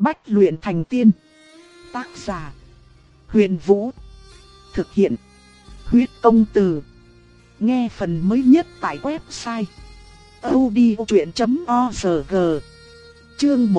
Bách luyện thành tiên. Tác giả: Huyền Vũ. Thực hiện: Huyết Công Từ. Nghe phần mới nhất tại website audiochuyện.org. Chương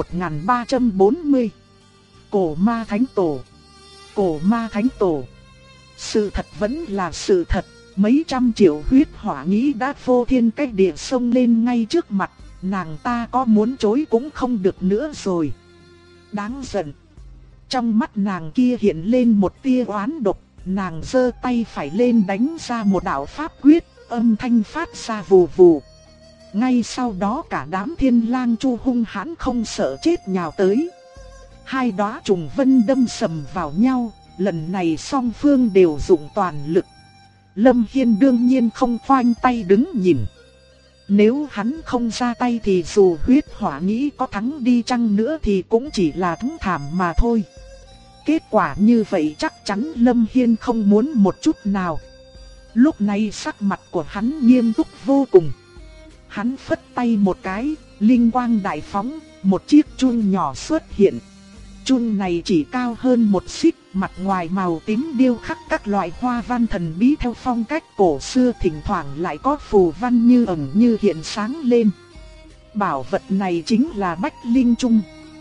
1340. Cổ ma thánh tổ. Cổ ma thánh tổ. Sự thật vẫn là sự thật, mấy trăm triệu huyết hỏa nghĩ đã vô thiên cách địa sông lên ngay trước mặt, nàng ta có muốn chối cũng không được nữa rồi. Đáng giận. Trong mắt nàng kia hiện lên một tia oán độc, nàng giơ tay phải lên đánh ra một đạo pháp quyết, âm thanh phát ra vù vù. Ngay sau đó cả đám Thiên Lang Chu hung hãn không sợ chết nhào tới. Hai đóa trùng vân đâm sầm vào nhau, lần này song phương đều dụng toàn lực. Lâm Hiên đương nhiên không khoanh tay đứng nhìn. Nếu hắn không ra tay thì dù huyết hỏa nghĩ có thắng đi chăng nữa thì cũng chỉ là thắng thảm mà thôi. Kết quả như vậy chắc chắn Lâm Hiên không muốn một chút nào. Lúc này sắc mặt của hắn nghiêm túc vô cùng. Hắn phất tay một cái, linh quang đại phóng, một chiếc chuông nhỏ xuất hiện. Chuông này chỉ cao hơn một xích, mặt ngoài màu tím điêu khắc các loại hoa văn thần bí theo phong cách cổ xưa, thỉnh thoảng lại có phù văn như ẩn như hiện sáng lên. Bảo vật này chính là Bách Linh Chung.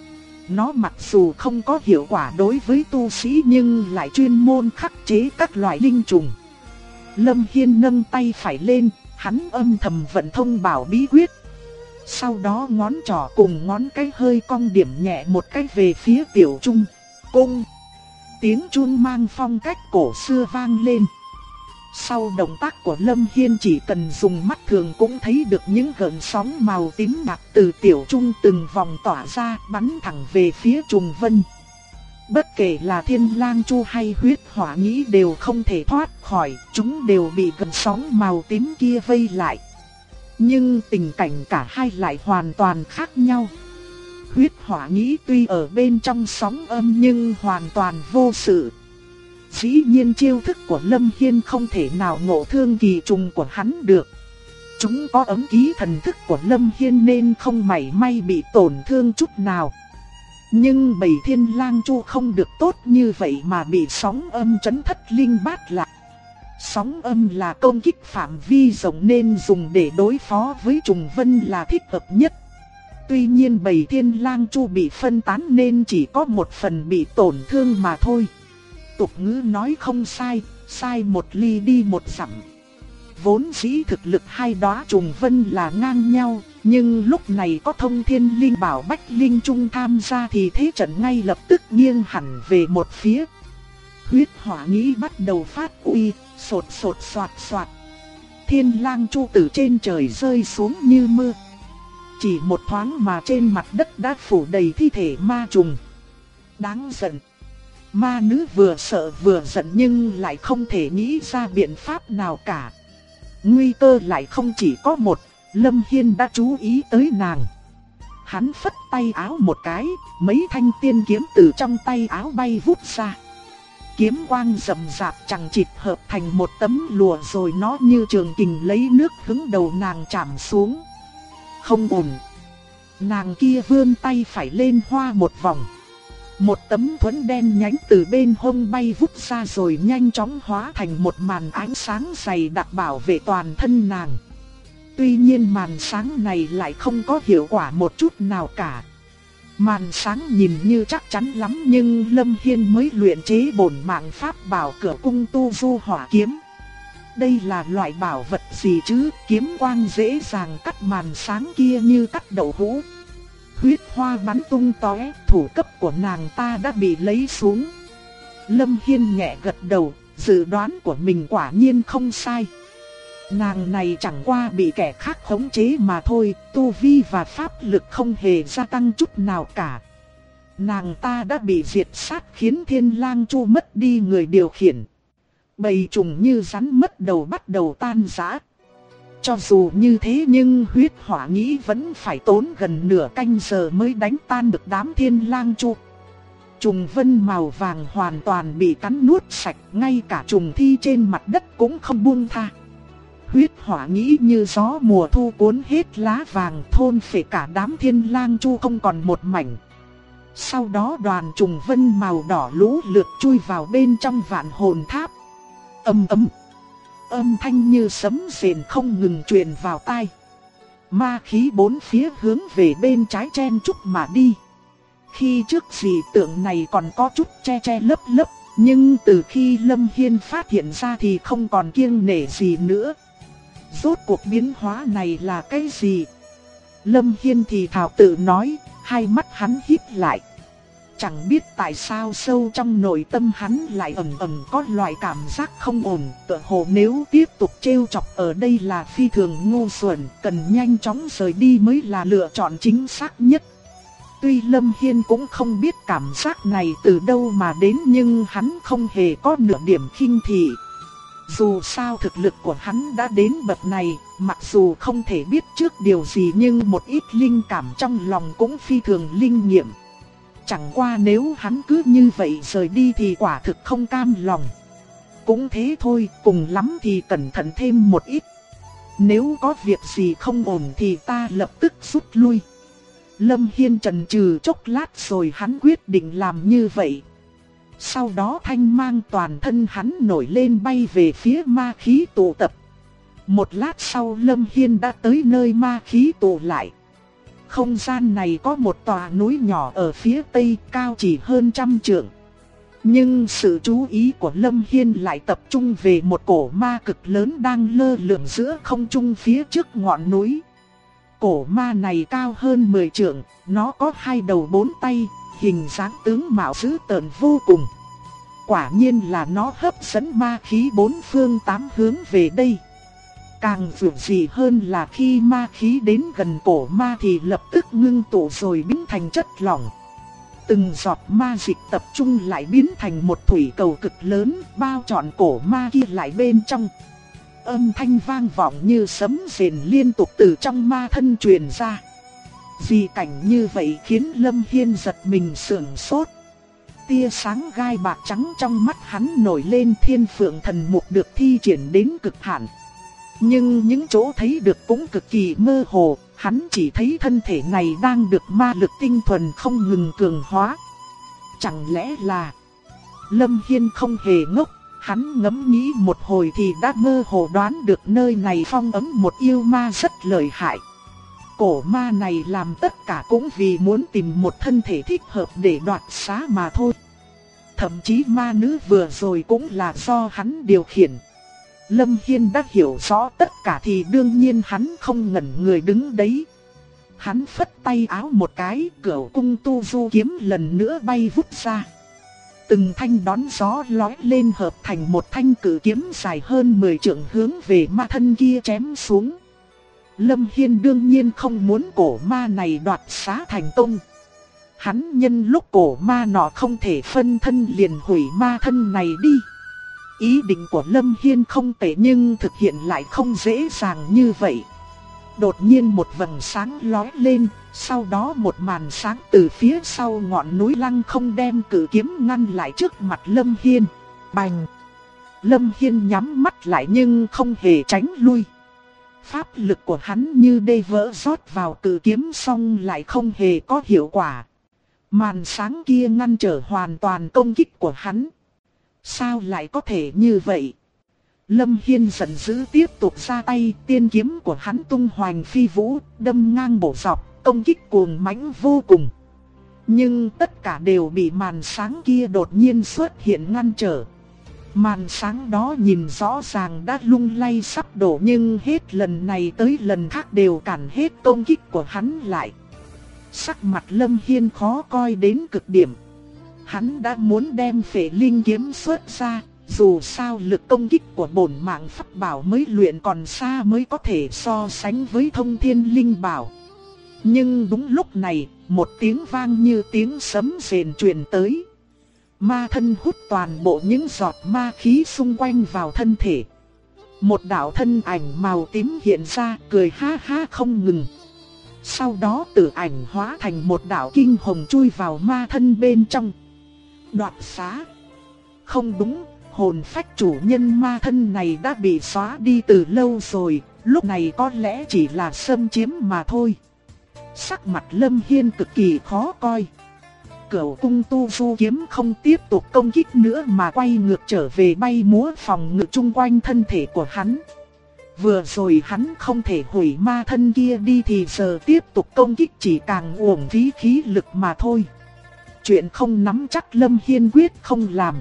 Nó mặc dù không có hiệu quả đối với tu sĩ nhưng lại chuyên môn khắc chế các loại linh trùng. Lâm Hiên nâng tay phải lên, hắn âm thầm vận thông bảo bí quyết. Sau đó ngón trỏ cùng ngón cái hơi cong điểm nhẹ một cách về phía tiểu trung. Cung. Tiếng chuông mang phong cách cổ xưa vang lên. Sau động tác của Lâm Hiên chỉ cần dùng mắt thường cũng thấy được những gợn sóng màu tím bạc từ tiểu trung từng vòng tỏa ra bắn thẳng về phía trùng vân. Bất kể là Thiên Lang Chu hay huyết hỏa nghĩ đều không thể thoát khỏi, chúng đều bị gợn sóng màu tím kia vây lại. Nhưng tình cảnh cả hai lại hoàn toàn khác nhau. Huyết hỏa nghĩ tuy ở bên trong sóng âm nhưng hoàn toàn vô sự. Dĩ nhiên chiêu thức của Lâm Hiên không thể nào ngộ thương kỳ trùng của hắn được. Chúng có ấm ký thần thức của Lâm Hiên nên không mảy may bị tổn thương chút nào. Nhưng bầy Thiên Lang Chu không được tốt như vậy mà bị sóng âm chấn thất linh bát lạc. Sóng âm là công kích phạm vi rộng nên dùng để đối phó với trùng vân là thích hợp nhất. Tuy nhiên bầy Thiên Lang Chu bị phân tán nên chỉ có một phần bị tổn thương mà thôi. Tục ngữ nói không sai, sai một ly đi một dặm. Vốn dĩ thực lực hai đóa trùng vân là ngang nhau, nhưng lúc này có Thông Thiên Linh Bảo Bách Linh Chung tham gia thì thế trận ngay lập tức nghiêng hẳn về một phía. Huyết hỏa nghĩ bắt đầu phát uy, sột sột soạt soạt. Thiên Lang Chu từ trên trời rơi xuống như mưa. Chỉ một thoáng mà trên mặt đất đã phủ đầy thi thể ma trùng. Đáng giận. Ma nữ vừa sợ vừa giận nhưng lại không thể nghĩ ra biện pháp nào cả. Nguy cơ lại không chỉ có một, Lâm Hiên đã chú ý tới nàng. Hắn phất tay áo một cái, mấy thanh tiên kiếm từ trong tay áo bay vút ra. Kiếm quang rậm rạp chằng chịt hợp thành một tấm lụa rồi nó như trường kình lấy nước hứng đầu nàng chạm xuống. Không ổn. Nàng kia vươn tay phải lên hoa một vòng. Một tấm thuẫn đen nhánh từ bên hông bay vút ra rồi nhanh chóng hóa thành một màn ánh sáng dày đặc bảo vệ toàn thân nàng. Tuy nhiên màn sáng này lại không có hiệu quả một chút nào cả. Màn sáng nhìn như chắc chắn lắm nhưng Lâm Hiên mới luyện chế bổn mạng pháp bảo Cửa Cung Tu Du Hỏa Kiếm. Đây là loại bảo vật gì chứ, kiếm quang dễ dàng cắt màn sáng kia như cắt đậu hũ. Huyết hoa bắn tung tóe, thủ cấp của nàng ta đã bị lấy xuống. Lâm Hiên nhẹ gật đầu, dự đoán của mình quả nhiên không sai. Nàng này chẳng qua bị kẻ khác khống chế mà thôi, tu vi và pháp lực không hề gia tăng chút nào cả. Nàng ta đã bị diệt sát khiến Thiên Lang Chu mất đi người điều khiển. Bầy trùng như rắn mất đầu bắt đầu tan rã. Cho dù như thế nhưng huyết hỏa nghĩ vẫn phải tốn gần nửa canh giờ mới đánh tan được đám Thiên Lang Chu. Trùng vân màu vàng hoàn toàn bị cắn nuốt sạch, ngay cả trùng thi trên mặt đất cũng không buông tha. Huyết hỏa nghĩ như gió mùa thu cuốn hết lá vàng, thôn phệ cả đám Thiên Lang Chu không còn một mảnh. Sau đó đoàn trùng vân màu đỏ lũ lượt chui vào bên trong vạn hồn tháp. Ầm ầm, âm thanh như sấm rền không ngừng truyền vào tai. Ma khí bốn phía hướng về bên trái chen chúc mà đi. Khi trước dị tượng này còn có chút che che lấp lấp, nhưng từ khi Lâm Hiên phát hiện ra thì không còn kiêng nể gì nữa. Rốt cuộc biến hóa này là cái gì? Lâm Hiên thì thào tự nói, hai mắt hắn híp lại. Chẳng biết tại sao sâu trong nội tâm hắn lại ẩn ẩn có loại cảm giác không ổn, tựa hồ nếu tiếp tục trêu chọc ở đây là phi thường ngu xuẩn, cần nhanh chóng rời đi mới là lựa chọn chính xác nhất. Tuy Lâm Hiên cũng không biết cảm giác này từ đâu mà đến, nhưng hắn không hề có nửa điểm khinh thị. Dù sao thực lực của hắn đã đến bậc này, mặc dù không thể biết trước điều gì nhưng một ít linh cảm trong lòng cũng phi thường linh nghiệm. Chẳng qua nếu hắn cứ như vậy rời đi thì quả thực không cam lòng. Cũng thế thôi, cùng lắm thì cẩn thận thêm một ít. Nếu có việc gì không ổn thì ta lập tức rút lui. Lâm Hiên chần chừ chốc lát rồi hắn quyết định làm như vậy. Sau đó thanh mang toàn thân hắn nổi lên bay về phía ma khí tụ tập. Một lát sau Lâm Hiên đã tới nơi ma khí tụ lại. Không gian này có một tòa núi nhỏ ở phía tây cao chỉ hơn 100 trượng. Nhưng sự chú ý của Lâm Hiên lại tập trung về một cổ ma cực lớn đang lơ lửng giữa không trung phía trước ngọn núi. Cổ ma này cao hơn 10 trượng, nó có 2 đầu 4 tay, hình dáng tướng mạo dữ tợn vô cùng. Quả nhiên là nó hấp dẫn ma khí bốn phương tám hướng về đây. Càng dữ dị hơn là khi ma khí đến gần cổ ma thì lập tức ngưng tụ rồi biến thành chất lỏng. Từng giọt ma dịch tập trung lại biến thành một thủy cầu cực lớn bao trọn cổ ma kia lại bên trong. Âm thanh vang vọng như sấm rền liên tục từ trong ma thân truyền ra. Dị cảnh như vậy khiến Lâm Hiên giật mình sửng sốt. Tia sáng gai bạc trắng trong mắt hắn nổi lên, thiên phượng thần mục được thi triển đến cực hạn. Nhưng những chỗ thấy được cũng cực kỳ mơ hồ, hắn chỉ thấy thân thể này đang được ma lực tinh thuần không ngừng cường hóa. Chẳng lẽ là... Lâm Hiên không hề ngốc, hắn ngẫm nghĩ một hồi thì đã mơ hồ đoán được nơi này phong ấn một yêu ma rất lợi hại. Cổ ma này làm tất cả cũng vì muốn tìm một thân thể thích hợp để đoạt xá mà thôi. Thậm chí ma nữ vừa rồi cũng là do hắn điều khiển. Lâm Hiên đã hiểu rõ tất cả thì đương nhiên hắn không ngẩn người đứng đấy. Hắn phất tay áo một cái, Cửu cung tu du kiếm lần nữa bay vút ra. Từng thanh đón gió lói lên hợp thành một thanh cử kiếm dài hơn 10 trượng hướng về ma thân kia chém xuống. Lâm Hiên đương nhiên không muốn cổ ma này đoạt xá thành công. Hắn nhân lúc cổ ma nọ không thể phân thân liền hủy ma thân này đi. Ý định của Lâm Hiên không tệ nhưng thực hiện lại không dễ dàng như vậy. Đột nhiên một vầng sáng lóe lên, sau đó một màn sáng từ phía sau ngọn núi lăng không đem cử kiếm ngăn lại trước mặt Lâm Hiên. Bành! Lâm Hiên nhắm mắt lại nhưng không hề tránh lui. Pháp lực của hắn như đê vỡ rót vào cử kiếm xong lại không hề có hiệu quả. Màn sáng kia ngăn trở hoàn toàn công kích của hắn. Sao lại có thể như vậy? Lâm Hiên giận dữ tiếp tục ra tay, tiên kiếm của hắn tung hoành phi vũ, đâm ngang bổ dọc, công kích cuồng mãnh vô cùng. Nhưng tất cả đều bị màn sáng kia đột nhiên xuất hiện ngăn trở. Màn sáng đó nhìn rõ ràng đã lung lay sắp đổ nhưng hết lần này tới lần khác đều cản hết công kích của hắn lại. Sắc mặt Lâm Hiên khó coi đến cực điểm. Hắn đã muốn đem Phệ Linh kiếm xuất ra, dù sao lực công kích của bổn mạng pháp bảo mới luyện còn xa mới có thể so sánh với Thông Thiên Linh bảo. Nhưng đúng lúc này, một tiếng vang như tiếng sấm rền truyền tới. Ma thân hút toàn bộ những giọt ma khí xung quanh vào thân thể. Một đạo thân ảnh màu tím hiện ra, cười ha ha không ngừng. Sau đó tử ảnh hóa thành một đạo kinh hồng chui vào ma thân bên trong. Đoạt xá? Không đúng, hồn phách chủ nhân ma thân này đã bị xóa đi từ lâu rồi, lúc này có lẽ chỉ là xâm chiếm mà thôi. Sắc mặt Lâm Hiên cực kỳ khó coi. Cửu cung tu du kiếm không tiếp tục công kích nữa mà quay ngược trở về bay múa phòng ngự chung quanh thân thể của hắn. Vừa rồi hắn không thể hủy ma thân kia đi thì giờ tiếp tục công kích chỉ càng uổng phí khí lực mà thôi. Chuyện không nắm chắc Lâm Hiên quyết không làm.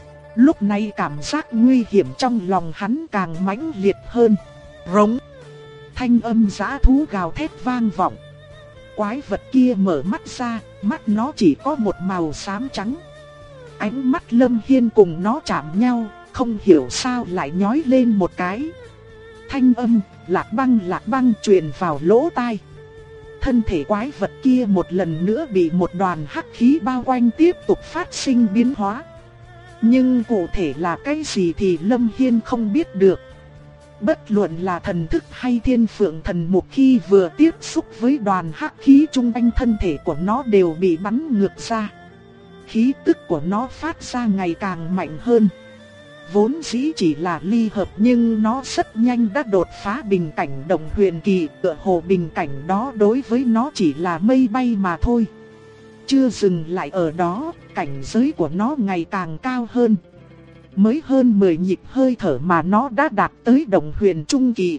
Lúc này cảm giác nguy hiểm trong lòng hắn càng mãnh liệt hơn. Rống. Thanh âm dã thú gào thét vang vọng. Quái vật kia mở mắt ra, mắt nó chỉ có một màu xám trắng. Ánh mắt Lâm Hiên cùng nó chạm nhau, không hiểu sao lại nhói lên một cái. Thanh âm lạc băng truyền vào lỗ tai. Thân thể quái vật kia một lần nữa bị một đoàn hắc khí bao quanh tiếp tục phát sinh biến hóa. Nhưng cụ thể là cái gì thì Lâm Hiên không biết được. Bất luận là thần thức hay thiên phượng thần mục khi vừa tiếp xúc với đoàn hắc khí chung quanh thân thể của nó đều bị bắn ngược ra. Khí tức của nó phát ra ngày càng mạnh hơn. Vốn dĩ chỉ là ly hợp nhưng nó rất nhanh đã đột phá bình cảnh đồng huyền kỳ. Tựa hồ bình cảnh đó đối với nó chỉ là mây bay mà thôi. Chưa dừng lại ở đó, cảnh giới của nó ngày càng cao hơn. Mới hơn 10 nhịp hơi thở mà nó đã đạt tới đồng huyền trung kỳ.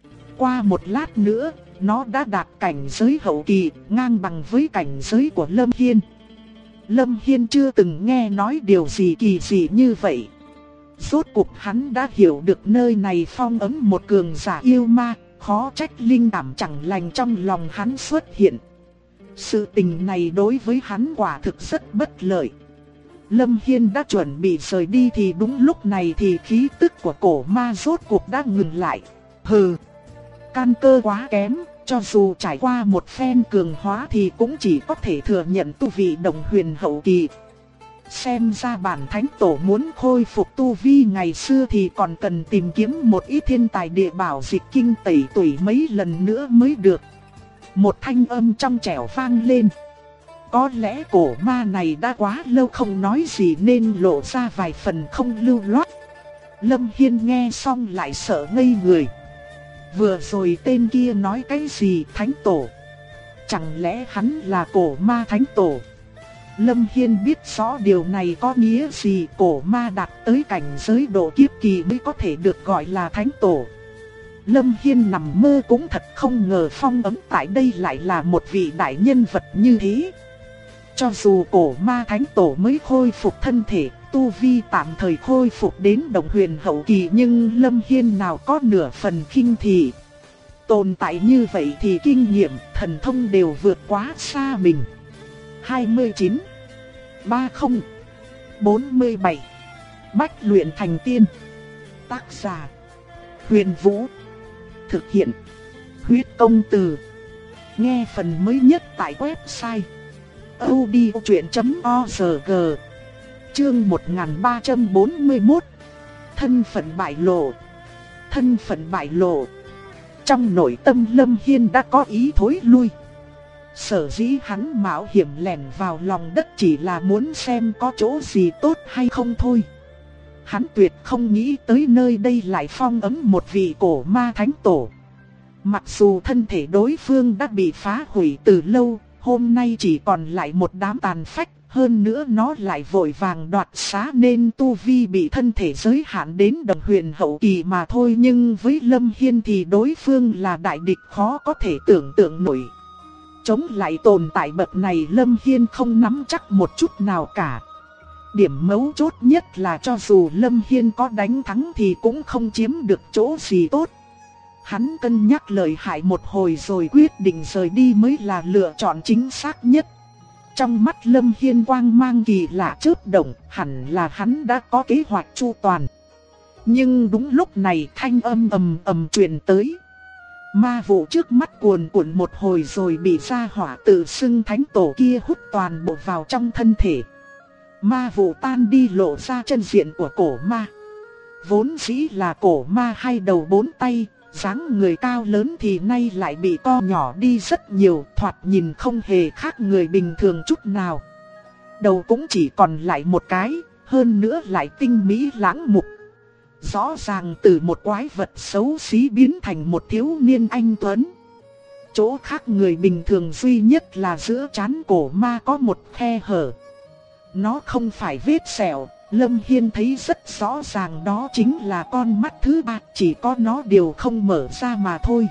Qua một lát nữa, nó đã đạt cảnh giới hậu kỳ, ngang bằng với cảnh giới của Lâm Hiên. Lâm Hiên chưa từng nghe nói điều gì kỳ dị như vậy. Rốt cuộc hắn đã hiểu được nơi này phong ấn một cường giả yêu ma, khó trách linh cảm chẳng lành trong lòng hắn xuất hiện. Sự tình này đối với hắn quả thực rất bất lợi. Lâm Hiên đã chuẩn bị rời đi thì đúng lúc này thì khí tức của cổ ma rốt cuộc đã ngừng lại. Hừ, căn cơ quá kém, cho dù trải qua một phen cường hóa thì cũng chỉ có thể thừa nhận tu vị đồng huyền hậu kỳ. Xem ra bản thánh tổ muốn khôi phục tu vi ngày xưa thì còn cần tìm kiếm một ít thiên tài địa bảo dịch kinh tẩy tủy mấy lần nữa mới được. Một thanh âm trong trẻo vang lên. Có lẽ cổ ma này đã quá lâu không nói gì nên lộ ra vài phần không lưu loát. Lâm Hiên nghe xong lại sợ ngây người. Vừa rồi tên kia nói cái gì thánh tổ? Chẳng lẽ hắn là cổ ma thánh tổ? Lâm Hiên biết rõ điều này có nghĩa gì, cổ ma đạt tới cảnh giới độ kiếp kỳ mới có thể được gọi là thánh tổ. Lâm Hiên nằm mơ cũng thật không ngờ phong ấn tại đây lại là một vị đại nhân vật như thế. Cho dù cổ ma thánh tổ mới khôi phục thân thể, tu vi tạm thời khôi phục đến đồng huyền hậu kỳ nhưng Lâm Hiên nào có nửa phần khinh thị. Tồn tại như vậy thì kinh nghiệm, thần thông đều vượt quá xa mình. 29, 30, 47 Bách luyện thành tiên. Tác giả Huyền Vũ. Thực hiện Huyết Công Từ. Nghe phần mới nhất tại website audiochuyện.org. Chương 1341. Thân phận bại lộ. Thân phận bại lộ. Trong nội tâm Lâm Hiên đã có ý thối lui. Sở dĩ hắn mạo hiểm lẻn vào lòng đất chỉ là muốn xem có chỗ gì tốt hay không thôi. Hắn tuyệt không nghĩ tới nơi đây lại phong ấn một vị cổ ma thánh tổ. Mặc dù thân thể đối phương đã bị phá hủy từ lâu, hôm nay chỉ còn lại một đám tàn phách, hơn nữa nó lại vội vàng đoạt xá nên tu vi bị thân thể giới hạn đến đồng huyền hậu kỳ mà thôi. Nhưng với Lâm Hiên thì đối phương là đại địch khó có thể tưởng tượng nổi. Chống lại tồn tại bậc này Lâm Hiên không nắm chắc một chút nào cả. Điểm mấu chốt nhất là cho dù Lâm Hiên có đánh thắng thì cũng không chiếm được chỗ gì tốt. Hắn cân nhắc lợi hại một hồi rồi quyết định rời đi mới là lựa chọn chính xác nhất. Trong mắt Lâm Hiên quang mang kỳ lạ chớp động, hẳn là hắn đã có kế hoạch chu toàn. Nhưng đúng lúc này thanh âm ầm ầm truyền tới. Ma vụ trước mắt cuồn cuộn một hồi rồi bị gia hỏa tự xưng thánh tổ kia hút toàn bộ vào trong thân thể. Ma vụ tan đi lộ ra chân diện của cổ ma. Vốn dĩ là cổ ma hai đầu bốn tay, dáng người cao lớn thì nay lại bị co nhỏ đi rất nhiều, thoạt nhìn không hề khác người bình thường chút nào. Đầu cũng chỉ còn lại một cái, hơn nữa lại tinh mỹ lãng mục. Rõ ràng từ một quái vật xấu xí biến thành một thiếu niên anh tuấn. Chỗ khác người bình thường duy nhất là giữa trán cổ ma có một khe hở. Nó không phải vết sẹo, Lâm Hiên thấy rất rõ ràng đó chính là con mắt thứ ba, chỉ có nó đều không mở ra mà thôi.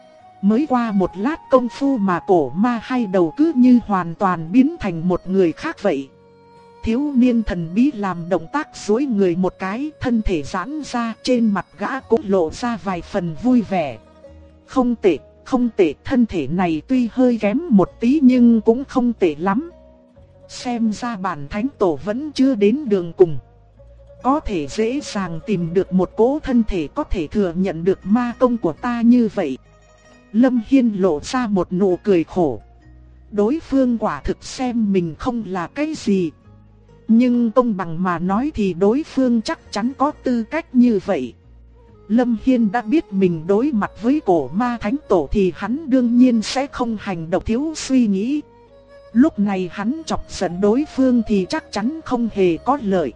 Mới qua một lát công phu mà cổ ma hai đầu cứ như hoàn toàn biến thành một người khác vậy. Thiếu niên thần bí làm động tác duỗi người một cái, thân thể giãn ra, trên mặt gã cũng lộ ra vài phần vui vẻ. Không tệ, không tệ, thân thể này tuy hơi kém một tí nhưng cũng không tệ lắm. Xem ra bản thánh tổ vẫn chưa đến đường cùng. Có thể dễ dàng tìm được một cỗ thân thể có thể thừa nhận được ma công của ta như vậy. Lâm Hiên lộ ra một nụ cười khổ. Đối phương quả thực xem mình không là cái gì. Nhưng công bằng mà nói thì đối phương chắc chắn có tư cách như vậy. Lâm Hiên đã biết mình đối mặt với cổ ma thánh tổ thì hắn đương nhiên sẽ không hành động thiếu suy nghĩ. Lúc này hắn chọc giận đối phương thì chắc chắn không hề có lợi.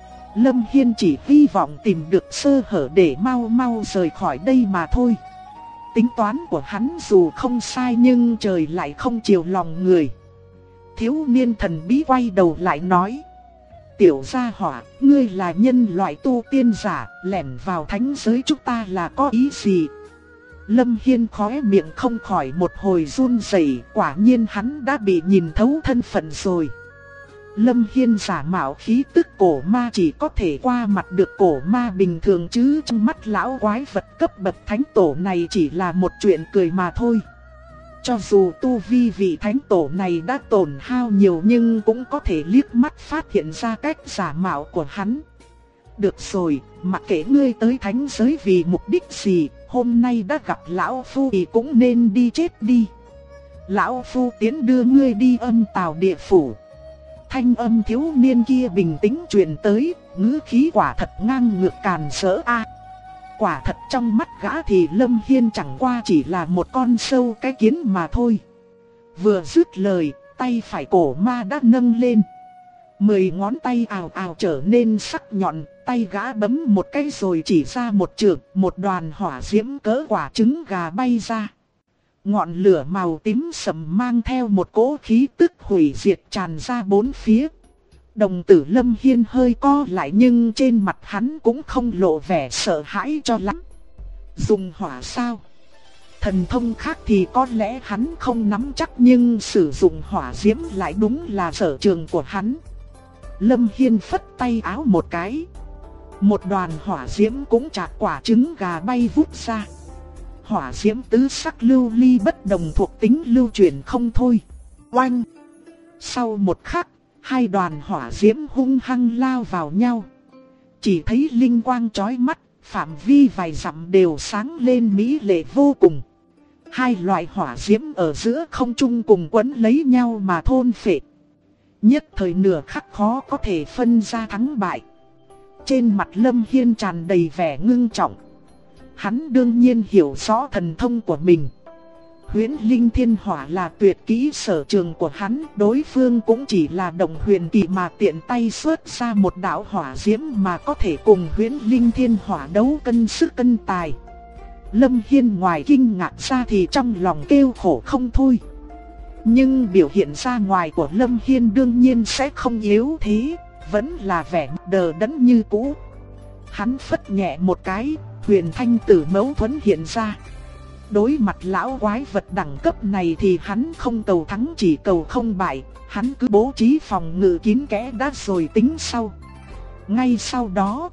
Lâm Hiên chỉ hy vọng tìm được sơ hở để mau mau rời khỏi đây mà thôi. Tính toán của hắn dù không sai nhưng trời lại không chiều lòng người. Thiếu niên thần bí quay đầu lại nói: Tiểu gia hỏa, ngươi là nhân loại tu tiên giả, lẻn vào thánh giới chúng ta là có ý gì? Lâm Hiên khóe miệng không khỏi một hồi run rẩy, quả nhiên hắn đã bị nhìn thấu thân phận rồi. Lâm Hiên giả mạo khí tức cổ ma chỉ có thể qua mặt được cổ ma bình thường chứ trong mắt lão quái vật cấp bậc thánh tổ này chỉ là một chuyện cười mà thôi. Cho dù tu vi vị thánh tổ này đã tổn hao nhiều nhưng cũng có thể liếc mắt phát hiện ra cách giả mạo của hắn. Được rồi, mặc kệ ngươi tới thánh giới vì mục đích gì, hôm nay đã gặp lão phu thì cũng nên đi chết đi. Lão phu tiến đưa ngươi đi âm tào địa phủ. Thanh âm thiếu niên kia bình tĩnh truyền tới, ngữ khí quả thật ngang ngược càn rỡ a. Quả thật trong mắt gã thì Lâm Hiên chẳng qua chỉ là một con sâu cái kiến mà thôi. Vừa dứt lời, tay phải cổ ma đã nâng lên. 10 ngón tay ào ào trở nên sắc nhọn, tay gã bấm một cái rồi chỉ ra một chưởng, một đoàn hỏa diễm cỡ quả trứng gà bay ra. Ngọn lửa màu tím sẫm mang theo một cỗ khí tức hủy diệt tràn ra bốn phía. Đồng tử Lâm Hiên hơi co lại nhưng trên mặt hắn cũng không lộ vẻ sợ hãi cho lắm. Dùng hỏa sao? Thần thông khác thì có lẽ hắn không nắm chắc nhưng sử dụng hỏa diễm lại đúng là sở trường của hắn. Lâm Hiên phất tay áo một cái. Một đoàn hỏa diễm cũng chạc quả trứng gà bay vút ra. Hỏa diễm tứ sắc lưu ly bất đồng thuộc tính lưu chuyển không thôi. Oanh! Sau một khắc, hai đoàn hỏa diễm hung hăng lao vào nhau. Chỉ thấy linh quang chói mắt, phạm vi vài dặm đều sáng lên mỹ lệ vô cùng. Hai loại hỏa diễm ở giữa không trung cùng quấn lấy nhau mà thôn phệ. Nhất thời nửa khắc khó có thể phân ra thắng bại. Trên mặt Lâm Hiên tràn đầy vẻ ngưng trọng. Hắn đương nhiên hiểu rõ thần thông của mình. Huyễn Linh Thiên Hỏa là tuyệt kỹ sở trường của hắn, đối phương cũng chỉ là đồng huyền kỳ mà tiện tay xuất ra một đạo hỏa diễm mà có thể cùng Huyễn Linh Thiên Hỏa đấu cân sức cân tài. Lâm Hiên ngoài kinh ngạc ra thì trong lòng kêu khổ không thôi. Nhưng biểu hiện ra ngoài của Lâm Hiên đương nhiên sẽ không yếu thế, vẫn là vẻ đờ đẫn như cũ. Hắn phất nhẹ một cái, huyền thanh tử mẫu thuẫn hiện ra. Đối mặt lão quái vật đẳng cấp này thì hắn không cầu thắng chỉ cầu không bại, hắn cứ bố trí phòng ngự kín kẽ đã rồi tính sau. Ngay sau đó,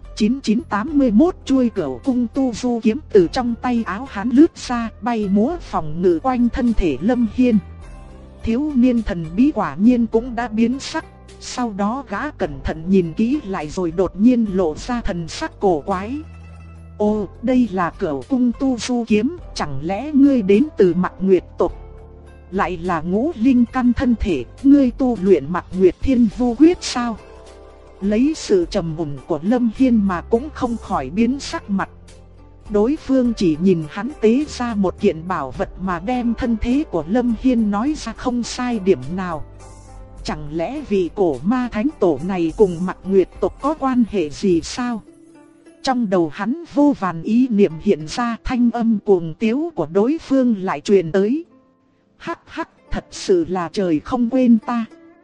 9981 chuôi cửu cung tu du kiếm từ trong tay áo hắn lướt ra, bay múa phòng ngự quanh thân thể Lâm Hiên. Thiếu niên thần bí quả nhiên cũng đã biến sắc, sau đó gã cẩn thận nhìn kỹ lại rồi đột nhiên lộ ra thần sắc cổ quái. Ồ, đây là cửu cung tu du kiếm, chẳng lẽ ngươi đến từ Mạc Nguyệt tộc? Lại là ngũ linh căn thân thể, ngươi tu luyện Mạc Nguyệt Thiên Vu Quyết sao? Lấy sự trầm mùn của Lâm Hiên mà cũng không khỏi biến sắc mặt. Đối phương chỉ nhìn hắn tế ra một kiện bảo vật mà đem thân thế của Lâm Hiên nói ra không sai điểm nào. Chẳng lẽ vị cổ ma thánh tổ này cùng Mạc Nguyệt tộc có quan hệ gì sao? Trong đầu hắn vô vàn ý niệm hiện ra, thanh âm cuồng tiếu của đối phương lại truyền tới. hắc hắc, thật sự là trời không quên ta.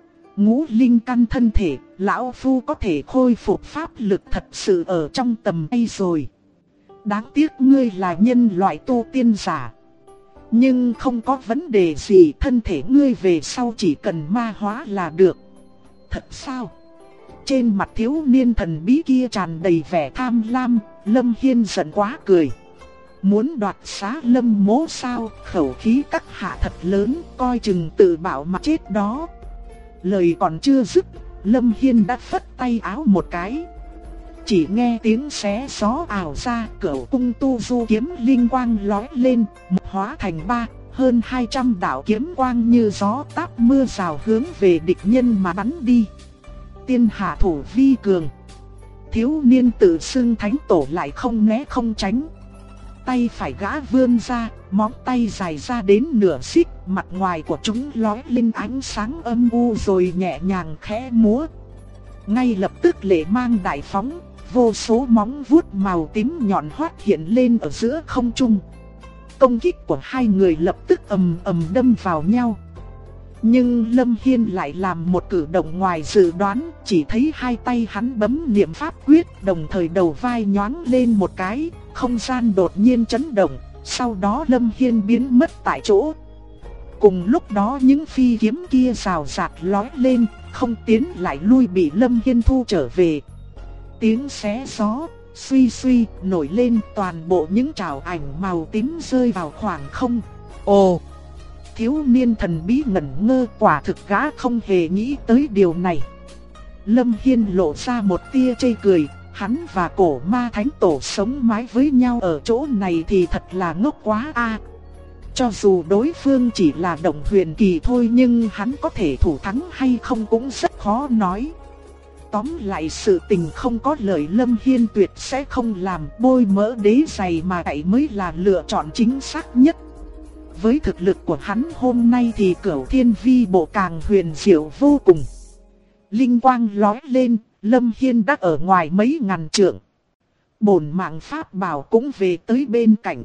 Ngũ linh căn thân thể, lão phu có thể khôi phục pháp lực thật sự ở trong tầm tay rồi. Đáng tiếc ngươi là nhân loại tu tiên giả. Nhưng không có vấn đề gì, thân thể ngươi về sau chỉ cần ma hóa là được. Thật sao? Trên mặt thiếu niên thần bí kia tràn đầy vẻ tham lam, Lâm Hiên giận quá cười. Muốn đoạt xá Lâm Mỗ sao? Khẩu khí các hạ thật lớn, coi chừng tự bảo mà chết đó. Lời còn chưa dứt, Lâm Hiên đã phất tay áo một cái. Chỉ nghe tiếng xé gió ảo ra, cửu cung tu du kiếm linh quang lóe lên, hóa thành hơn 200 đạo kiếm quang như gió táp mưa rào hướng về địch nhân mà bắn đi. Tiên hạ thủ vi cường. Thiếu niên tự xưng thánh tổ lại không né không tránh. Tay phải gã vươn ra, móng tay dài ra đến nửa xích, mặt ngoài của chúng lóe lên ánh sáng âm u rồi nhẹ nhàng khẽ múa. Ngay lập tức lệ mang đại phóng, vô số móng vuốt màu tím nhọn hoắt hiện lên ở giữa không trung. Công kích của hai người lập tức ầm ầm đâm vào nhau. Nhưng Lâm Hiên lại làm một cử động ngoài dự đoán, chỉ thấy hai tay hắn bấm niệm pháp quyết, đồng thời đầu vai nhoáng lên một cái, không gian đột nhiên chấn động, sau đó Lâm Hiên biến mất tại chỗ. Cùng lúc đó những phi kiếm kia rào rạt lói lên, không tiến lại lui bị Lâm Hiên thu trở về. Tiếng xé gió, suy suy nổi lên, toàn bộ những trảo ảnh màu tím rơi vào khoảng không. Ồ! Thiếu niên thần bí ngẩn ngơ, quả thực gã không hề nghĩ tới điều này. Lâm Hiên lộ ra một tia chê cười, hắn và cổ ma thánh tổ sống mái với nhau ở chỗ này thì thật là ngốc quá a. Cho dù đối phương chỉ là động huyền kỳ thôi nhưng hắn có thể thủ thắng hay không cũng rất khó nói. Tóm lại sự tình không có lợi, Lâm Hiên tuyệt sẽ không làm, bôi mỡ đế giày mà chạy mới là lựa chọn chính xác nhất. Với thực lực của hắn hôm nay thì Cửu Thiên Vi bộ càng huyền diệu vô cùng. Linh quang lóe lên, Lâm Hiên đã ở ngoài mấy ngàn trượng. Bổn mạng pháp bảo cũng về tới bên cạnh.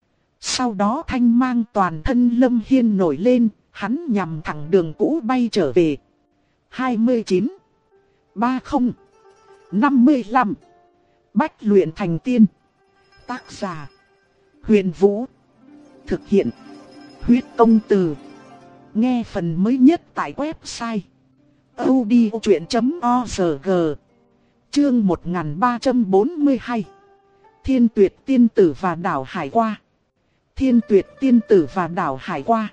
Sau đó thanh mang toàn thân Lâm Hiên nổi lên, hắn nhằm thẳng đường cũ bay trở về. 29, 30, 55. Bách luyện thành tiên. Tác giả: Huyền Vũ. Thực hiện: Huyết Công Từ. Nghe phần mới nhất tại website audiochuyện.org. Chương 1342. Thiên Tuyệt tiên tử và đảo Hải Qua. Thiên Tuyệt tiên tử và đảo Hải Qua.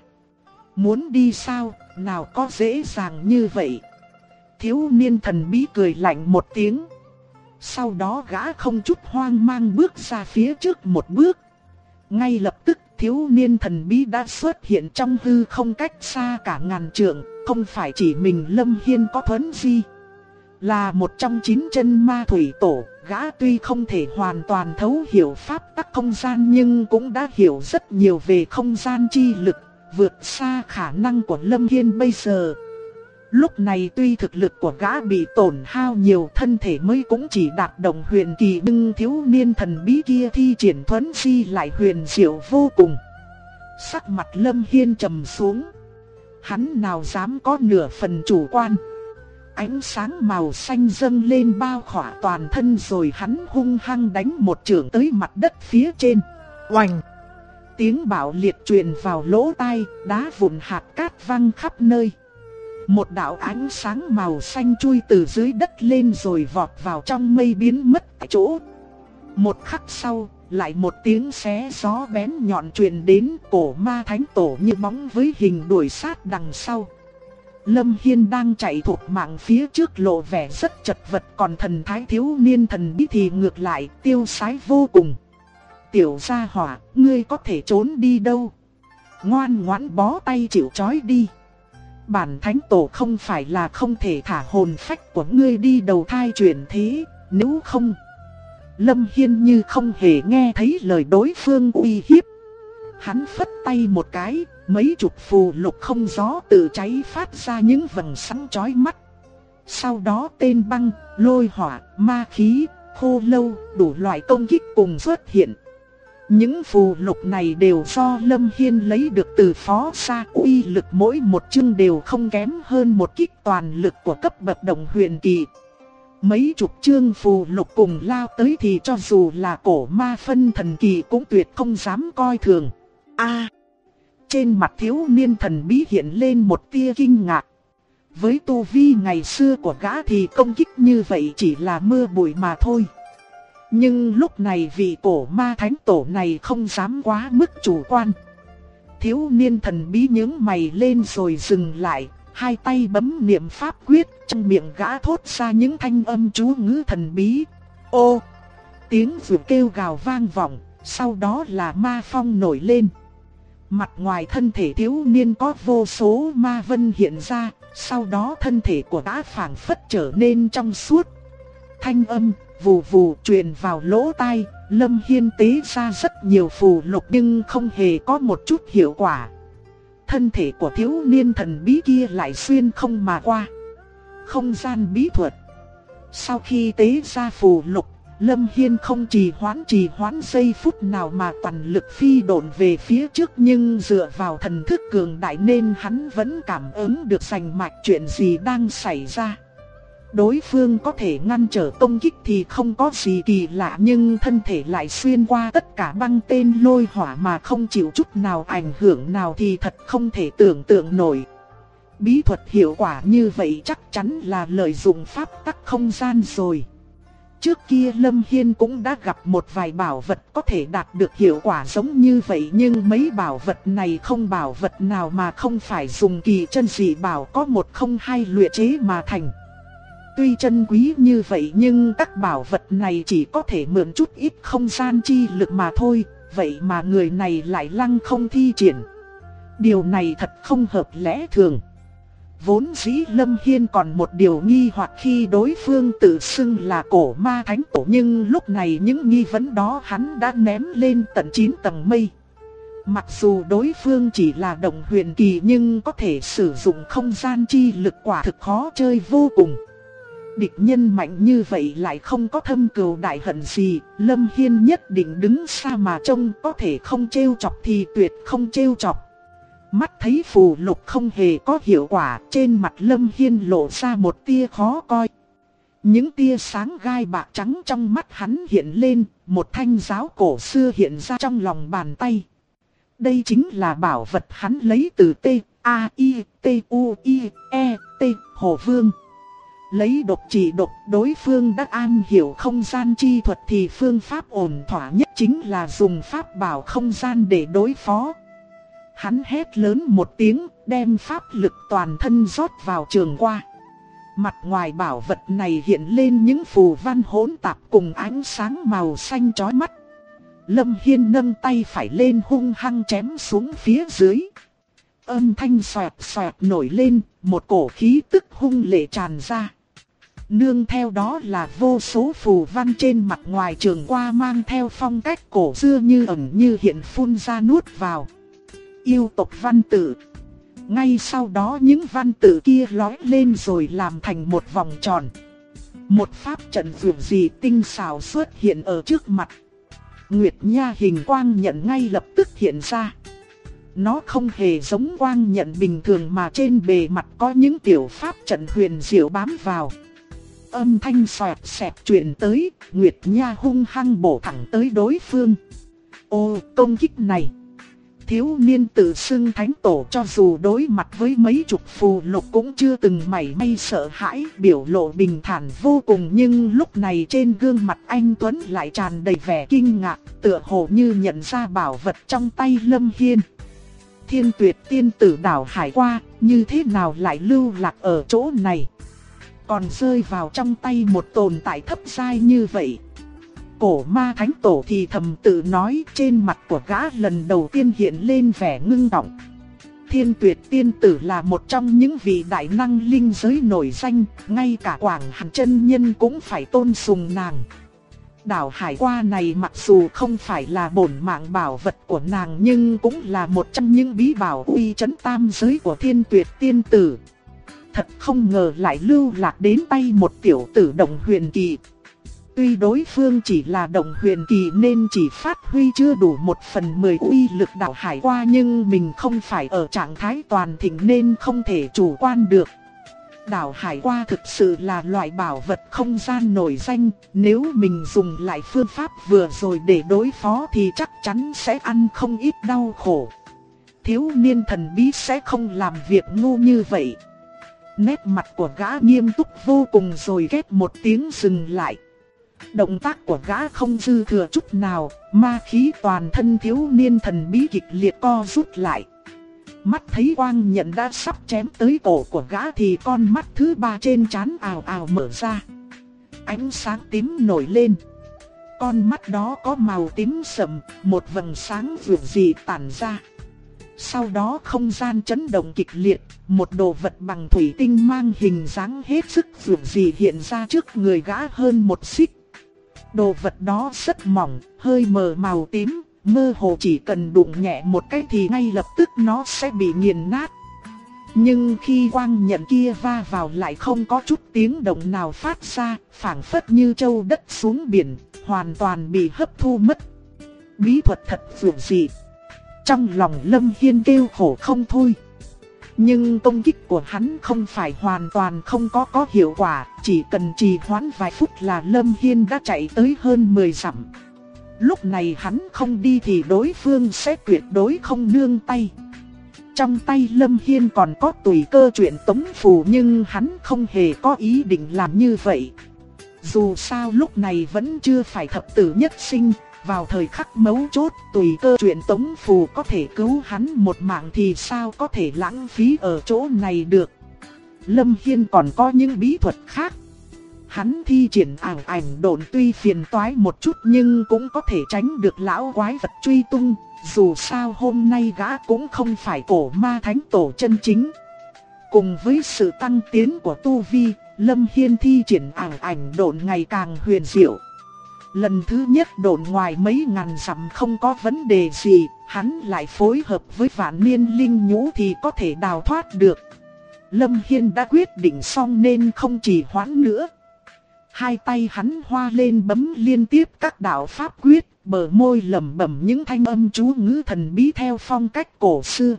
Muốn đi sao, nào có dễ dàng như vậy. Thiếu niên thần bí cười lạnh một tiếng. Sau đó gã không chút hoang mang bước ra phía trước một bước. Ngay lập tức thiếu niên thần bí đã xuất hiện trong hư không cách xa cả ngàn trượng. Không phải chỉ mình Lâm Hiên có thuấn di. Là một trong 9 chân ma thủy tổ, gã tuy không thể hoàn toàn thấu hiểu pháp tắc không gian nhưng cũng đã hiểu rất nhiều về không gian chi lực, vượt xa khả năng của Lâm Hiên bây giờ. Lúc này tuy thực lực của gã bị tổn hao nhiều, thân thể mới cũng chỉ đạt động huyền kỳ, nhưng thiếu niên thần bí kia thi triển thuấn di lại huyền diệu vô cùng. Sắc mặt Lâm Hiên trầm xuống. Hắn nào dám có nửa phần chủ quan. Ánh sáng màu xanh dâng lên bao khỏa toàn thân rồi hắn hung hăng đánh một chưởng tới mặt đất phía trên. Oành! Tiếng bạo liệt truyền vào lỗ tai, đá vụn hạt cát văng khắp nơi. Một đạo ánh sáng màu xanh chui từ dưới đất lên rồi vọt vào trong mây biến mất tại chỗ. Một khắc sau, lại một tiếng xé gió bén nhọn truyền đến, cổ ma thánh tổ như bóng với hình đuổi sát đằng sau. Lâm Hiên đang chạy thục mạng phía trước lộ vẻ rất chật vật, còn thần thái thiếu niên thần bí thì ngược lại tiêu sái vô cùng. Tiểu gia hỏa, ngươi có thể trốn đi đâu? Ngoan ngoãn bó tay chịu trói đi. Bản thánh tổ không phải là không thể thả hồn phách của ngươi đi đầu thai chuyển thế, nếu không... Lâm Hiên như không hề nghe thấy lời đối phương uy hiếp. Hắn phất tay một cái, mấy chục phù lục không gió tự cháy phát ra những vầng sáng chói mắt. Sau đó tên băng, lôi hỏa, ma khí, khô lâu, đủ loại công kích cùng xuất hiện. Những phù lục này đều do Lâm Hiên lấy được từ Phó Sa, uy lực mỗi một chương đều không kém hơn một kích toàn lực của cấp bậc Động Huyền Kỳ. Mấy chục chương phù lục cùng lao tới thì cho dù là cổ ma phân thần kỳ cũng tuyệt không dám coi thường. Trên mặt thiếu niên thần bí hiện lên một tia kinh ngạc. Với tu vi ngày xưa của gã thì công kích như vậy chỉ là mưa bụi mà thôi. Nhưng lúc này vị cổ ma thánh tổ này không dám quá mức chủ quan. Thiếu niên thần bí nhướng mày lên rồi dừng lại, hai tay bấm niệm pháp quyết, trong miệng gã thốt ra những thanh âm chú ngữ thần bí. Ô! Tiếng vừa kêu gào vang vọng, sau đó là ma phong nổi lên. Mặt ngoài thân thể thiếu niên có vô số ma vân hiện ra, sau đó thân thể của gã phảng phất trở nên trong suốt. Thanh âm vù vù truyền vào lỗ tai, Lâm Hiên tế ra rất nhiều phù lục nhưng không hề có một chút hiệu quả. Thân thể của thiếu niên thần bí kia lại xuyên không mà qua. Không gian bí thuật. Sau khi tế ra phù lục, Lâm Hiên không trì hoãn giây phút nào mà toàn lực phi độn về phía trước, nhưng dựa vào thần thức cường đại nên hắn vẫn cảm ứng được rành mạch chuyện gì đang xảy ra. Đối phương có thể ngăn trở công kích thì không có gì kỳ lạ, nhưng thân thể lại xuyên qua tất cả băng tên lôi hỏa mà không chịu chút nào ảnh hưởng nào thì thật không thể tưởng tượng nổi. Bí thuật hiệu quả như vậy chắc chắn là lợi dụng pháp tắc không gian rồi. Trước kia Lâm Hiên cũng đã gặp một vài bảo vật có thể đạt được hiệu quả giống như vậy, nhưng mấy bảo vật này không bảo vật nào mà không phải dùng kỳ chân dị bảo có 102 luyện chế mà thành. Tuy chân quý như vậy nhưng các bảo vật này chỉ có thể mượn chút ít không gian chi lực mà thôi, vậy mà người này lại lăng không thi triển. Điều này thật không hợp lẽ thường. Vốn dĩ Lâm Hiên còn một điều nghi hoặc khi đối phương tự xưng là cổ ma thánh tổ, nhưng lúc này những nghi vấn đó hắn đã ném lên tận 9 tầng mây. Mặc dù đối phương chỉ là Động Huyền Kỳ nhưng có thể sử dụng không gian chi lực quả thực khó chơi vô cùng. Địch nhân mạnh như vậy lại không có thâm cừu đại hận gì, Lâm Hiên nhất định đứng xa mà trông, có thể không trêu chọc thì tuyệt không trêu chọc. Mắt thấy phù lục không hề có hiệu quả, trên mặt Lâm Hiên lộ ra một tia khó coi. Những tia sáng gai bạc trắng trong mắt hắn hiện lên, một thanh giáo cổ xưa hiện ra trong lòng bàn tay. Đây chính là bảo vật hắn lấy từ T-A-I-T-U-I-E-T, Hồ Vương. Lấy độc trị độc, đối phương đã an hiểu không gian chi thuật thì phương pháp ổn thỏa nhất chính là dùng pháp bảo không gian để đối phó. Hắn hét lớn một tiếng, đem pháp lực toàn thân rót vào trường qua. Mặt ngoài bảo vật này hiện lên những phù văn hỗn tạp cùng ánh sáng màu xanh chói mắt. Lâm Hiên nâng tay phải lên hung hăng chém xuống phía dưới. Âm thanh xoẹt xoẹt nổi lên, một cổ khí tức hung lệ tràn ra. Nương theo đó là vô số phù văn trên mặt ngoài trường qua mang theo phong cách cổ xưa như ẩn như hiện phun ra nuốt vào. Yêu tộc văn tự. Ngay sau đó những văn tự kia lói lên rồi làm thành một vòng tròn. Một pháp trận vượt gì tinh xảo xuất hiện ở trước mặt. Nguyệt Nha hình quang nhận ngay lập tức hiện ra. Nó không hề giống quang nhận bình thường mà trên bề mặt có những tiểu pháp trận huyền diệu bám vào. Âm thanh xoẹt xẹt truyền tới, Nguyệt Nha hung hăng bổ thẳng tới đối phương. Ô, công kích này! Thiếu niên tự xưng thánh tổ cho dù đối mặt với mấy chục phù lục cũng chưa từng mảy may sợ hãi, biểu lộ bình thản vô cùng, nhưng lúc này trên gương mặt anh Tuấn lại tràn đầy vẻ kinh ngạc, tựa hồ như nhận ra bảo vật trong tay Lâm Hiên. Thiên Tuyệt tiên tử đảo hải qua, như thế nào lại lưu lạc ở chỗ này? Còn rơi vào trong tay một tồn tại thấp giai như vậy. Cổ ma thánh tổ thì thầm tự nói, trên mặt của gã lần đầu tiên hiện lên vẻ ngưng trọng. Thiên Tuyệt tiên tử là một trong những vị đại năng linh giới nổi danh, ngay cả Quảng Hàn chân nhân cũng phải tôn sùng nàng. Đảo hải qua này mặc dù không phải là bổn mạng bảo vật của nàng nhưng cũng là một trong những bí bảo uy chấn tam giới của Thiên Tuyệt tiên tử. Thật không ngờ lại lưu lạc đến tay một tiểu tử Động Huyền Kỳ. Tuy đối phương chỉ là động huyền kỳ nên chỉ phát huy chưa đủ 1/10 uy lực đạo hải qua, nhưng mình không phải ở trạng thái toàn thịnh nên không thể chủ quan được. Đạo hải qua thực sự là loại bảo vật không gian nổi danh, nếu mình dùng lại phương pháp vừa rồi để đối phó thì chắc chắn sẽ ăn không ít đau khổ. Thiếu niên thần bí sẽ không làm việc ngu như vậy. Nét mặt của gã nghiêm túc vô cùng rồi két một tiếng dừng lại. Động tác của gã không dư thừa chút nào, ma khí toàn thân thiếu niên thần bí kịch liệt co rút lại. Mắt thấy quang nhận đã sắp chém tới cổ của gã thì con mắt thứ ba trên trán ào ào mở ra. Ánh sáng tím nổi lên. Con mắt đó có màu tím sẫm, một vầng sáng vượt dị tản ra. Sau đó không gian chấn động kịch liệt, một đồ vật bằng thủy tinh mang hình dáng hết sức vượt dị hiện ra trước người gã hơn một xích. Đồ vật đó rất mỏng, hơi mờ màu tím, mơ hồ chỉ cần đụng nhẹ một cái thì ngay lập tức nó sẽ bị nghiền nát. Nhưng khi quang nhận kia va vào lại không có chút tiếng động nào phát ra, phảng phất như châu đất xuống biển, hoàn toàn bị hấp thu mất. Bí thuật thật vượt dị. Trong lòng Lâm Hiên kêu khổ không thôi. Nhưng công kích của hắn không phải hoàn toàn không có hiệu quả, chỉ cần trì hoãn vài phút là Lâm Hiên đã chạy tới hơn 10 dặm. Lúc này hắn không đi thì đối phương sẽ tuyệt đối không nương tay. Trong tay Lâm Hiên còn có tùy cơ truyện tống phù nhưng hắn không hề có ý định làm như vậy. Dù sao lúc này vẫn chưa phải thập tử nhất sinh, vào thời khắc mấu chốt tùy cơ truyện tống phù có thể cứu hắn một mạng thì sao có thể lãng phí ở chỗ này được. Lâm Hiên còn có những bí thuật khác. Hắn thi triển ảo ảnh độn tuy phiền toái một chút nhưng cũng có thể tránh được lão quái vật truy tung. Dù sao hôm nay gã cũng không phải cổ ma thánh tổ chân chính. Cùng với sự tăng tiến của tu vi, Lâm Hiên thi triển ảo ảnh độn ngày càng huyền diệu. Lần thứ nhất độn ngoài mấy ngàn dặm không có vấn đề gì, hắn lại phối hợp với vạn niên linh nhũ thì có thể đào thoát được. Lâm Hiên đã quyết định xong nên không trì hoãn nữa. Hai tay hắn hoa lên bấm liên tiếp các đạo pháp quyết, bờ môi lẩm bẩm những thanh âm chú ngữ thần bí theo phong cách cổ xưa.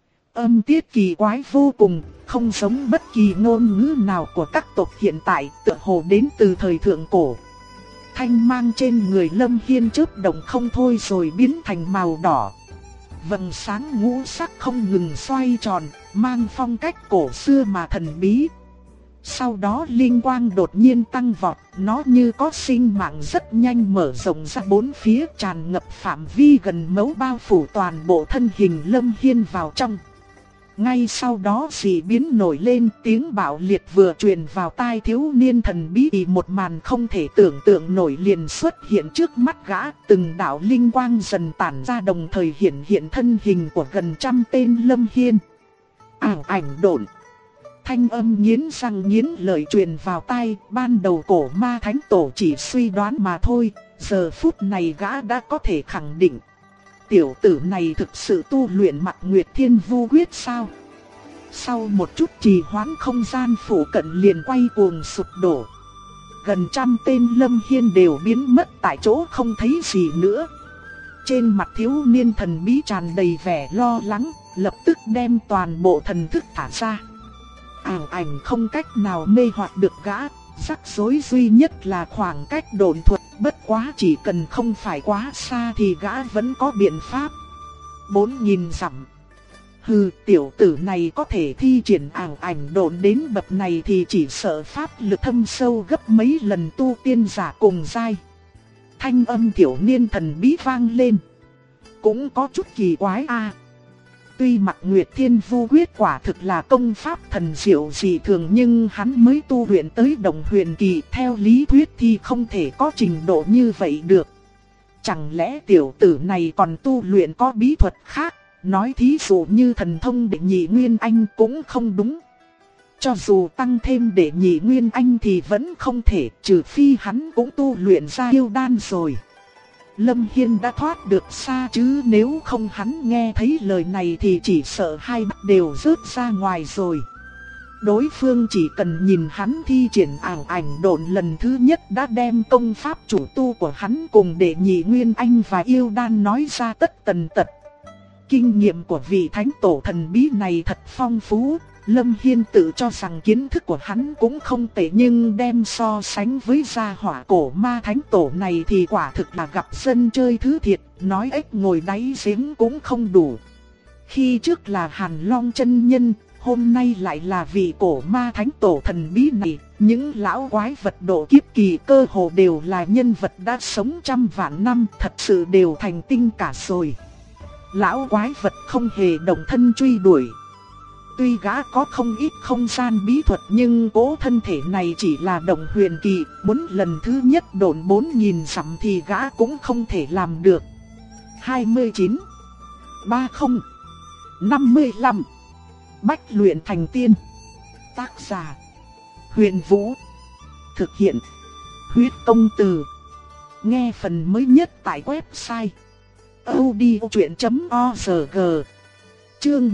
Âm tiết kỳ quái vô cùng, không giống bất kỳ ngôn ngữ nào của các tộc hiện tại, tựa hồ đến từ thời thượng cổ. Thanh mang trên người Lâm Hiên chớp động không thôi rồi biến thành màu đỏ. Vầng sáng ngũ sắc không ngừng xoay tròn, mang phong cách cổ xưa mà thần bí. Sau đó linh quang đột nhiên tăng vọt, nó như có sinh mạng rất nhanh mở rộng ra bốn phía, tràn ngập phạm vi gần mẫu, bao phủ toàn bộ thân hình Lâm Hiên vào trong. Ngay sau đó dị biến nổi lên, tiếng bạo liệt vừa truyền vào tai thiếu niên thần bí thì một màn không thể tưởng tượng nổi liền xuất hiện trước mắt gã. Từng đạo linh quang dần tản ra đồng thời hiện thân hình của gần trăm tên Lâm Hiên. Ảo ảnh độn. Thanh âm nghiến răng nghiến lợi truyền vào tai, ban đầu cổ ma thánh tổ chỉ suy đoán mà thôi, giờ phút này gã đã có thể khẳng định. Tiểu tử này thực sự tu luyện Mạc Nguyệt Thiên Vu Quyết sao? Sau một chút trì hoãn không gian phủ cận liền quay cuồng sụp đổ. Gần trăm tên Lâm Hiên đều biến mất tại chỗ không thấy gì nữa. Trên mặt thiếu niên thần bí tràn đầy vẻ lo lắng, lập tức đem toàn bộ thần thức thả ra. Ảo ảnh không cách nào mê hoặc được gã, rắc rối duy nhất là khoảng cách độn thuật, bất quá chỉ cần không phải quá xa thì gã vẫn có biện pháp. 4000 dặm. Hừ, tiểu tử này có thể thi triển ảo ảnh độn đến bậc này thì chỉ sợ pháp lực thâm sâu gấp mấy lần tu tiên giả cùng giai. Thanh âm tiểu niên thần bí vang lên. Cũng có chút kỳ quái a. Tuy Mạc Nguyệt Thiên Vu Quyết quả thực là công pháp thần diệu dị thường nhưng hắn mới tu luyện tới đồng huyền kỳ, theo lý thuyết thì không thể có trình độ như vậy được. Chẳng lẽ tiểu tử này còn tu luyện có bí thuật khác, nói thí dụ như thần thông đệ nhị nguyên anh cũng không đúng. Cho dù tăng thêm đệ nhị nguyên anh thì vẫn không thể, trừ phi hắn cũng tu luyện ra yêu đan rồi. Lâm Hiên đã thoát được xa chứ nếu không hắn nghe thấy lời này thì chỉ sợ hai mắt đều rớt ra ngoài rồi. Đối phương chỉ cần nhìn hắn thi triển ảo ảnh độn lần thứ nhất đã đem công pháp chủ tu của hắn cùng đệ nhị Nguyên Anh và yêu đan nói ra tất tần tật. Kinh nghiệm của vị thánh tổ thần bí này thật phong phú. Lâm Hiên tự cho rằng kiến thức của hắn cũng không tệ, nhưng đem so sánh với gia hỏa cổ ma thánh tổ này thì quả thực là gặp dân chơi thứ thiệt, nói ếch ngồi đáy giếng cũng không đủ. Khi trước là Hàn Long chân nhân, hôm nay lại là vị cổ ma thánh tổ thần bí này, những lão quái vật độ kiếp kỳ cơ hồ đều là nhân vật đã sống trăm vạn năm, thật sự đều thành tinh cả rồi. Lão quái vật không hề động thân truy đuổi. Tuy gã có không ít không gian bí thuật nhưng cố thân thể này chỉ là động huyền kỳ, muốn lần thứ nhất độn 4000 dặm thì gã cũng không thể làm được. 29 30 55 Bách luyện thành tiên. Tác giả Huyền Vũ. Thực hiện Huyết Công Từ. Nghe phần mới nhất tại website audiochuyện.org. Chương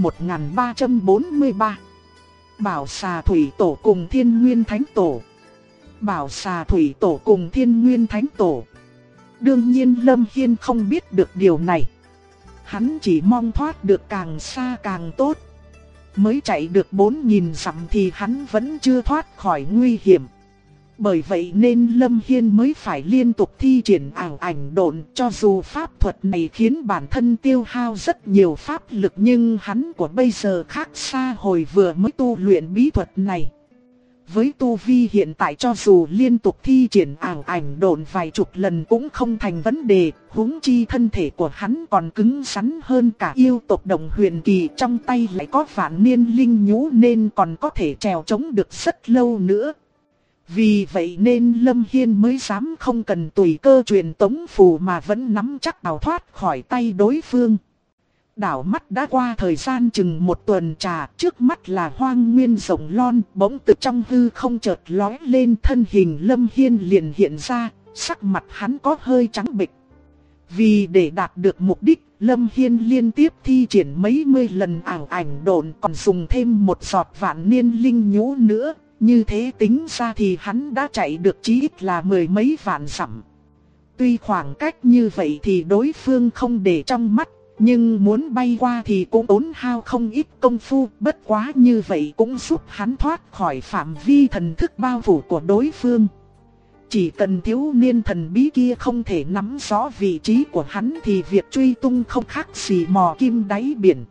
1343. Bảo Xà Thủy Tổ cùng Thiên Nguyên Thánh Tổ. Bảo Xà Thủy Tổ cùng Thiên Nguyên Thánh Tổ. Đương nhiên Lâm Hiên không biết được điều này. Hắn chỉ mong thoát được càng xa càng tốt. Mới chạy được 4000 dặm thì hắn vẫn chưa thoát khỏi nguy hiểm. Bởi vậy nên Lâm Hiên mới phải liên tục thi triển ảo ảnh độn, cho dù pháp thuật này khiến bản thân tiêu hao rất nhiều pháp lực nhưng hắn của bây giờ khác xa hồi vừa mới tu luyện bí thuật này. Với tu vi hiện tại cho dù liên tục thi triển ảo ảnh độn vài chục lần cũng không thành vấn đề, huống chi thân thể của hắn còn cứng rắn hơn cả yêu tộc Đồng Huyền Kỳ, trong tay lại có vạn niên linh nhũ nên còn có thể trèo chống được rất lâu nữa. Vì vậy nên Lâm Hiên mới dám không cần tùy cơ truyền tống phù mà vẫn nắm chắc đào thoát khỏi tay đối phương. Đảo mắt đã qua thời gian chừng một tuần trà, trước mắt là hoang nguyên rộng lon, bỗng từ trong hư không chợt lóe lên thân hình Lâm Hiên liền hiện ra, sắc mặt hắn có hơi trắng bệch. Vì để đạt được mục đích, Lâm Hiên liên tiếp thi triển mấy mươi lần ảo ảnh độn, còn dùng thêm một giọt vạn niên linh nhũ nữa. Như thế tính ra thì hắn đã chạy được chí ít là mười mấy vạn dặm. Tuy khoảng cách như vậy thì đối phương không để trong mắt, nhưng muốn bay qua thì cũng tốn hao không ít công phu. Bất quá như vậy cũng giúp hắn thoát khỏi phạm vi thần thức bao phủ của đối phương. Chỉ cần thiếu niên thần bí kia không thể nắm rõ vị trí của hắn thì việc truy tung không khác gì mò kim đáy biển.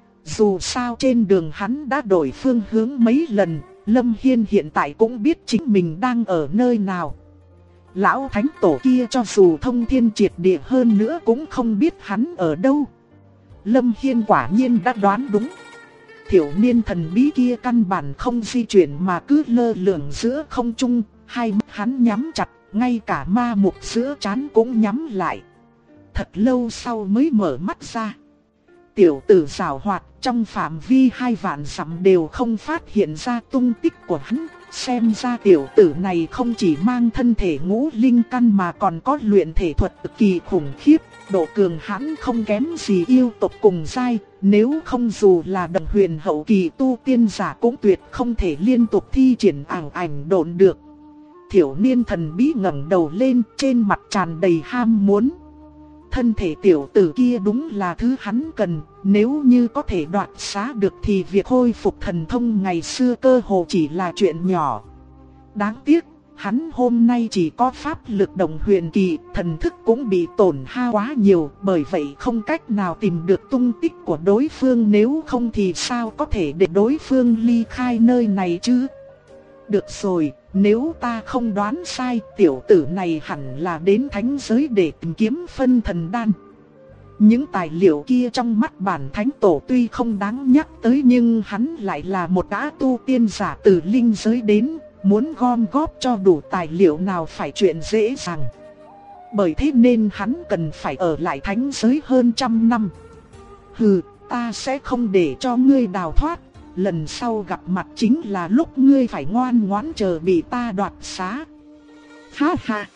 Dù sao trên đường hắn đã đổi phương hướng mấy lần, Lâm Hiên hiện tại cũng biết chính mình đang ở nơi nào. Lão thánh tổ kia cho dù thông thiên triệt địa hơn nữa cũng không biết hắn ở đâu. Lâm Hiên quả nhiên đã đoán đúng. Thiểu niên thần bí kia căn bản không di chuyển mà cứ lơ lửng giữa không trung, hai mắt hắn nhắm chặt, ngay cả ma mục giữa trán cũng nhắm lại. Thật lâu sau mới mở mắt ra. Tiểu tử giảo hoạt, trong phạm vi 2 vạn dặm đều không phát hiện ra tung tích của hắn. Xem ra tiểu tử này không chỉ mang thân thể ngũ linh căn mà còn có luyện thể thuật cực kỳ khủng khiếp. Độ cường hãn không kém gì yêu tộc cùng giai, nếu không dù là Đồng Huyền hậu kỳ tu tiên giả cũng tuyệt không thể liên tục thi triển ảo ảnh độn được. Thiểu niên thần bí ngẩng đầu lên, trên mặt tràn đầy ham muốn. Thân thể tiểu tử kia đúng là thứ hắn cần, nếu như có thể đoạt xá được thì việc khôi phục thần thông ngày xưa cơ hồ chỉ là chuyện nhỏ. Đáng tiếc, hắn hôm nay chỉ có pháp lực Đồng Huyền Kỳ, thần thức cũng bị tổn hao quá nhiều, bởi vậy không cách nào tìm được tung tích của đối phương, nếu không thì sao có thể để đối phương ly khai nơi này chứ. Được rồi, nếu ta không đoán sai, tiểu tử này hẳn là đến thánh giới để tìm kiếm phân thần đan. Những tài liệu kia trong mắt bản thánh tổ tuy không đáng nhắc tới nhưng hắn lại là một gã tu tiên giả từ linh giới đến, muốn gom góp cho đủ tài liệu nào phải chuyện dễ dàng. Bởi thế nên hắn cần phải ở lại thánh giới hơn 100 năm. Hừ, ta sẽ không để cho ngươi đào thoát. Lần sau gặp mặt chính là lúc ngươi phải ngoan ngoãn chờ bị ta đoạt xá. Ha ha.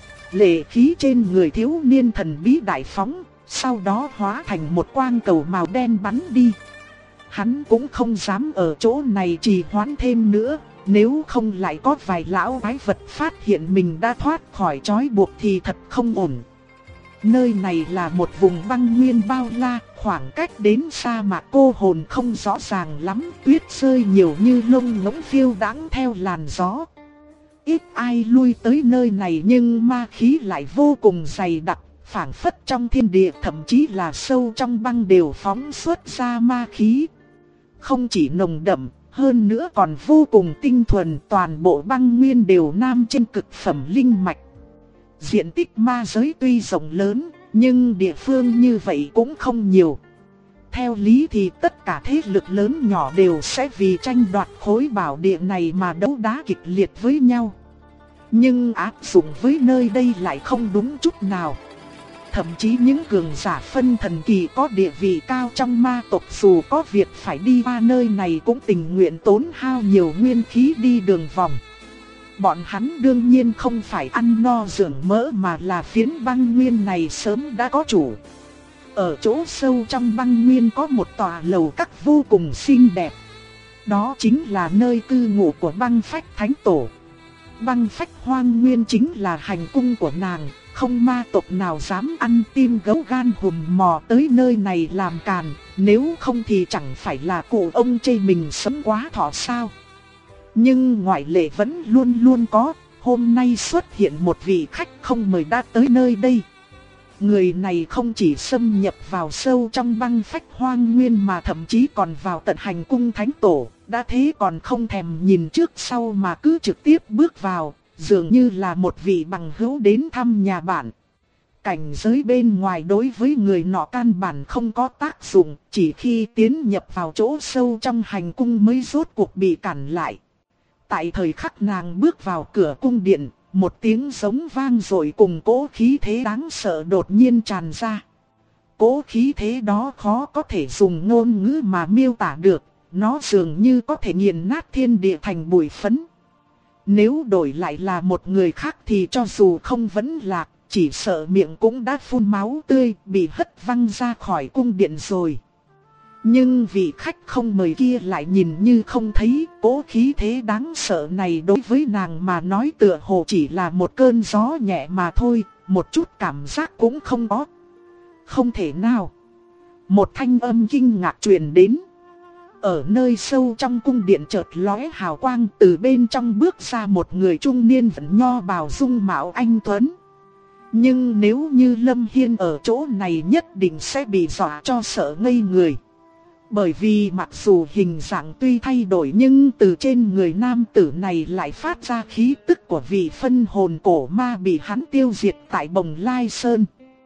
Lệ khí trên người thiếu niên thần bí đại phóng, sau đó hóa thành một quang cầu màu đen bắn đi. Hắn cũng không dám ở chỗ này trì hoãn thêm nữa, nếu không lại có vài lão quái vật phát hiện mình đã thoát khỏi trói buộc thì thật không ổn. Nơi này là một vùng băng nguyên bao la, khoảng cách đến sa mạc cô hồn không rõ ràng lắm, tuyết rơi nhiều như lông ngỗng phiêu đãng theo làn gió. Ít ai lui tới nơi này nhưng ma khí lại vô cùng dày đặc, phảng phất trong thiên địa thậm chí là sâu trong băng đều phóng xuất ra ma khí. Không chỉ nồng đậm, hơn nữa còn vô cùng tinh thuần, toàn bộ băng nguyên đều nam trên cực phẩm linh mạch. Diện tích ma giới tuy rộng lớn, nhưng địa phương như vậy cũng không nhiều. Theo lý thì tất cả thế lực lớn nhỏ đều sẽ vì tranh đoạt khối bảo địa này mà đấu đá kịch liệt với nhau. Nhưng áp dụng với nơi đây lại không đúng chút nào. Thậm chí những cường giả phân thần kỳ có địa vị cao trong ma tộc dù có việc phải đi qua nơi này cũng tình nguyện tốn hao nhiều nguyên khí đi đường vòng. Bọn hắn đương nhiên không phải ăn no dưỡng mỡ mà là phiến băng nguyên này sớm đã có chủ. Ở chỗ sâu trong băng nguyên có một tòa lầu các vô cùng xinh đẹp. Đó chính là nơi cư ngụ của băng phách thánh tổ. Băng phách hoang nguyên chính là hành cung của nàng, không ma tộc nào dám ăn tim gấu gan hùm mò tới nơi này làm càn, nếu không thì chẳng phải là cụ ông chê mình sớm quá thọ sao. Nhưng ngoại lệ vẫn luôn luôn có, hôm nay xuất hiện một vị khách không mời đã tới nơi đây. Người này không chỉ xâm nhập vào sâu trong băng phách hoang nguyên mà thậm chí còn vào tận hành cung thánh tổ, đã thế còn không thèm nhìn trước sau mà cứ trực tiếp bước vào, dường như là một vị bằng hữu đến thăm nhà bạn. Cảnh giới bên ngoài đối với người nọ căn bản không có tác dụng, chỉ khi tiến nhập vào chỗ sâu trong hành cung mới rốt cuộc bị cản lại. Tại thời khắc nàng bước vào cửa cung điện, một tiếng giống vang dội cùng cỗ khí thế đáng sợ đột nhiên tràn ra. Cỗ khí thế đó khó có thể dùng ngôn ngữ mà miêu tả được, nó dường như có thể nghiền nát thiên địa thành bụi phấn. Nếu đổi lại là một người khác thì cho dù không vấn lạc, chỉ sợ miệng cũng đã phun máu tươi, bị hất văng ra khỏi cung điện rồi. Nhưng vị khách không mời kia lại nhìn như không thấy, cỗ khí thế đáng sợ này đối với nàng mà nói tựa hồ chỉ là một cơn gió nhẹ mà thôi, một chút cảm giác cũng không có. Không thể nào. Một thanh âm kinh ngạc truyền đến. Ở nơi sâu trong cung điện chợt lóe hào quang, từ bên trong bước ra một người trung niên vẫn nho bào dung mạo anh tuấn. Nhưng nếu như Lâm Hiên ở chỗ này nhất định sẽ bị dọa cho sợ ngây người. Bởi vì mặc dù hình dạng tuy thay đổi nhưng từ trên người nam tử này lại phát ra khí tức của vị phân hồn cổ ma bị hắn tiêu diệt tại Bồng Lai Sơn.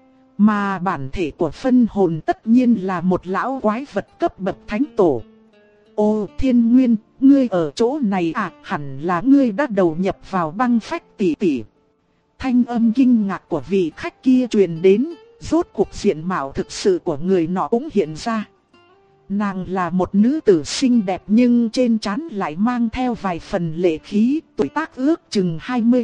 Mà bản thể của phân hồn tất nhiên là một lão quái vật cấp bậc thánh tổ. Ô Thiên Nguyên, ngươi ở chỗ này à? Hẳn là ngươi đã đầu nhập vào băng phách tỷ tỷ. Thanh âm kinh ngạc của vị khách kia truyền đến, rốt cuộc diện mạo thực sự của người nọ cũng hiện ra. Nàng là một nữ tử xinh đẹp nhưng trên trán lại mang theo vài phần lệ khí, tuổi tác ước chừng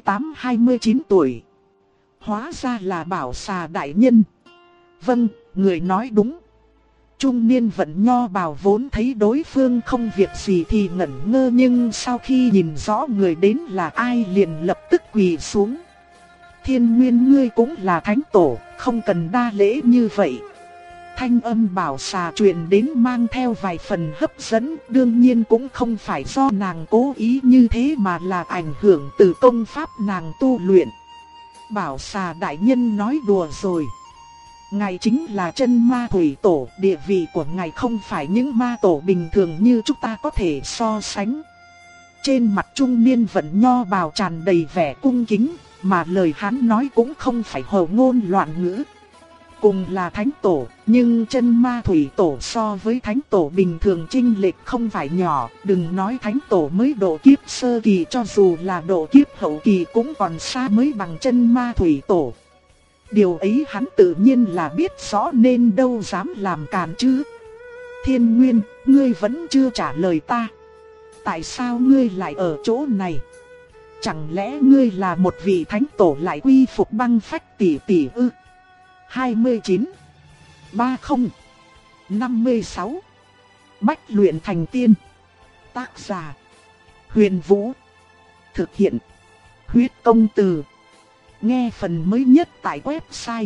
28-29 tuổi. Hóa ra là Bảo Xà đại nhân. Vâng, người nói đúng. Trung niên vận nho bào vốn thấy đối phương không việc gì thì ngẩn ngơ, nhưng sau khi nhìn rõ người đến là ai liền lập tức quỳ xuống. Thiên Nguyên, ngươi cũng là thánh tổ, không cần đa lễ như vậy. Thanh âm Bảo Xà truyền đến mang theo vài phần hấp dẫn, đương nhiên cũng không phải do nàng cố ý như thế mà là ảnh hưởng từ công pháp nàng tu luyện. Bảo Xà đại nhân nói đùa rồi. Ngài chính là chân ma thủy tổ, địa vị của ngài không phải những ma tổ bình thường như chúng ta có thể so sánh. Trên mặt trung niên vận nho bào tràn đầy vẻ cung kính, mà lời hắn nói cũng không phải hồ ngôn loạn ngữ. Cùng là thánh tổ, nhưng chân ma thủy tổ so với thánh tổ bình thường chênh lệch không phải nhỏ, đừng nói thánh tổ mới độ kiếp sơ kỳ, cho dù là độ kiếp hậu kỳ cũng còn xa mới bằng chân ma thủy tổ. Điều ấy hắn tự nhiên là biết rõ nên đâu dám làm càn chứ. Thiên Nguyên, ngươi vẫn chưa trả lời ta. Tại sao ngươi lại ở chỗ này? Chẳng lẽ ngươi là một vị thánh tổ lại quy phục băng phách tỷ tỷ ư? 29, 30, 56, Bách luyện thành tiên. Tác giả: Huyền Vũ. Thực hiện: Huyết Công Từ. Nghe phần mới nhất tại website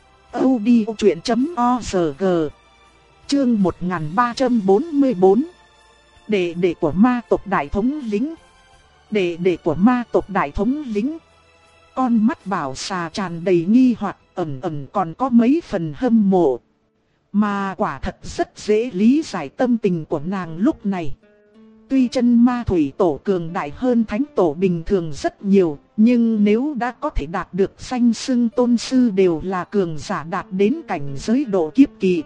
audiochuyện.org. Chương 1344. Đệ đệ của ma tộc đại thống lĩnh. Đệ đệ của ma tộc đại thống lĩnh. Con mắt Bảo Xà tràn đầy nghi hoặc, ẩn ẩn còn có mấy phần hâm mộ. Mà quả thật rất dễ lý giải tâm tình của nàng lúc này. Tuy chân ma thủy tổ cường đại hơn thánh tổ bình thường rất nhiều, nhưng nếu đã có thể đạt được danh xưng tôn sư đều là cường giả đạt đến cảnh giới độ kiếp kỳ.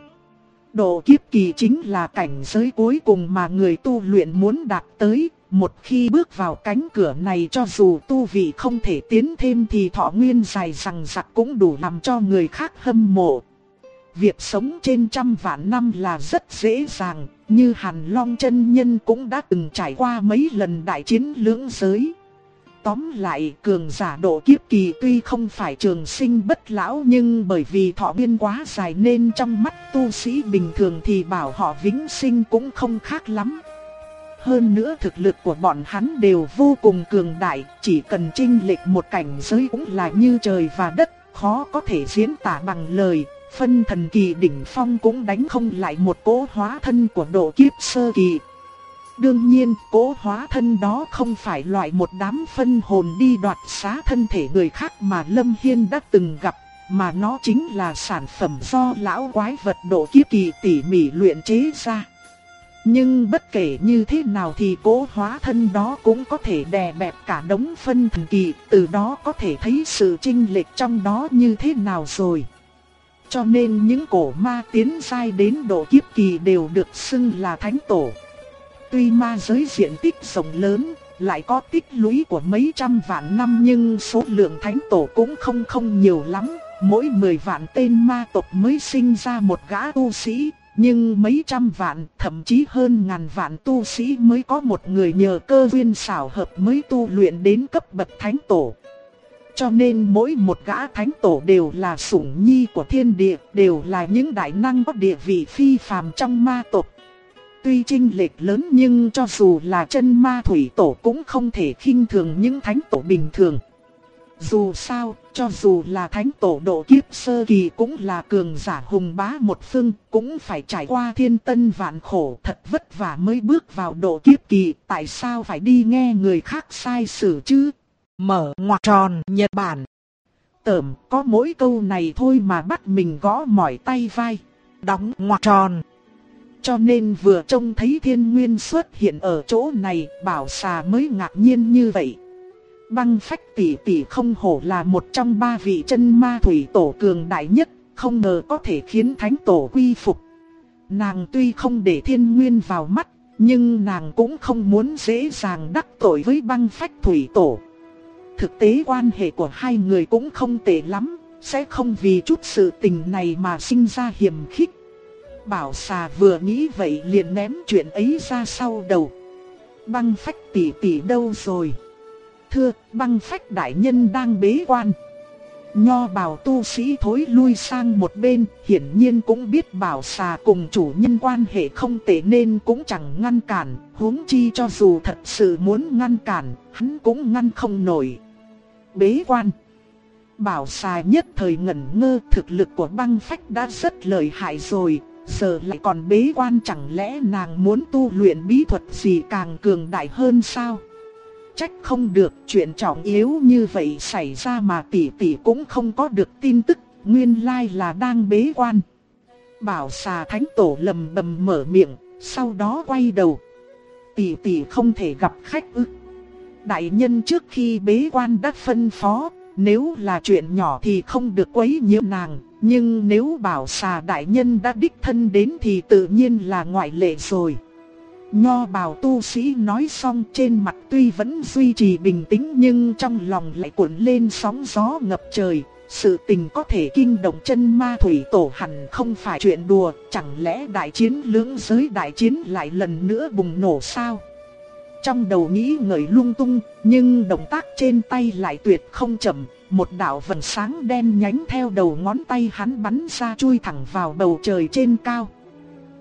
Độ kiếp kỳ chính là cảnh giới cuối cùng mà người tu luyện muốn đạt tới. Một khi bước vào cánh cửa này, cho dù tu vị không thể tiến thêm thì thọ nguyên dài dằng dặc cũng đủ làm cho người khác hâm mộ. Việc sống trên trăm vạn năm là rất dễ dàng, như Hàn Long chân nhân cũng đã từng trải qua mấy lần đại chiến lưỡng giới. Tóm lại, cường giả độ kiếp kỳ tuy không phải trường sinh bất lão, nhưng bởi vì thọ nguyên quá dài nên trong mắt tu sĩ bình thường thì bảo họ vĩnh sinh cũng không khác lắm. Hơn nữa thực lực của bọn hắn đều vô cùng cường đại, chỉ cần chênh lệch một cảnh giới cũng là như trời và đất, khó có thể diễn tả bằng lời. Phân thần kỳ đỉnh phong cũng đánh không lại một cỗ hóa thân của độ kiếp sơ kỳ. Đương nhiên, cỗ hóa thân đó không phải loại một đám phân hồn đi đoạt xá thân thể người khác mà Lâm Hiên đã từng gặp, mà nó chính là sản phẩm do lão quái vật độ kiếp kỳ tỉ mỉ luyện chế ra. Nhưng bất kể như thế nào thì cỗ hóa thân đó cũng có thể đè bẹp cả đống phân thần kỳ, từ đó có thể thấy sự chênh lệch trong đó như thế nào rồi. Cho nên những cổ ma tiến giai đến độ kiếp kỳ đều được xưng là thánh tổ. Tuy ma giới diện tích rộng lớn, lại có tích lũy của mấy trăm vạn năm, nhưng số lượng thánh tổ cũng không nhiều lắm. Mỗi 10 vạn tên ma tộc mới sinh ra một gã tu sĩ, nhưng mấy trăm vạn, thậm chí hơn ngàn vạn tu sĩ mới có một người nhờ cơ duyên xảo hợp mới tu luyện đến cấp bậc thánh tổ. Cho nên mỗi một gã thánh tổ đều là sủng nhi của thiên địa, đều là những đại năng có địa vị phi phàm trong ma tộc. Tuy chênh lệch lớn nhưng cho dù là chân ma thủy tổ cũng không thể khinh thường những thánh tổ bình thường. Dù sao, cho dù là thánh tổ độ kiếp sơ kỳ cũng là cường giả hùng bá một phương, cũng phải trải qua thiên tân vạn khổ, thật vất vả mới bước vào độ kiếp kỳ, tại sao phải đi nghe người khác sai xử chứ? Mở ngoặc tròn Nhật Bản. Tởm, có mỗi câu này thôi mà bắt mình gõ mỏi tay vai. Đóng ngoặc tròn. Cho nên vừa trông thấy Thiên Nguyên xuất hiện ở chỗ này, Bảo Xà mới ngạc nhiên như vậy. Băng Phách tỷ tỷ không hổ là một trong 3 vị chân ma thủy tổ cường đại nhất, không ngờ có thể khiến thánh tổ quy phục. Nàng tuy không để Thiên Nguyên vào mắt, nhưng nàng cũng không muốn dễ dàng đắc tội với Băng Phách thủy tổ. Thực tế quan hệ của hai người cũng không tệ lắm, sẽ không vì chút sự tình này mà sinh ra hiềm khích. Bảo Xà vừa nghĩ vậy liền ném chuyện ấy ra sau đầu. Băng Phách tỷ tỷ đâu rồi? Thưa, Băng Phách đại nhân đang bế quan. Nho Bào tu sĩ thối lui sang một bên, hiển nhiên cũng biết Bảo Xà cùng chủ nhân quan hệ không tệ nên cũng chẳng ngăn cản, huống chi cho dù thật sự muốn ngăn cản, hắn cũng ngăn không nổi. Bế quan. Bảo Xà nhất thời ngẩn ngơ, thực lực của Băng Phách đã rất lợi hại rồi, giờ lại còn bế quan, chẳng lẽ nàng muốn tu luyện bí thuật gì càng cường đại hơn sao? Trách không được, chuyện trọng yếu như vậy xảy ra mà tỷ tỷ cũng không có được tin tức, nguyên lai là đang bế quan. Bảo Xà thánh tổ lầm bầm mở miệng, sau đó quay đầu. Tỷ tỷ không thể gặp khách ư? Đại nhân trước khi bế quan đã phân phó, nếu là chuyện nhỏ thì không được quấy nhiễu nàng, nhưng nếu Bảo Xà đại nhân đã đích thân đến thì tự nhiên là ngoại lệ rồi. Nho Bào tu sĩ nói xong, trên mặt tuy vẫn duy trì bình tĩnh nhưng trong lòng lại cuộn lên sóng gió ngập trời. Sự tình có thể kinh động chân ma thủy tổ hẳn không phải chuyện đùa, chẳng lẽ đại chiến lưỡng giới đại chiến lại lần nữa bùng nổ sao? Trong đầu nghĩ ngợi lung tung, nhưng động tác trên tay lại tuyệt không chậm, một đạo vầng sáng đen nhánh theo đầu ngón tay hắn bắn ra chui thẳng vào bầu trời trên cao.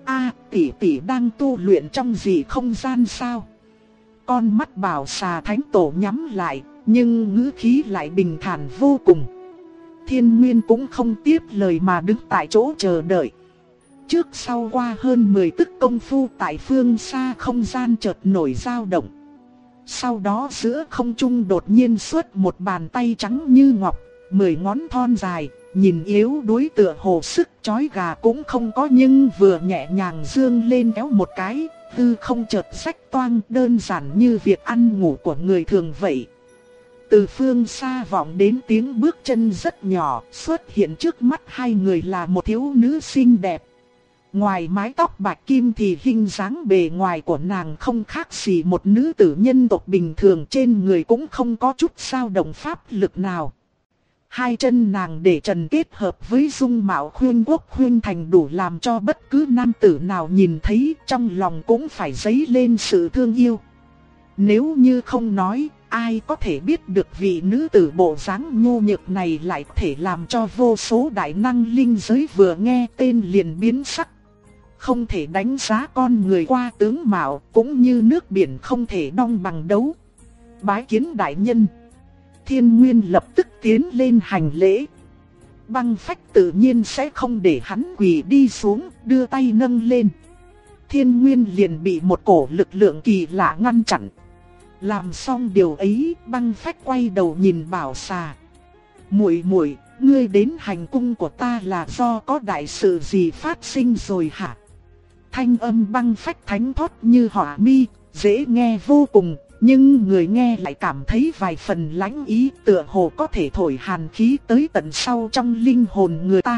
tỷ tỷ đang tu luyện trong dị không gian sao? Con mắt Bảo Xà Thánh Tổ nhắm lại, nhưng ngữ khí lại bình thản vô cùng. Thiên Nguyên cũng không tiếp lời mà đứng tại chỗ chờ đợi. Trước sau qua hơn 10 tức công phu, tại phương xa không gian chợt nổi dao động. Sau đó giữa không trung đột nhiên xuất một bàn tay trắng như ngọc, 10 ngón thon dài, nhìn yếu đuối tựa hồ sức chói gà cũng không có, nhưng vừa nhẹ nhàng dương lên kéo một cái, hư không chợt rách toang, đơn giản như việc ăn ngủ của người thường vậy. Từ phương xa vọng đến tiếng bước chân rất nhỏ, xuất hiện trước mắt hai người là một thiếu nữ xinh đẹp. Ngoài mái tóc bạch kim thì hình dáng bề ngoài của nàng không khác gì một nữ tử nhân tộc bình thường, trên người cũng không có chút dao động pháp lực nào. Hai chân nàng để trần kết hợp với dung mạo khuyên quốc khuyên thành, đủ làm cho bất cứ nam tử nào nhìn thấy trong lòng cũng phải dấy lên sự thương yêu. Nếu như không nói, ai có thể biết được vị nữ tử bộ dáng nhu nhược này lại có thể làm cho vô số đại năng linh giới vừa nghe tên liền biến sắc. Không thể đánh giá con người qua tướng mạo, cũng như nước biển không thể đong bằng đấu. Bái kiến đại nhân. Thiên Nguyên lập tức tiến lên hành lễ. Băng Phách tự nhiên sẽ không để hắn quỳ đi xuống, đưa tay nâng lên. Thiên Nguyên liền bị một cổ lực lượng kỳ lạ ngăn chặn. Làm xong điều ấy, Băng Phách quay đầu nhìn Bảo Xà. Muội muội, ngươi đến hành cung của ta là do có đại sự gì phát sinh rồi hả? Thanh âm Băng Phách thánh thót như hỏa mi, dễ nghe vô cùng, nhưng người nghe lại cảm thấy vài phần lãnh ý, tựa hồ có thể thổi hàn khí tới tận sâu trong linh hồn người ta.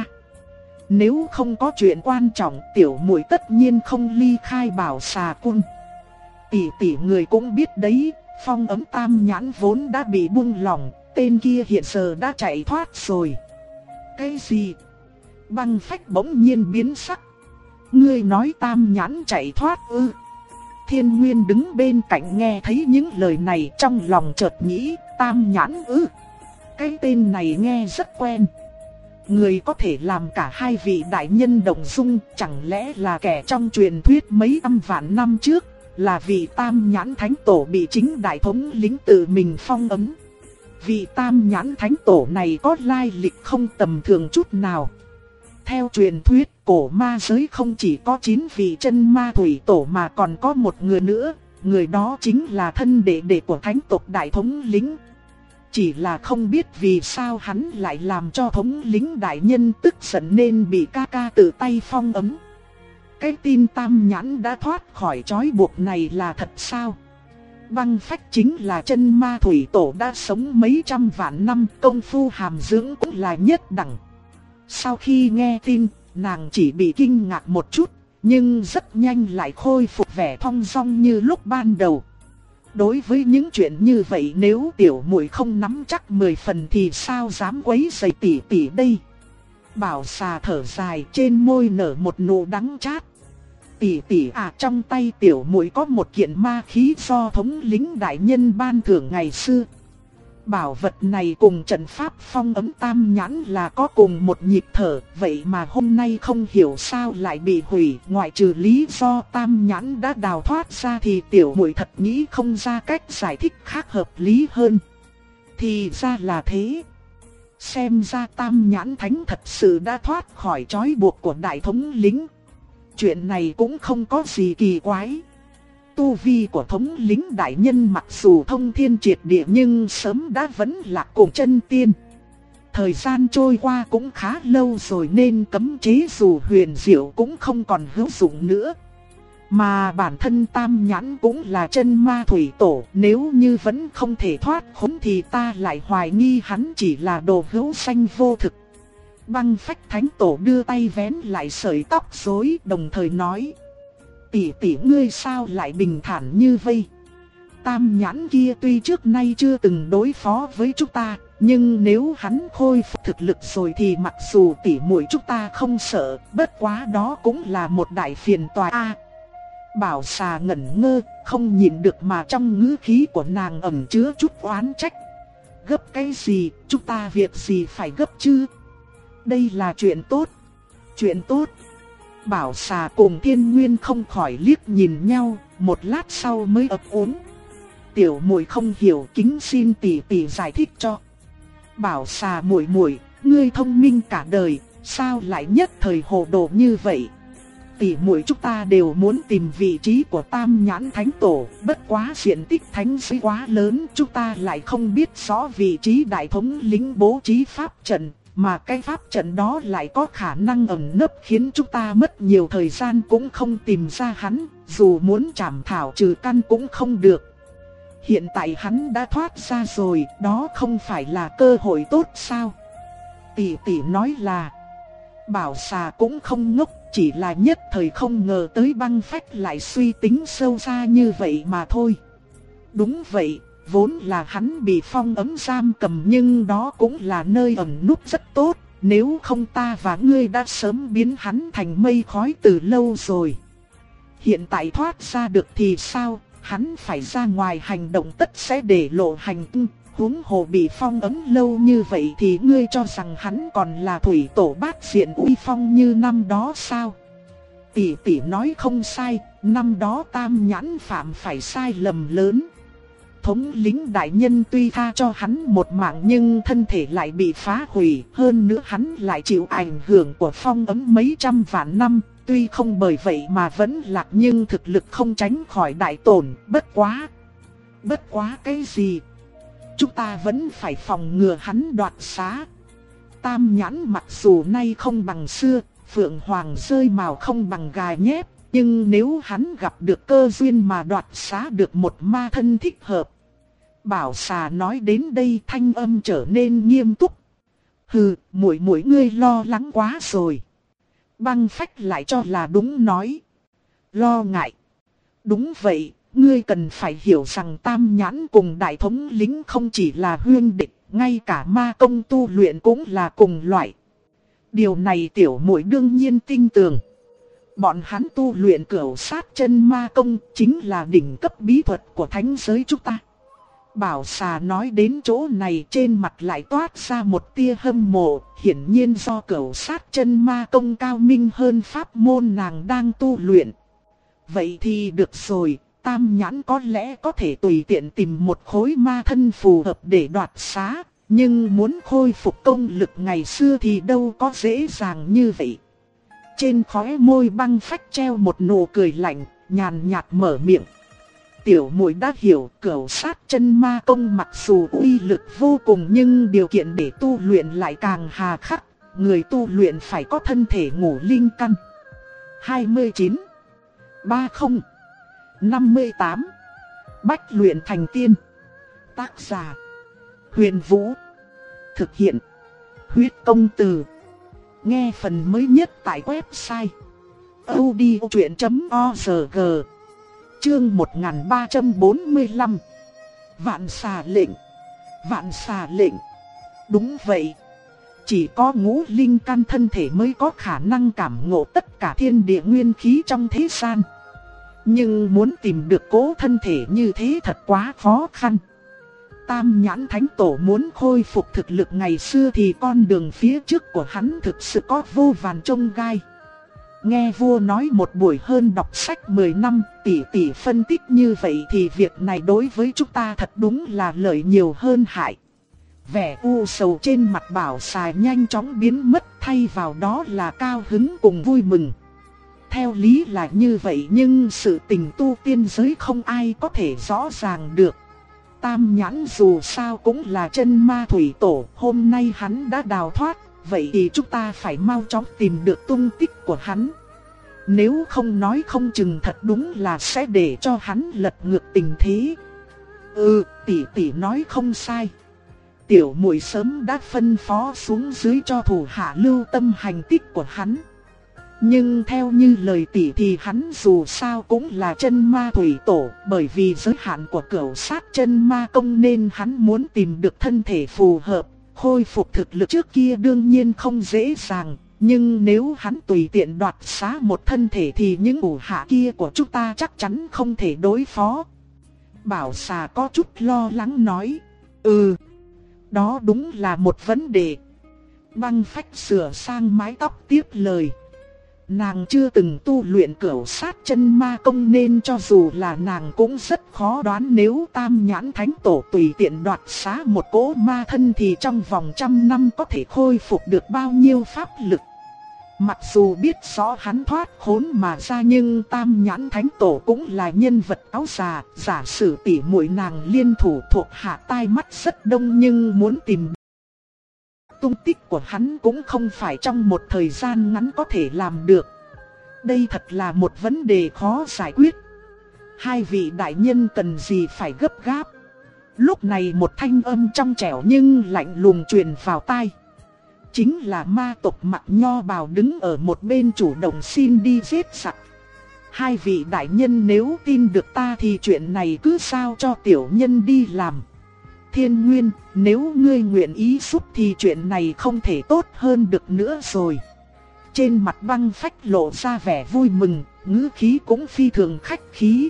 Nếu không có chuyện quan trọng, tiểu muội tất nhiên không ly khai Bảo Xà cung. Tỷ người cũng biết đấy, phong ấm Tam Nhãn vốn đã bị buông lỏng, tên kia hiện giờ đã chạy thoát rồi. Cái gì? Băng Phách bỗng nhiên biến sắc. Ngươi nói Tam Nhãn chạy thoát ư? Thiên Nguyên đứng bên cạnh nghe thấy những lời này, trong lòng chợt nghĩ, Tam Nhãn ư? Cái tên này nghe rất quen. Người có thể làm cả hai vị đại nhân động dung, chẳng lẽ là kẻ trong truyền thuyết mấy trăm vạn năm trước, là vị Tam Nhãn Thánh Tổ bị chính đại thống lĩnh tự mình phong ấn. Vị Tam Nhãn Thánh Tổ này có lai lịch không tầm thường chút nào. Theo truyền thuyết, cổ ma giới không chỉ có 9 vị chân ma thủy tổ mà còn có một người nữa, người đó chính là thân đệ của thánh tộc đại thống lĩnh. Chỉ là không biết vì sao hắn lại làm cho thống lĩnh đại nhân tức giận nên bị ca ca tự tay phong ấn. Cái tin Tam Nhãn đã thoát khỏi trói buộc này là thật sao? Băng Phách chính là chân ma thủy tổ đã sống mấy trăm vạn năm, công phu hàm dưỡng cũng là nhất đẳng. Sau khi nghe tin, nàng chỉ bị kinh ngạc một chút, nhưng rất nhanh lại khôi phục vẻ thong dong như lúc ban đầu. Đối với những chuyện như vậy, nếu tiểu muội không nắm chắc 10 phần thì sao dám quấy rầy tỷ tỷ đây? Bảo Xà thở dài, trên môi nở một nụ đắng chát. Tỷ tỷ à, trong tay tiểu muội có một kiện ma khí do thống lĩnh đại nhân ban thưởng ngày xưa. Bảo vật này cùng trận pháp phong ấm Tam Nhãn là có cùng một nhịp thở, vậy mà hôm nay không hiểu sao lại bị hủy. Ngoại trừ lý do Tam Nhãn đã đào thoát ra thì tiểu muội thật nghĩ không ra cách giải thích khác hợp lý hơn. Thì ra là thế. Xem ra Tam Nhãn Thánh thật sự đã thoát khỏi trói buộc của đại thống lĩnh. Chuyện này cũng không có gì kỳ quái. Tu vi của thống lĩnh đại nhân mặc dù thông thiên triệt địa nhưng sớm đã vẫn lạc cùng chân tiên. Thời gian trôi qua cũng khá lâu rồi nên cấm chế dù huyền diệu cũng không còn hữu dụng nữa. Mà bản thân Tam Nhãn cũng là chân ma thủy tổ, nếu như vẫn không thể thoát khốn thì ta lại hoài nghi hắn chỉ là đồ hữu sanh vô thực. Băng Phách Thánh Tổ đưa tay vén lại sợi tóc rối, đồng thời nói: tỷ ngươi sao lại bình thản như vây? Tam Nhãn kia tuy trước nay chưa từng đối phó với chúng ta, nhưng nếu hắn khôi phục thực lực rồi thì mặc dù tỷ muội chúng ta không sợ, bất quá đó cũng là một đại phiền toái a. Bảo Xà ngẩn ngơ, không nhịn được mà trong ngữ khí của nàng ẩn chứa chút oán trách. Gấp cái gì, chúng ta việc gì phải gấp chứ? Đây là chuyện tốt. Chuyện tốt. Bảo xà cùng Thiên Nguyên không khỏi liếc nhìn nhau, một lát sau mới ấp úng. Tiểu muội không hiểu, kính xin tỷ tỷ giải thích cho. Bảo xà muội muội, ngươi thông minh cả đời, sao lại nhất thời hồ đồ như vậy? Tỷ muội chúng ta đều muốn tìm vị trí của Tam Nhãn Thánh Tổ, bất quá diện tích thánh giới quá lớn, chúng ta lại không biết rõ vị trí đại thống lĩnh bố trí pháp trận, mà cái pháp trận đó lại có khả năng ẩn nấp khiến chúng ta mất nhiều thời gian cũng không tìm ra hắn, dù muốn trảm thảo trừ căn cũng không được. Hiện tại hắn đã thoát ra rồi, đó không phải là cơ hội tốt sao? Tỷ tỷ nói là. Bảo xà cũng không ngốc, chỉ là nhất thời không ngờ tới Băng Phách lại suy tính sâu xa như vậy mà thôi. Đúng vậy, vốn là hắn bị phong ấn giam cầm nhưng đó cũng là nơi ẩn núp rất tốt, nếu không ta và ngươi đã sớm biến hắn thành mây khói từ lâu rồi. Hiện tại thoát ra được thì sao, hắn phải ra ngoài hành động tất sẽ để lộ hành tung. Huống hồ bị phong ấn lâu như vậy thì ngươi cho rằng hắn còn là thủy tổ bát diện uy phong như năm đó sao? Tỷ tỷ nói không sai, năm đó Tam Nhãn phạm phải sai lầm lớn. Thống lĩnh đại nhân tuy tha cho hắn một mạng nhưng thân thể lại bị phá hủy, hơn nữa hắn lại chịu ảnh hưởng của phong ấn mấy trăm vạn năm. Tuy không bởi vậy mà vẫn lạc nhưng thực lực không tránh khỏi đại tổn, bất quá cái gì? Chúng ta vẫn phải phòng ngừa hắn đoạt xá. Tam Nhãn mặc dù nay không bằng xưa, phượng hoàng rơi màu không bằng gà nhép, nhưng nếu hắn gặp được cơ duyên mà đoạt xá được một ma thân thích hợp. Bảo xà nói đến đây thanh âm trở nên nghiêm túc. Hừ, muội muội ngươi lo lắng quá rồi. Băng Phách lại cho là đúng nói. Lo ngại. Đúng vậy. Ngươi cần phải hiểu rằng Tam Nhãn cùng đại thống lĩnh không chỉ là huyên địch, ngay cả ma công tu luyện cũng là cùng loại. Điều này tiểu muội đương nhiên tin tưởng. Bọn hắn tu luyện cửu sát chân ma công chính là đỉnh cấp bí thuật của thánh giới chúng ta. Bảo xà nói đến chỗ này trên mặt lại toát ra một tia hâm mộ, hiển nhiên do cửu sát chân ma công cao minh hơn pháp môn nàng đang tu luyện. Vậy thì được rồi. Tam Nhãn có lẽ có thể tùy tiện tìm một khối ma thân phù hợp để đoạt xá, nhưng muốn khôi phục công lực ngày xưa thì đâu có dễ dàng như vậy. Trên khóe môi Băng Phách treo một nụ cười lạnh, nhàn nhạt mở miệng. Tiểu muội đã hiểu, cửu sát chân ma công mặc dù uy lực vô cùng nhưng điều kiện để tu luyện lại càng hà khắc, người tu luyện phải có thân thể ngũ linh căn. 29. 30. 58. Bách luyện thành tiên. Tác giả Huyền Vũ. Thực hiện Huyết Công Từ. Nghe phần mới nhất tại website audiochuyện.org. Chương 1345. Vạn xà lệnh. Vạn xà lệnh. Đúng vậy. Chỉ có ngũ linh căn thân thể mới có khả năng cảm ngộ tất cả thiên địa nguyên khí trong thế gian. Nhưng muốn tìm được cố thân thể như thế thật quá khó khăn. Tam Nhãn Thánh Tổ muốn khôi phục thực lực ngày xưa thì con đường phía trước của hắn thực sự có vô vàn chông gai. Nghe vua nói một buổi hơn đọc sách 10 năm, tỷ tỷ phân tích như vậy thì việc này đối với chúng ta thật đúng là lợi nhiều hơn hại. Vẻ u sầu trên mặt Bảo xà nhanh chóng biến mất, thay vào đó là cao hứng cùng vui mừng. Theo lý là như vậy nhưng sự tình tu tiên giới không ai có thể rõ ràng được. Tam Nhãn dù sao cũng là chân ma thủy tổ, hôm nay hắn đã đào thoát, vậy thì chúng ta phải mau chóng tìm được tung tích của hắn. Nếu không nói không chừng thật đúng là sẽ để cho hắn lật ngược tình thế. Tỷ tỷ nói không sai. Tiểu muội sớm đã phân phó xuống dưới cho thủ hạ lưu tâm hành tích của hắn. Nhưng theo như lời tỷ thì hắn dù sao cũng là chân ma thủy tổ, bởi vì giới hạn của cửu sát chân ma công nên hắn muốn tìm được thân thể phù hợp, khôi phục thực lực trước kia đương nhiên không dễ dàng, nhưng nếu hắn tùy tiện đoạt xá một thân thể thì những thủ hạ kia của chúng ta chắc chắn không thể đối phó. Bảo xà có chút lo lắng nói, đó đúng là một vấn đề. Băng Phách sửa sang mái tóc tiếp lời. Nàng chưa từng tu luyện cửu sát chân ma công nên cho dù là nàng cũng rất khó đoán nếu Tam Nhãn Thánh Tổ tùy tiện đoạt xá một cỗ ma thân thì trong vòng 100 năm có thể khôi phục được bao nhiêu pháp lực. Mặc dù biết rõ hắn thoát khốn mà ra nhưng Tam Nhãn Thánh Tổ cũng là nhân vật áo già, giả sử tỉ muội nàng liên thủ thuộc hạ tai mắt rất đông nhưng muốn tìm tung tích của hắn cũng không phải trong một thời gian ngắn có thể làm được. Đây thật là một vấn đề khó giải quyết. Hai vị đại nhân cần gì phải gấp gáp. Lúc này một thanh âm trong trẻo nhưng lạnh lùng truyền vào tai. Chính là ma tộc mặc nho bào đứng ở một bên chủ động xin đi giết giặc. Hai vị đại nhân nếu tin được ta thì chuyện này cứ giao cho tiểu nhân đi làm. Thiên Nguyên, nếu ngươi nguyện ý giúp thì chuyện này không thể tốt hơn được nữa rồi. Trên mặt Băng Phách lộ ra vẻ vui mừng, ngữ khí cũng phi thường khách khí.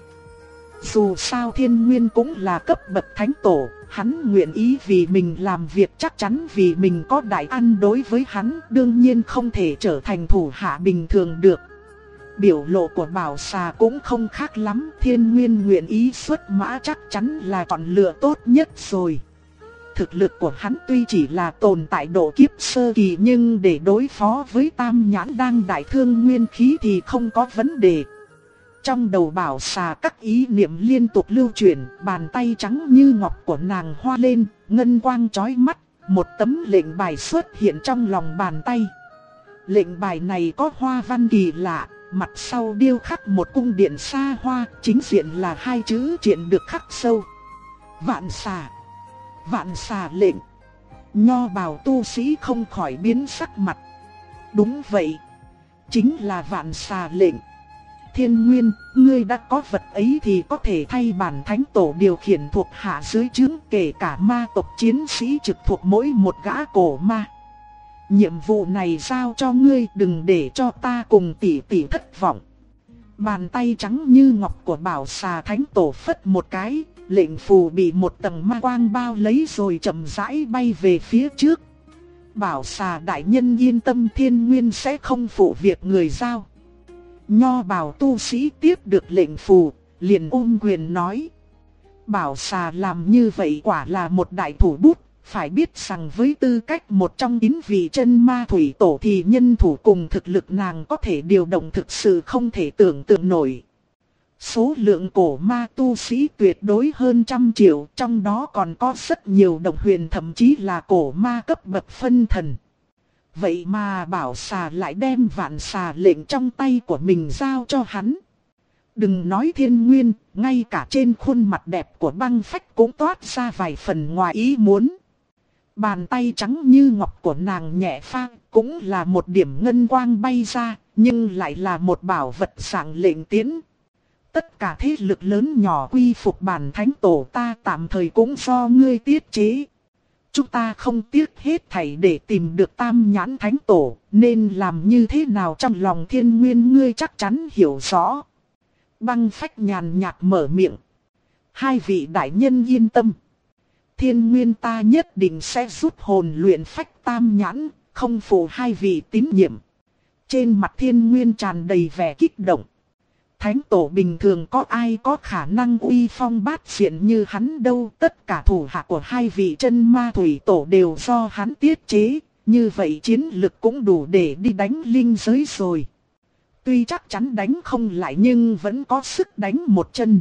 Dù sao Thiên Nguyên cũng là cấp bậc thánh tổ, hắn nguyện ý vì mình làm việc chắc chắn vì mình có đại ân đối với hắn, đương nhiên không thể trở thành thủ hạ bình thường được. Biểu lộ của Bảo Xà cũng không khác lắm, Thiên Nguyên nguyện ý xuất mã chắc chắn là chọn lựa tốt nhất rồi. Thực lực của hắn tuy chỉ là tồn tại độ kiếp sơ kỳ nhưng để đối phó với Tam Nhãn đang đại thương nguyên khí thì không có vấn đề. Trong đầu Bảo Xà các ý niệm liên tục lưu chuyển, bàn tay trắng như ngọc của nàng hoa lên, ngân quang chói mắt, một tấm lệnh bài xuất hiện trong lòng bàn tay. Lệnh bài này có hoa văn kỳ lạ, mặt sau điêu khắc một cung điện xa hoa, chính diện là hai chữ triện được khắc sâu. Vạn xà. Vạn xà lệnh. Nho bào tu sĩ không khỏi biến sắc mặt. Đúng vậy, chính là vạn xà lệnh. Thiên Nguyên, ngươi đã có vật ấy thì có thể thay bản thánh tổ điều khiển thuộc hạ dưới trướng, kể cả ma tộc chiến sĩ trực thuộc mỗi một gã cổ ma. Nhiệm vụ này giao cho ngươi, đừng để cho ta cùng tỷ tỷ thất vọng. Bàn tay trắng như ngọc của Bảo Xà Thánh Tổ phất một cái, lệnh phù bị một tầng ma quang bao lấy rồi chậm rãi bay về phía trước. Bảo Xà đại nhân yên tâm, Thiên Nguyên sẽ không phụ việc người giao. Nho bào tu sĩ tiếp được lệnh phù, liền ôm quyền nói. Bảo Xà làm như vậy quả là một đại thủ bút. Phải biết rằng với tư cách một trong 9 vị chân ma thủy tổ thì nhân thủ cùng thực lực nàng có thể điều động thực sự không thể tưởng tượng nổi. Số lượng cổ ma tu sĩ tuyệt đối hơn 100 triệu, trong đó còn có rất nhiều đồng huyền thậm chí là cổ ma cấp bậc phân thần. Vậy mà Bảo Xà lại đem vạn xà lệnh trong tay của mình giao cho hắn. Đừng nói Thiên Nguyên, ngay cả trên khuôn mặt đẹp của Băng Phách cũng toát ra vài phần ngoài ý muốn. Bàn tay trắng như ngọc của nàng nhẹ phang, cũng là một điểm ngân quang bay ra, nhưng lại là một bảo vật dạng lệnh tiễn. Tất cả thế lực lớn nhỏ quy phục bản thánh tổ ta tạm thời cũng do ngươi tiết chế. Chúng ta không tiếc hết thảy để tìm được Tam Nhãn Thánh Tổ, nên làm như thế nào trong lòng Thiên Nguyên ngươi chắc chắn hiểu rõ. Băng Phách nhàn nhạt mở miệng. Hai vị đại nhân yên tâm. Thiên Nguyên ta nhất định sẽ rút hồn luyện phách Tam Nhãn, không phụ hai vị tín nhiệm. Trên mặt Thiên Nguyên tràn đầy vẻ kích động. Thánh tổ bình thường có ai có khả năng uy phong bát diện như hắn đâu. Tất cả thủ hạ của hai vị chân ma thủy tổ đều do hắn tiết chế. Như vậy chiến lực cũng đủ để đi đánh linh giới rồi. Tuy chắc chắn đánh không lại nhưng vẫn có sức đánh một chân.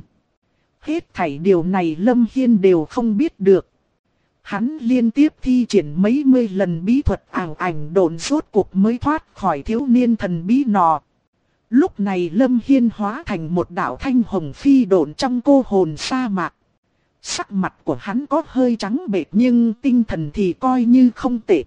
Hết thảy điều này Lâm Hiên đều không biết được. Hắn liên tiếp thi triển mấy mươi lần bí thuật ảo ảnh độn rốt cuộc mới thoát khỏi thiếu niên thần bí nọ. Lúc này Lâm Hiên hóa thành một đạo thanh hồng phi độn trong cô hồn sa mạc. Sắc mặt của hắn có hơi trắng bệch nhưng tinh thần thì coi như không tệ.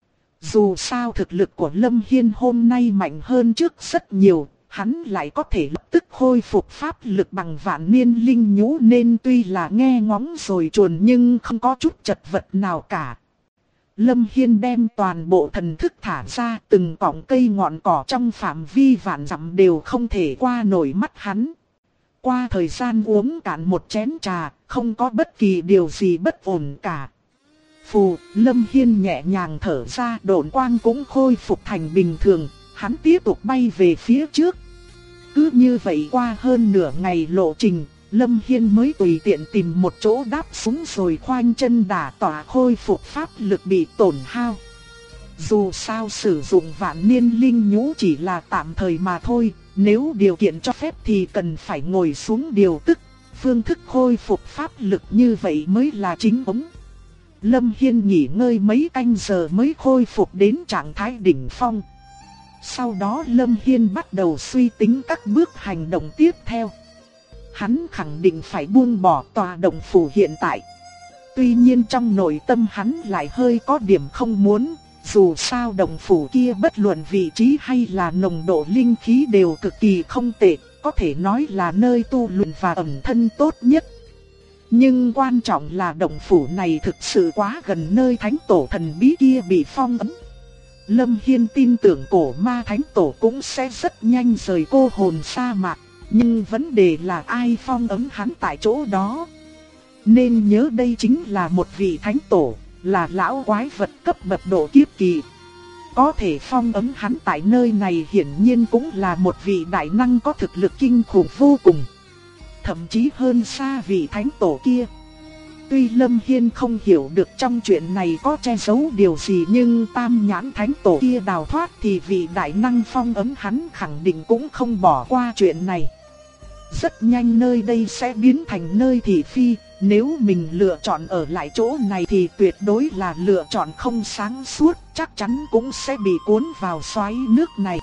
Dù sao thực lực của Lâm Hiên hôm nay mạnh hơn trước rất nhiều, hắn lại có thể lập tức khôi phục pháp lực bằng vạn niên linh nhũ nên tuy là nghe ngóng rồi chuồn nhưng không có chút chật vật nào cả. Lâm Hiên đem toàn bộ thần thức thả ra, từng cọng cây ngọn cỏ trong phạm vi vạn dặm đều không thể qua nổi mắt hắn. Qua thời gian uống cạn một chén trà, không có bất kỳ điều gì bất ổn cả. Phù, Lâm Hiên nhẹ nhàng thở ra, độn quang cũng khôi phục thành bình thường. hắn tiếp tục bay về phía trước. Cứ như vậy qua hơn nửa ngày lộ trình, Lâm Hiên mới tùy tiện tìm một chỗ đáp xuống rồi khoanh chân đả tỏa khôi phục pháp lực bị tổn hao. Dù sao sử dụng vạn niên linh nhũ chỉ là tạm thời mà thôi, nếu điều kiện cho phép thì cần phải ngồi xuống điều tức. Phương thức khôi phục pháp lực như vậy mới là chính ống. Lâm Hiên nghỉ ngơi mấy canh giờ mới khôi phục đến trạng thái đỉnh phong. Sau đó Lâm Hiên bắt đầu suy tính các bước hành động tiếp theo. Hắn khẳng định phải buông bỏ tòa động phủ hiện tại. Tuy nhiên trong nội tâm hắn lại hơi có điểm không muốn. Dù sao động phủ kia bất luận vị trí hay là nồng độ linh khí đều cực kỳ không tệ, có thể nói là nơi tu luyện và ẩn thân tốt nhất. Nhưng quan trọng là động phủ này thực sự quá gần nơi thánh tổ thần bí kia bị phong ấn. Lâm Hiên tin tưởng cổ ma thánh tổ cũng sẽ rất nhanh rời cô hồn sa mạc, nhưng vấn đề là ai phong ấn hắn tại chỗ đó. Nên nhớ đây chính là một vị thánh tổ, là lão quái vật cấp bậc độ kiếp kỳ. Có thể phong ấn hắn tại nơi này hiển nhiên cũng là một vị đại năng có thực lực kinh khủng vô cùng. Thậm chí hơn xa vị thánh tổ kia. Tuy Lâm Hiên không hiểu được trong chuyện này có che giấu điều gì, nhưng tam nhãn thánh tổ kia đào thoát thì vị đại năng phong ấn hắn khẳng định cũng không bỏ qua chuyện này. Rất nhanh nơi đây sẽ biến thành nơi thị phi, nếu mình lựa chọn ở lại chỗ này thì tuyệt đối là lựa chọn không sáng suốt, chắc chắn cũng sẽ bị cuốn vào xoáy nước này.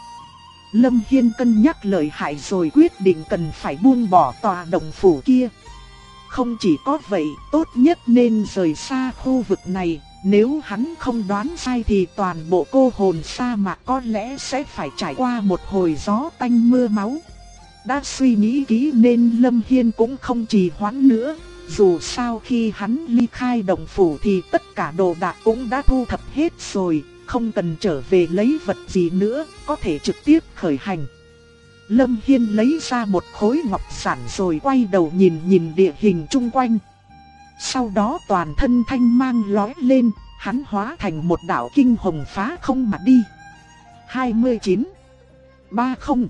Lâm Hiên cân nhắc lợi hại rồi quyết định cần phải buông bỏ tòa động phủ kia. Không chỉ có vậy, tốt nhất nên rời xa khu vực này, nếu hắn không đoán sai thì toàn bộ cô hồn sa mạc có lẽ sẽ phải trải qua một hồi gió tanh mưa máu. Đã suy nghĩ kỹ nên Lâm Hiên cũng không trì hoãn nữa. Dù sao khi hắn ly khai động phủ thì tất cả đồ đạc cũng đã thu thập hết rồi, không cần trở về lấy vật gì nữa, có thể trực tiếp khởi hành. Lâm Hiên lấy ra một khối ngọc sản rồi quay đầu nhìn địa hình chung quanh. Sau đó toàn thân thanh mang lóe lên, hắn hóa thành một đạo kinh hồng phá không mà đi. 29, 30,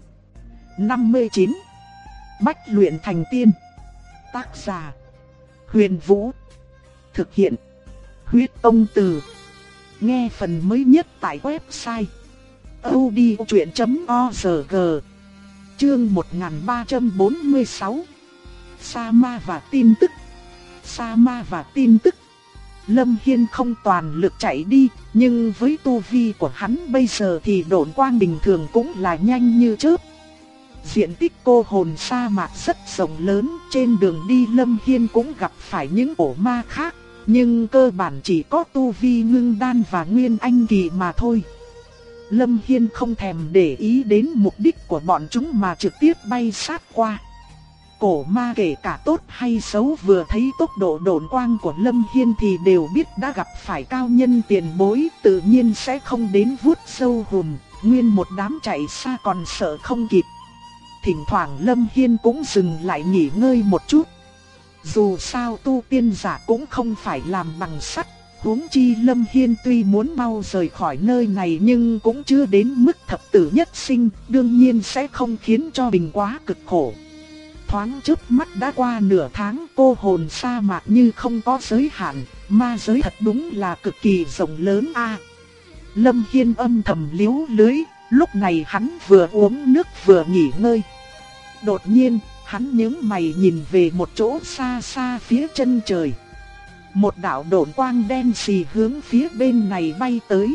59. Bách luyện thành tiên. Tác giả Huyền Vũ. Thực hiện Huyết Tông Từ. Nghe phần mới nhất tại website audiochuyện.org. Chương 1346. Sa ma và tin tức. Sa ma và tin tức. Lâm Hiên không toàn lực chạy đi, nhưng với tu vi của hắn bây giờ thì độn quang bình thường cũng là nhanh như chớp. Diện tích cô hồn sa mạc rất rộng lớn, trên đường đi Lâm Hiên cũng gặp phải những ổ ma khác, nhưng cơ bản chỉ có tu vi ngưng đan và nguyên anh kỳ mà thôi. Lâm Hiên không thèm để ý đến mục đích của bọn chúng mà trực tiếp bay sát qua. Cổ ma kể cả tốt hay xấu vừa thấy tốc độ độn quang của Lâm Hiên thì đều biết đã gặp phải cao nhân tiền bối, tự nhiên sẽ không đến vuốt sâu hùm, nguyên một đám chạy xa còn sợ không kịp. Thỉnh thoảng Lâm Hiên cũng dừng lại nghỉ ngơi một chút. Dù sao tu tiên giả cũng không phải làm bằng sắt, huống chi Lâm Hiên tuy muốn mau rời khỏi nơi này nhưng cũng chưa đến mức thập tử nhất sinh, đương nhiên sẽ không khiến cho mình quá cực khổ. Thoáng chớp mắt đã qua nửa tháng, cô hồn sa mạc như không có giới hạn, ma giới thật đúng là cực kỳ rộng lớn a. Lâm Hiên âm thầm liếu lưới, lúc này hắn vừa uống nước vừa nghỉ ngơi. Đột nhiên, hắn nhướng mày nhìn về một chỗ xa xa phía chân trời. Một đạo độn quang đen xì hướng phía bên này bay tới.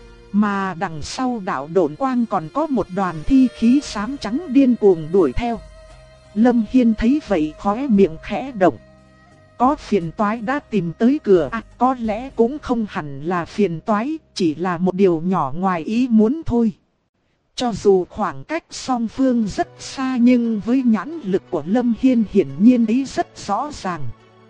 Mà đằng sau đạo độn quang còn có một đoàn thi khí xám trắng điên cuồng đuổi theo. Lâm Hiên thấy vậy khóe miệng khẽ động. Có phiền toái đã tìm tới cửa à, có lẽ cũng không hẳn là phiền toái, chỉ là một điều nhỏ ngoài ý muốn thôi. Cho dù khoảng cách song phương rất xa nhưng với nhãn lực của Lâm Hiên hiển nhiên ấy rất rõ ràng.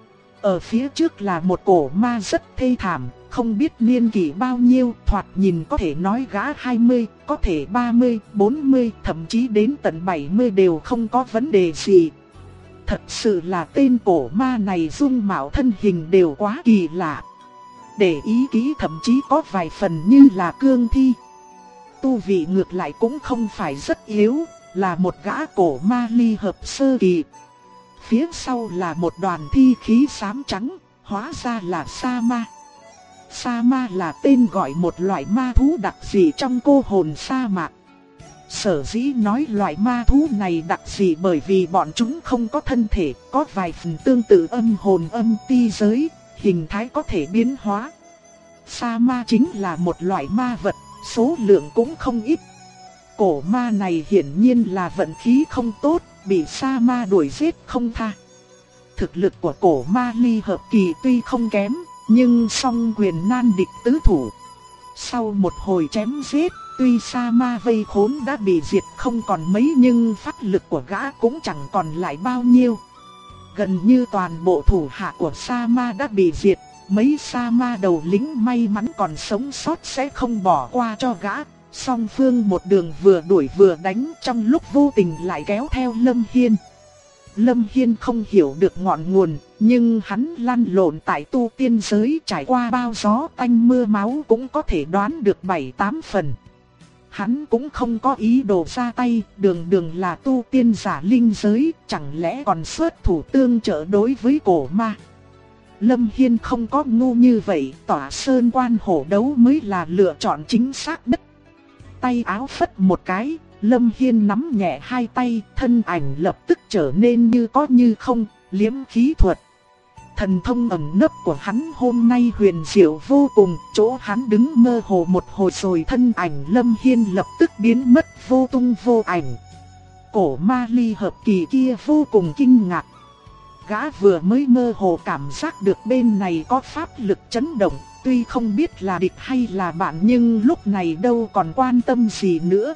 Ở phía trước là một cổ ma rất thê thảm, không biết niên kỷ bao nhiêu, thoạt nhìn có thể nói gã 20, có thể 30, 40, thậm chí đến tận 70 đều không có vấn đề gì. Thật sự là tên cổ ma này dung mạo thân hình đều quá kỳ lạ. Để ý kỹ thậm chí có vài phần như là cương thi. tu vị ngược lại cũng không phải rất yếu, là một gã cổ ma ly hợp sơ kỳ. Phía sau là một đoàn thi khí xám trắng, hóa ra là sa ma. Sa ma là tên gọi một loại ma thú đặc dị trong cô hồn sa mạc. Sở dĩ nói loại ma thú này đặc dị bởi vì bọn chúng không có thân thể, có vài phần tương tự âm hồn âm ti giới, hình thái có thể biến hóa. Sa ma chính là một loại ma vật, số lượng cũng không ít. Cổ ma này hiển nhiên là vận khí không tốt, bị sa ma đuổi giết không tha. Thực lực của cổ ma ly hợp kỳ tuy không kém, nhưng song quyền nan địch tứ thủ. Sau một hồi chém giết, tuy sa ma vây khốn đã bị diệt không còn mấy nhưng pháp lực của gã cũng chẳng còn lại bao nhiêu. Gần như toàn bộ thủ hạ của sa ma đã bị diệt, mấy sa ma đầu lĩnh may mắn còn sống sót sẽ không bỏ qua cho gã. Song phương một đường vừa đuổi vừa đánh, trong lúc vô tình lại kéo theo Lâm Hiên. Lâm Hiên không hiểu được ngọn nguồn, nhưng hắn lăn lộn tại tu tiên giới trải qua bao gió tanh mưa máu cũng có thể đoán được 7-8 phần. Hắn cũng không có ý đồ ra tay, đường là tu tiên giả linh giới, chẳng lẽ còn xuất thủ tương trợ đối với cổ ma. Lâm Hiên không có ngu như vậy, tỏa sơn quan hổ đấu mới là lựa chọn chính xác nhất. Tay áo phất một cái, Lâm Hiên nắm nhẹ hai tay, thân ảnh lập tức trở nên như có như không, liếm khí thuật. Thần thông ẩn nấp của hắn hôm nay huyền diệu vô cùng, chỗ hắn đứng mơ hồ một hồi rồi thân ảnh Lâm Hiên lập tức biến mất vô tung vô ảnh. Cổ ma ly hợp kỳ kia vô cùng kinh ngạc. Gã vừa mới mơ hồ cảm giác được bên này có pháp lực chấn động, tuy không biết là địch hay là bạn nhưng lúc này đâu còn quan tâm gì nữa.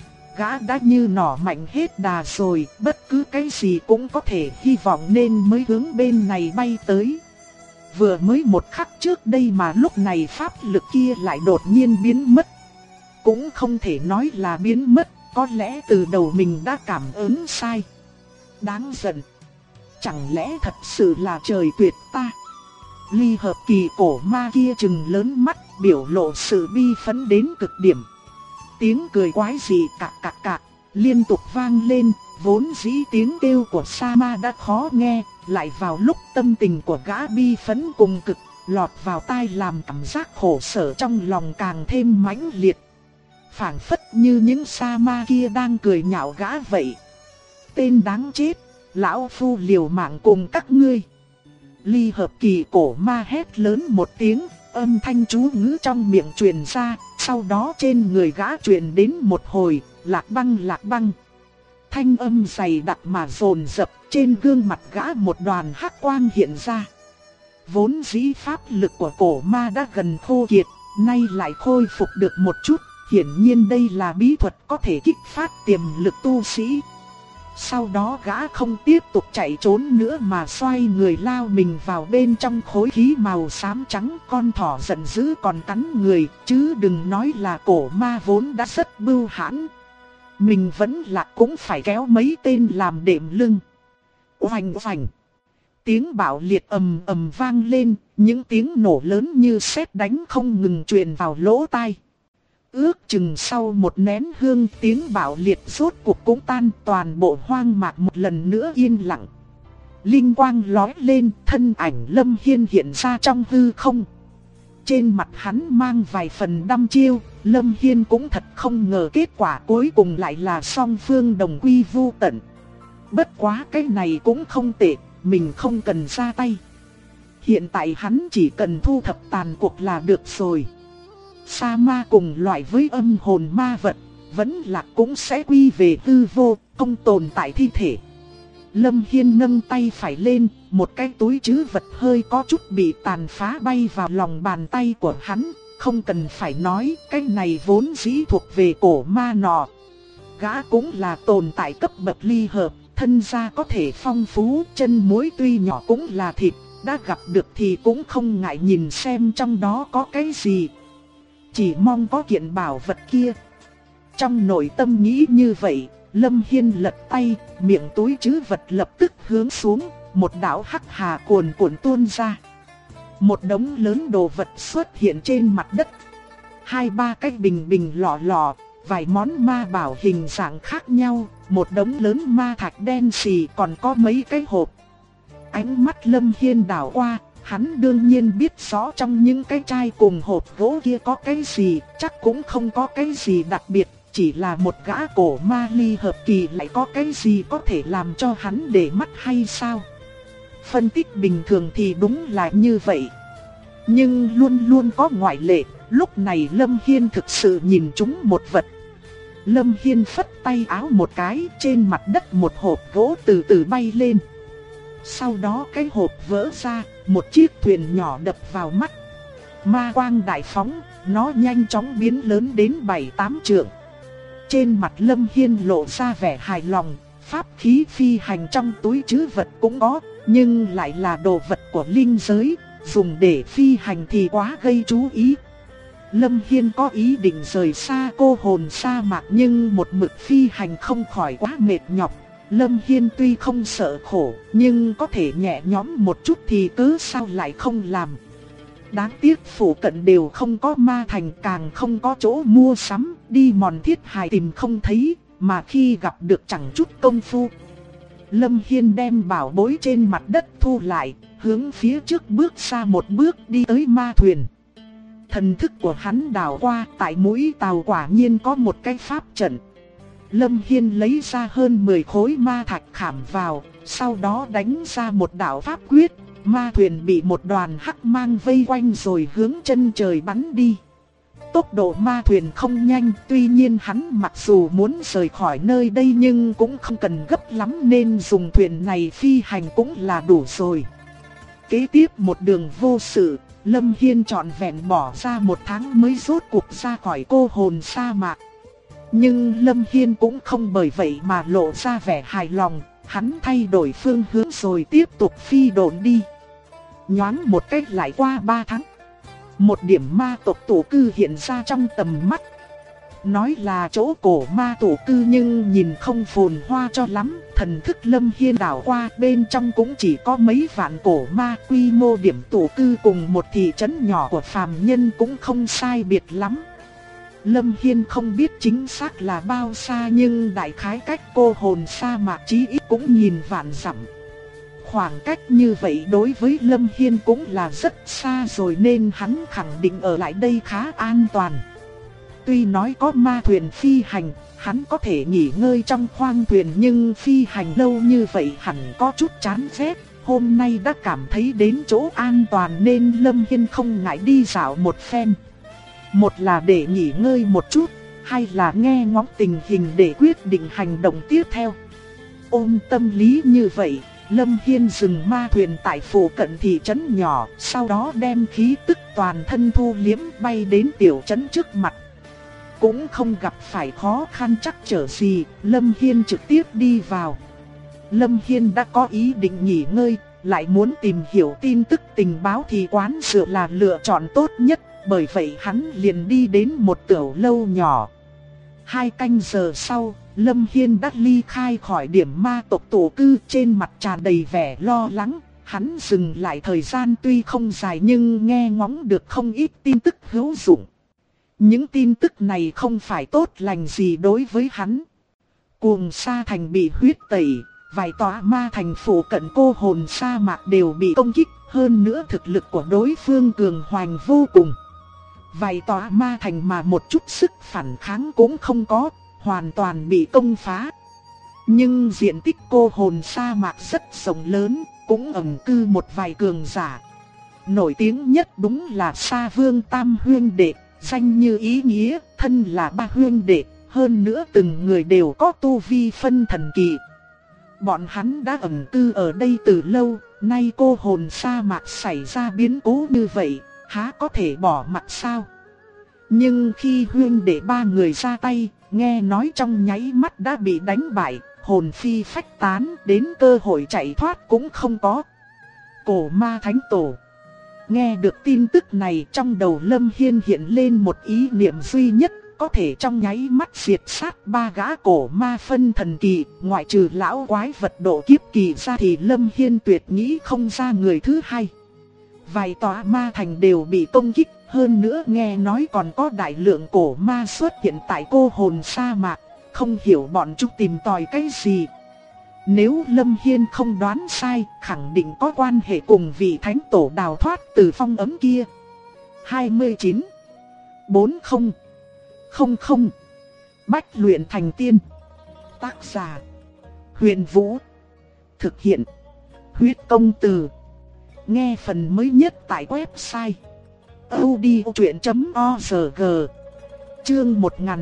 Gã đã như nỏ mạnh hết đà rồi, bất cứ cái gì cũng có thể hy vọng nên mới hướng bên này bay tới. Vừa mới một khắc trước đây mà lúc này pháp lực kia lại đột nhiên biến mất. Cũng không thể nói là biến mất, có lẽ từ đầu mình đã cảm ứng sai. Đáng giận. Chẳng lẽ thật sự là trời tuyệt ta? Ly hợp kỳ cổ ma kia trừng lớn mắt, biểu lộ sự bi phẫn đến cực điểm. Tiếng cười quái dị cạc cạc cạc liên tục vang lên, vốn dĩ tiếng kêu của sa ma đã khó nghe, lại vào lúc tâm tình của gã bi phẫn cùng cực, lọt vào tai làm cảm giác khổ sở trong lòng càng thêm mãnh liệt. Phảng phất như những sa ma kia đang cười nhạo gã vậy. Tên đáng chết, lão phu liều mạng cùng các ngươi. Ly hợp kỳ cổ ma hét lớn một tiếng, âm thanh chú ngữ trong miệng truyền ra, sau đó trên người gã truyền đến một hồi, lạc băng lạc băng. Thanh âm dày đặc mà dồn dập, trên gương mặt gã một đoàn hắc quang hiện ra. Vốn dĩ pháp lực của cổ ma đã gần khô kiệt, nay lại khôi phục được một chút, hiển nhiên đây là bí thuật có thể kích phát tiềm lực tu sĩ. Sau đó gã không tiếp tục chạy trốn nữa mà xoay người lao mình vào bên trong khối khí màu xám trắng. Con thỏ giận dữ còn cắn người, chứ đừng nói là cổ ma vốn đã rất bưu hãn. Mình vẫn là cũng phải kéo mấy tên làm đệm lưng. Oành oành. Tiếng bạo liệt ầm ầm vang lên, những tiếng nổ lớn như sét đánh không ngừng truyền vào lỗ tai. Ước chừng sau một nén hương, tiếng bạo liệt rốt cuộc cũng tan, toàn bộ hoang mạc một lần nữa yên lặng. Linh quang lóe lên, thân ảnh Lâm Hiên hiện ra trong hư không. Trên mặt hắn mang vài phần đăm chiêu, Lâm Hiên cũng thật không ngờ kết quả cuối cùng lại là song phương đồng quy vu tận. Bất quá cái này cũng không tệ, mình không cần ra tay. Hiện tại hắn chỉ cần thu thập tàn cuộc là được rồi. Sa ma cùng loại với âm hồn ma vật, vẫn là cũng sẽ quy về hư vô, không tồn tại thi thể. Lâm Hiên nâng tay phải lên, một cái túi trữ vật hơi có chút bị tàn phá bay vào lòng bàn tay của hắn. Không cần phải nói, cái này vốn dĩ thuộc về cổ ma nọ. Gã cũng là tồn tại cấp bậc ly hợp, thân gia có thể phong phú, chân muối tuy nhỏ cũng là thịt. Đã gặp được thì cũng không ngại nhìn xem trong đó có cái gì. Chỉ mong có kiện bảo vật kia. Trong nội tâm nghĩ như vậy, Lâm Hiên lật tay, miệng túi trữ vật lập tức hướng xuống, một đạo hắc hà cuồn cuộn tuôn ra. Một đống lớn đồ vật xuất hiện trên mặt đất. 2-3 cái bình bình lọ lọ, vài món ma bảo hình dạng khác nhau, một đống lớn ma thạch đen xì, còn có mấy cái hộp. Ánh mắt Lâm Hiên đảo qua, hắn đương nhiên biết rõ trong những cái chai cùng hộp gỗ kia có cái gì, chắc cũng không có cái gì đặc biệt, chỉ là một gã cổ ma ly hợp kỳ lại có cái gì có thể làm cho hắn để mắt hay sao? Phân tích bình thường thì đúng là như vậy. Nhưng luôn luôn có ngoại lệ, lúc này Lâm Hiên thực sự nhìn trúng một vật. Lâm Hiên phất tay áo một cái, trên mặt đất một hộp gỗ từ từ bay lên. Sau đó cái hộp vỡ ra, một chiếc thuyền nhỏ đập vào mắt. Ma quang đại phóng, nó nhanh chóng biến lớn đến 7-8 trượng. Trên mặt Lâm Hiên lộ ra vẻ hài lòng, pháp khí phi hành trong túi trữ vật cũng có, nhưng lại là đồ vật của linh giới, dùng để phi hành thì quá gây chú ý. Lâm Hiên có ý định rời xa cô hồn sa mạc nhưng một mực phi hành không khỏi quá mệt nhọc. Lâm Hiên tuy không sợ khổ, nhưng có thể nhẹ nhõm một chút thì cứ sao lại không làm. Đáng tiếc phủ cận đều không có ma thành, càng không có chỗ mua sắm, đi mòn thiết hài tìm không thấy, mà khi gặp được chẳng chút công phu. Lâm Hiên đem bảo bối trên mặt đất thu lại, hướng phía trước bước ra một bước đi tới ma thuyền. Thần thức của hắn đảo qua, tại mũi tàu quả nhiên có một cái pháp trận. Lâm Hiên lấy ra hơn 10 khối ma thạch khảm vào, sau đó đánh ra một đạo pháp quyết. Ma thuyền bị một đoàn hắc mang vây quanh rồi hướng chân trời bắn đi. Tốc độ ma thuyền không nhanh, tuy nhiên hắn mặc dù muốn rời khỏi nơi đây nhưng cũng không cần gấp lắm nên dùng thuyền này phi hành cũng là đủ rồi. Kế tiếp một đường vô sự, Lâm Hiên trọn vẹn bỏ ra 1 tháng mới rốt cuộc ra khỏi cô hồn sa mạc. Nhưng Lâm Hiên cũng không bởi vậy mà lộ ra vẻ hài lòng, hắn thay đổi phương hướng rồi tiếp tục phi độn đi. Nhoáng một cách lại qua 3 tháng. Một điểm ma tộc tổ cư hiện ra trong tầm mắt. Nói là chỗ cổ ma tổ cư nhưng nhìn không phồn hoa cho lắm. Thần thức Lâm Hiên đảo qua, bên trong cũng chỉ có mấy vạn cổ ma. Quy mô điểm tổ cư cùng một thị trấn nhỏ của phàm nhân cũng không sai biệt lắm. Lâm Hiên không biết chính xác là bao xa nhưng đại khái cách cô hồn sa mạc chí ít cũng nhìn vạn dặm. Khoảng cách như vậy đối với Lâm Hiên cũng là rất xa rồi nên hắn khẳng định ở lại đây khá an toàn. Tuy nói có ma thuyền phi hành, hắn có thể nghỉ ngơi trong khoang thuyền nhưng phi hành lâu như vậy hẳn có chút chán ghét. Hôm nay đã cảm thấy đến chỗ an toàn nên Lâm Hiên không ngại đi dạo một phen. Một là để nghỉ ngơi một chút, hai là nghe ngóng tình hình để quyết định hành động tiếp theo. Ôm tâm lý như vậy, Lâm Hiên dừng ma thuyền tại phụ cận thị trấn nhỏ, sau đó đem khí tức toàn thân thu liếm bay đến tiểu trấn trước mặt. Cũng không gặp phải khó khăn trắc trở gì, Lâm Hiên trực tiếp đi vào. Lâm Hiên đã có ý định nghỉ ngơi, lại muốn tìm hiểu tin tức tình báo thì quán rượu là lựa chọn tốt nhất, bởi vậy hắn liền đi đến một tiểu lâu nhỏ. 2 canh giờ sau, Lâm Hiên đã ly khai khỏi điểm ma tộc tổ cư, trên mặt tràn đầy vẻ lo lắng. Hắn dừng lại thời gian tuy không dài nhưng nghe ngóng được không ít tin tức hữu dụng. Những tin tức này không phải tốt lành gì đối với hắn. Cuồng sa thành bị huyết tẩy, vài tòa ma thành phủ cận cô hồn sa mạc đều bị công kích, hơn nữa thực lực của đối phương cường hoành vô cùng. Vài tòa ma thành mà một chút sức phản kháng cũng không có, hoàn toàn bị công phá. Nhưng diện tích cô hồn sa mạc rất rộng lớn, cũng ẩn cư một vài cường giả. Nổi tiếng nhất đúng là Sa Vương Tam huynh đệ, danh như ý nghĩa, thân là 3 huynh đệ, hơn nữa từng người đều có tu vi phân thần kỳ. Bọn hắn đã ẩn cư ở đây từ lâu, nay cô hồn sa mạc xảy ra biến cố như vậy, há có thể bỏ mặc sao? Nhưng khi huynh đệ 3 người ra tay, nghe nói trong nháy mắt đã bị đánh bại, hồn phi phách tán, đến cơ hội chạy thoát cũng không có. Cổ ma thánh tổ. Nghe được tin tức này, trong đầu Lâm Hiên hiện lên một ý niệm duy nhất, có thể trong nháy mắt diệt sát 3 gã cổ ma phân thần kỳ, ngoại trừ lão quái vật độ kiếp kỳ ra thì Lâm Hiên tuyệt nghĩ không ra người thứ hai. Vài tòa ma thành đều bị công kích, Hơn nữa nghe nói còn có đại lượng cổ ma xuất hiện tại cô hồn sa mạc, không hiểu bọn chúng tìm tòi cái gì. Nếu Lâm Hiên không đoán sai, khẳng định có quan hệ cùng vị thánh tổ đào thoát từ phong ấm kia. 29 40 00 Bách luyện thành tiên. Tác giả Huyền Vũ. Thực hiện Huyết Công Từ. Nghe phần mới nhất tại website audiochuyện.org. Chương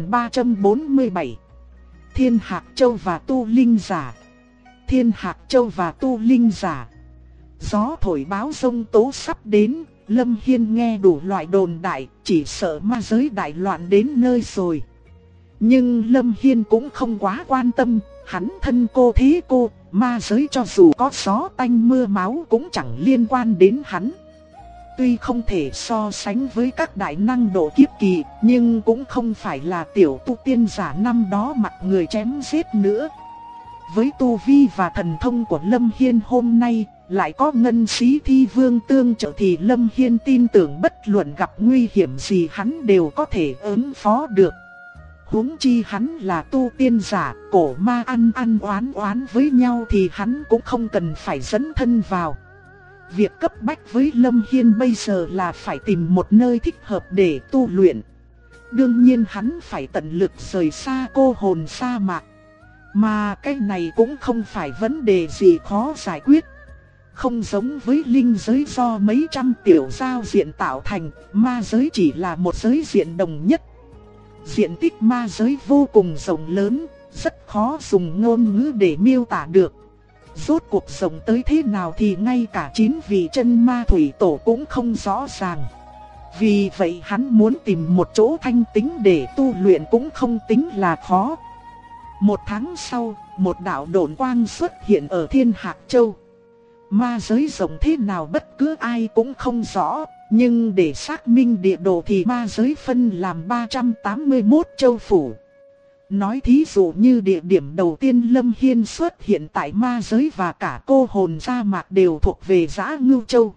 1347. Thiên Hạc Châu và Tu Linh Giả. Thiên Hạc Châu và Tu Linh Giả. Gió thổi báo giông tố sắp đến, Lâm Hiên nghe đủ loại đồn đại, chỉ sợ ma giới đại loạn đến nơi rồi. Nhưng Lâm Hiên cũng không quá quan tâm, hắn thân cô thế cô, ma giới cho dù có gió tanh mưa máu cũng chẳng liên quan đến hắn. Tuy không thể so sánh với các đại năng độ kiếp kỳ, nhưng cũng không phải là tiểu tu tiên giả năm đó mặt người chém giết nữa. Với tu vi và thần thông của Lâm Hiên hôm nay, lại có ngân sĩ thi vương tương trợ thì Lâm Hiên tin tưởng bất luận gặp nguy hiểm gì hắn đều có thể ứng phó được. Huống chi hắn là tu tiên giả, cổ ma ăn oán với nhau thì hắn cũng không cần phải dẫn thân vào. Việc cấp bách với Lâm Hiên bây giờ là phải tìm một nơi thích hợp để tu luyện. Đương nhiên hắn phải tận lực rời xa cô hồn sa mạc. Mà cái này cũng không phải vấn đề gì khó giải quyết. Không giống với linh giới do mấy trăm tiểu giao diện tạo thành, ma giới chỉ là một giới diện đồng nhất. Diện tích ma giới vô cùng rộng lớn, rất khó dùng ngôn ngữ để miêu tả được. Rốt cuộc rộng tới thế nào thì ngay cả 9 vị chân ma thủy tổ cũng không rõ ràng. Vì vậy hắn muốn tìm một chỗ thanh tĩnh để tu luyện cũng không tính là khó. Một tháng sau, một đạo độn quang xuất hiện ở Thiên Hạc Châu. Ma giới rộng thế nào bất cứ ai cũng không rõ, nhưng để xác minh địa đồ thì ma giới phân làm 381 châu phủ. Nói thí dụ như địa điểm đầu tiên Lâm Hiên xuất hiện tại ma giới và cả cô hồn sa mạc đều thuộc về Dã Ngưu Châu.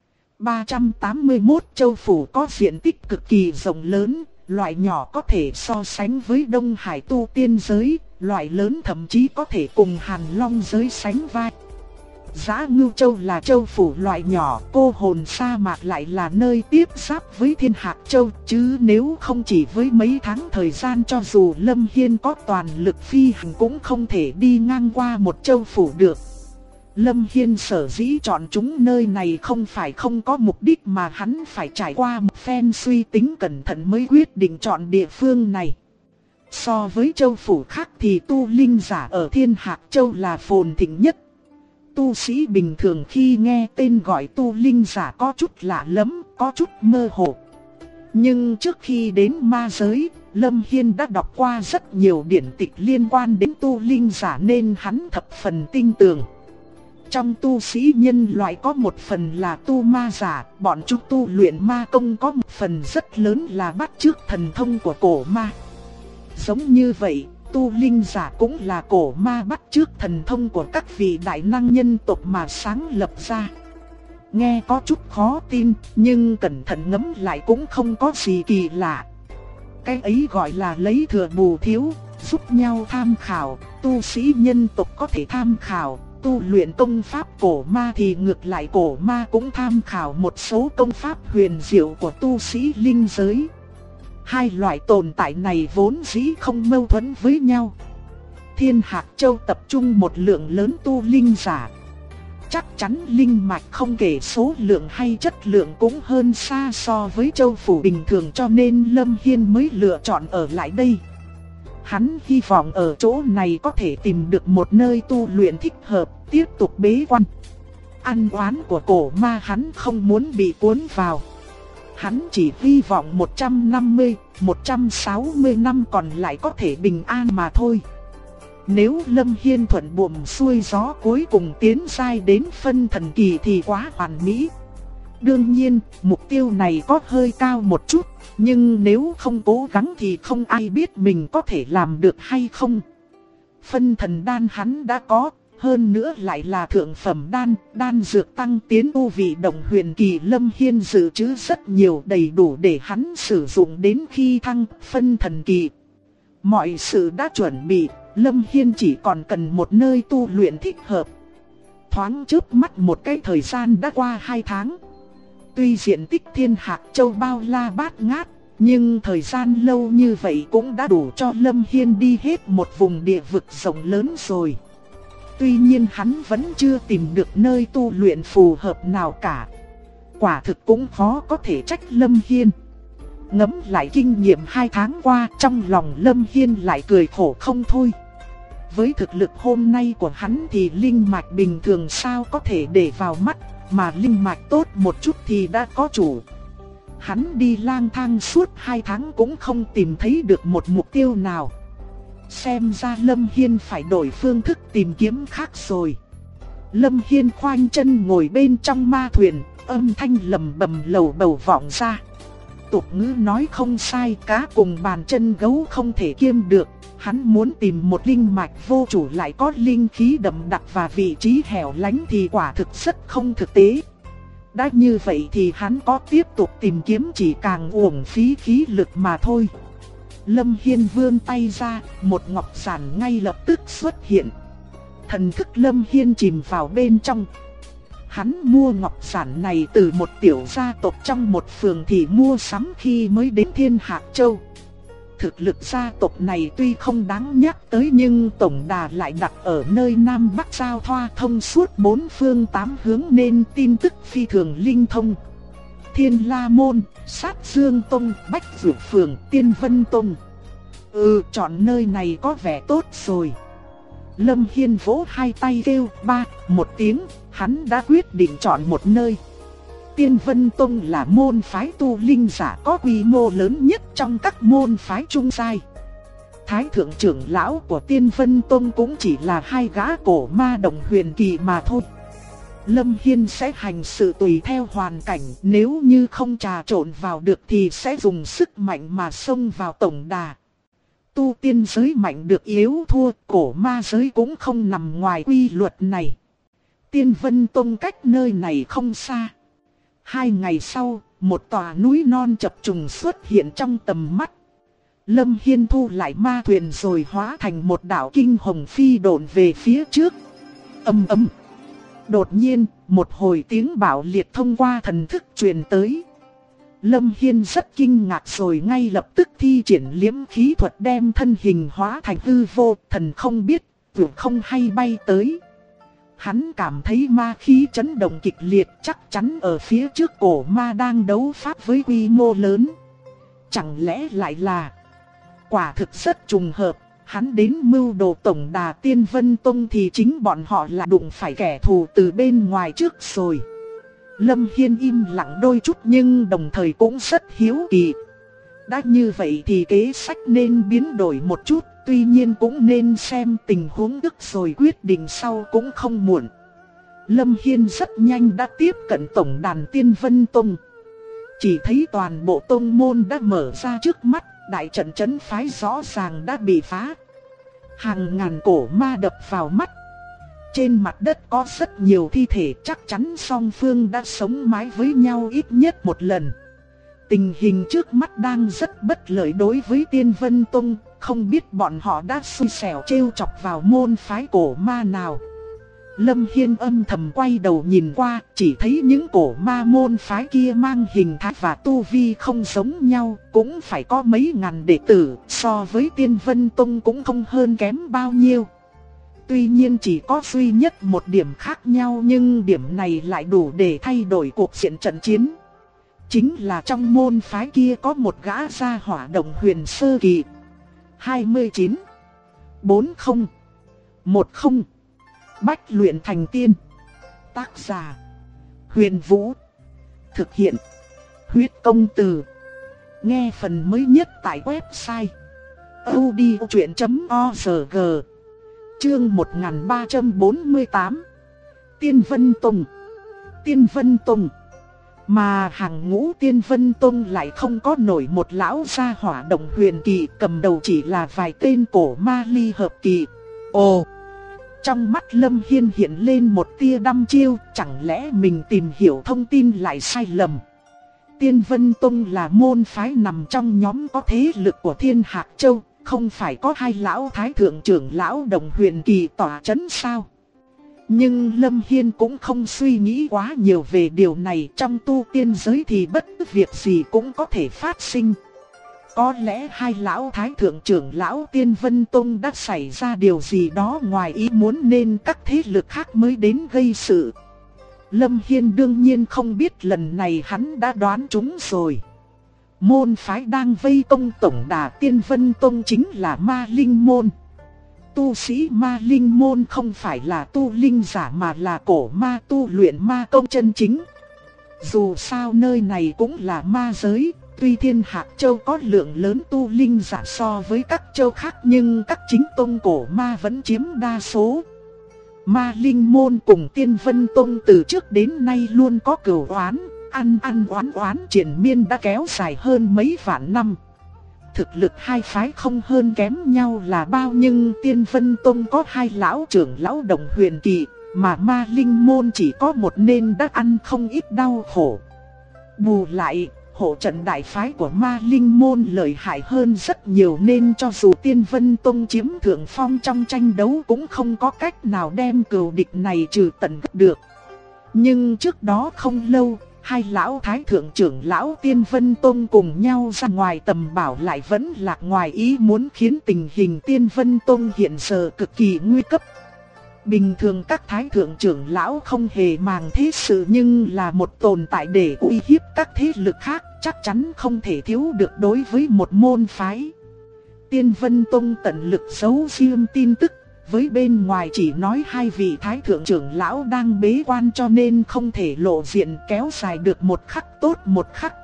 381 châu phủ có diện tích cực kỳ rộng lớn, loại nhỏ có thể so sánh với Đông Hải tu tiên giới, loại lớn thậm chí có thể cùng Hàn Long giới sánh vai. Dã Ngưu Châu là châu phủ loại nhỏ, cô hồn sa mạc lại là nơi tiếp giáp với Thiên Hạc Châu, chứ nếu không chỉ với mấy tháng thời gian cho dù Lâm Hiên có toàn lực phi hành cũng không thể đi ngang qua một châu phủ được. Lâm Hiên sở dĩ chọn chúng nơi này không phải không có mục đích mà hắn phải trải qua một phen suy tính cẩn thận mới quyết định chọn địa phương này. So với châu phủ khác thì tu linh giả ở Thiên Hạc Châu là phồn thịnh nhất. Tu sĩ bình thường khi nghe tên gọi tu linh giả có chút lạ lẫm, có chút mơ hồ. Nhưng trước khi đến ma giới, Lâm Hiên đã đọc qua rất nhiều điển tịch liên quan đến tu linh giả nên hắn thập phần tin tưởng. Trong tu sĩ nhân loại có một phần là tu ma giả, bọn chúng tu luyện ma công có một phần rất lớn là bắt chước thần thông của cổ ma. Giống như vậy, tu linh giả cũng là cổ ma bắt chước thần thông của các vị đại năng nhân tộc mà sáng lập ra. Nghe có chút khó tin, nhưng cẩn thận ngẫm lại cũng không có gì kỳ lạ. Cái ấy gọi là lấy thừa bù thiếu, giúp nhau tham khảo, tu sĩ nhân tộc có thể tham khảo. Tu luyện công pháp cổ ma thì ngược lại cổ ma cũng tham khảo một số công pháp huyền diệu của tu sĩ linh giới. Hai loại tồn tại này vốn dĩ không mâu thuẫn với nhau. Thiên Hạc Châu tập trung một lượng lớn tu linh giả. Chắc chắn linh mạch không kể số lượng hay chất lượng cũng hơn xa so với châu phủ bình thường cho nên Lâm Hiên mới lựa chọn ở lại đây. Hắn hy vọng ở chỗ này có thể tìm được một nơi tu luyện thích hợp, tiếp tục bế quan. Ăn oán của cổ ma hắn không muốn bị cuốn vào. Hắn chỉ hy vọng 150, 160 năm còn lại có thể bình an mà thôi. Nếu Lâm Hiên thuận buồm xuôi gió cuối cùng tiến giai đến phân thần kỳ thì quá hoàn mỹ. Đương nhiên, mục tiêu này có hơi cao một chút, nhưng nếu không cố gắng thì không ai biết mình có thể làm được hay không. Phân thần đan hắn đã có, hơn nữa lại là thượng phẩm đan dược tăng tiến tu vị đồng huyền kỳ. Lâm Hiên dự trữ rất nhiều, đầy đủ để hắn sử dụng đến khi thăng phân thần kỳ. Mọi sự đã chuẩn bị, Lâm Hiên chỉ còn cần một nơi tu luyện thích hợp. Thoáng chớp mắt một cái thời gian đã qua 2 tháng. Tuy diện tích Thiên Hạc Châu bao la bát ngát, nhưng thời gian lâu như vậy cũng đã đủ cho Lâm Hiên đi hết một vùng địa vực rộng lớn rồi. Tuy nhiên hắn vẫn chưa tìm được nơi tu luyện phù hợp nào cả. Quả thực cũng khó có thể trách Lâm Hiên. Ngẫm lại kinh nghiệm 2 tháng qua, trong lòng Lâm Hiên lại cười khổ không thôi. Với thực lực hôm nay của hắn thì linh mạch bình thường sao có thể để vào mắt, mà linh mạch tốt một chút thì đã có chủ. Hắn đi lang thang suốt 2 tháng cũng không tìm thấy được một mục tiêu nào. Xem ra Lâm Hiên phải đổi phương thức tìm kiếm khác rồi. Lâm Hiên khoanh chân ngồi bên trong ma thuyền, âm thanh lầm bầm lầu bầu vọng ra. Tục ngữ nói không sai, cá cùng bàn chân gấu không thể kiêm được. Hắn muốn tìm một linh mạch vô chủ lại có linh khí đậm đặc và vị trí hẻo lánh thì quả thực rất không thực tế. Đã như vậy thì hắn có tiếp tục tìm kiếm chỉ càng uổng phí khí lực mà thôi. Lâm Hiên vươn tay ra, một ngọc giản ngay lập tức xuất hiện. Thần thức Lâm Hiên chìm vào bên trong. Hắn mua ngọc giản này từ một tiểu gia tộc trong một phường thị mua sắm khi mới đến Thiên Hạc Châu. Thực lực gia tộc này tuy không đáng nhắc tới nhưng tổng đà lại đặt ở nơi Nam Bắc giao thoa thông suốt 4 phương 8 hướng nên tin tức phi thường linh thông. Thiên La Môn, Sát Dương Tông, Bách Dược Phường, Tiên Vân Tông. Chọn nơi này có vẻ tốt rồi. Lâm Hiên vỗ hai tay kêu ba một tiếng, hắn đã quyết định chọn một nơi. Tiên Vân Tông là môn phái tu linh giả có quy mô lớn nhất trong các môn phái trung giai. Thái thượng trưởng lão của Tiên Vân Tông cũng chỉ là 2 gã cổ ma đồng huyền kỳ mà thôi. Lâm Hiên sẽ hành sự tùy theo hoàn cảnh, nếu như không trà trộn vào được thì sẽ dùng sức mạnh mà xông vào tổng đà. Tu tiên giới mạnh được yếu thua, cổ ma giới cũng không nằm ngoài quy luật này. Tiên Vân Tông cách nơi này không xa. 2 ngày sau, một tòa núi non chập trùng xuất hiện trong tầm mắt. Lâm Hiên thu lại ma thuyền rồi hóa thành một đạo kinh hồng phi độn về phía trước. Ầm ầm. Đột nhiên, một hồi tiếng bạo liệt thông qua thần thức truyền tới. Lâm Hiên rất kinh ngạc rồi ngay lập tức thi triển liễm khí thuật đem thân hình hóa thành hư vô, thần không biết, vượt không hay bay tới. Hắn cảm thấy ma khí chấn động kịch liệt, chắc chắn ở phía trước cổ ma đang đấu pháp với quy mô lớn. Chẳng lẽ lại là... Quả thực rất trùng hợp, hắn đến mưu đồ tổng đà Tiên Vân Tông thì chính bọn họ là đụng phải kẻ thù từ bên ngoài trước rồi. Lâm Hiên im lặng đôi chút nhưng đồng thời cũng rất hiếu kỳ. Đã như vậy thì kế sách nên biến đổi một chút, tuy nhiên cũng nên xem tình huống trước rồi quyết định sau cũng không muộn. Lâm Hiên rất nhanh đã tiếp cận tổng đàn Tiên Vân Tông. Chỉ thấy toàn bộ tông môn đã mở ra trước mắt, đại trận trấn phái rõ ràng đã bị phá. Hàng ngàn cổ ma đập vào mắt. Trên mặt đất có rất nhiều thi thể, chắc chắn song phương đã sống mái với nhau ít nhất một lần. Tình hình trước mắt đang rất bất lợi đối với Tiên Vân Tông, không biết bọn họ đã xui xẻo trêu chọc vào môn phái cổ ma nào. Lâm Hiên âm thầm quay đầu nhìn qua, chỉ thấy những cổ ma môn phái kia mang hình thái và tu vi không giống nhau, cũng phải có mấy ngàn đệ tử, so với Tiên Vân Tông cũng không hơn kém bao nhiêu. Tuy nhiên chỉ có duy nhất một điểm khác nhau nhưng điểm này lại đủ để thay đổi cuộc diện trận chiến. Chính là trong môn phái kia có một gã gia hỏa đồng huyền sơ kỳ. 29, 40, 10, Bách luyện thành tiên. Tác giả: Huyền Vũ. Thực hiện: Huyết Công Từ. Nghe phần mới nhất tại website audiochuyen.org. Chương 1348. Tiên Vân Tông. Tiên Vân Tông. Mà hàng ngũ Tiên Vân Tông lại không có nổi một lão gia hỏa đồng huyền kỳ, cầm đầu chỉ là vài tên cổ ma ly hợp kỳ. Ồ, Trong mắt Lâm Hiên hiện lên một tia đăm chiêu, chẳng lẽ mình tìm hiểu thông tin lại sai lầm. Tiên Vân Tông là môn phái nằm trong nhóm có thế lực của Thiên Hạc Châu, không phải có hai lão thái thượng trưởng lão Đồng Huyền Kỳ tỏa chấn sao? Nhưng Lâm Hiên cũng không suy nghĩ quá nhiều về điều này, trong tu tiên giới thì bất cứ việc gì cũng có thể phát sinh. Có lẽ hai lão thái thượng trưởng lão Tiên Vân Tông đã xảy ra điều gì đó ngoài ý muốn nên các thế lực khác mới đến gây sự. Lâm Hiên đương nhiên không biết lần này hắn đã đoán trúng rồi. Môn phái đang vây công tổng đà Tiên Vân Tông chính là Ma Linh Môn. Tu sĩ Ma Linh Môn không phải là tu linh giả mà là cổ ma tu luyện ma công chân chính. Dù sao nơi này cũng là ma giới, tuy Thiên Hạc Châu có lượng lớn tu linh giả so với các châu khác nhưng các chính tông cổ ma vẫn chiếm đa số. Ma Linh Môn cùng Tiên Vân Tông từ trước đến nay luôn có cừu oán, oán triền miên đã kéo dài hơn mấy vạn năm. Thực lực hai phái không hơn kém nhau là bao, nhưng Tiên Vân Tông có hai lão trưởng lão Đồng Huyền Kỳ, mà Ma Linh Môn chỉ có một nên đã ăn không ít đau khổ. Bù lại, hộ trận đại phái của Ma Linh Môn lợi hại hơn rất nhiều nên cho dù Tiên Vân Tông chiếm thượng phong trong tranh đấu cũng không có cách nào đem cừu địch này trừ tận gốc được. Nhưng trước đó không lâu, hai lão thái thượng trưởng lão Tiên Vân Tông cùng nhau ra ngoài tầm bảo lại vẫn lạc ngoài ý muốn, khiến tình hình Tiên Vân Tông hiện giờ cực kỳ nguy cấp. Bình thường các thái thượng trưởng lão không hề màng thế sự, nhưng là một tồn tại để uy hiếp các thế lực khác, chắc chắn không thể thiếu được đối với một môn phái. Tiên Vân Tông tận lực giấu riêng tin tức, với bên ngoài chỉ nói hai vị thái thượng trưởng lão đang bế quan cho nên không thể lộ diện, kéo dài được một khắc tốt một khắc.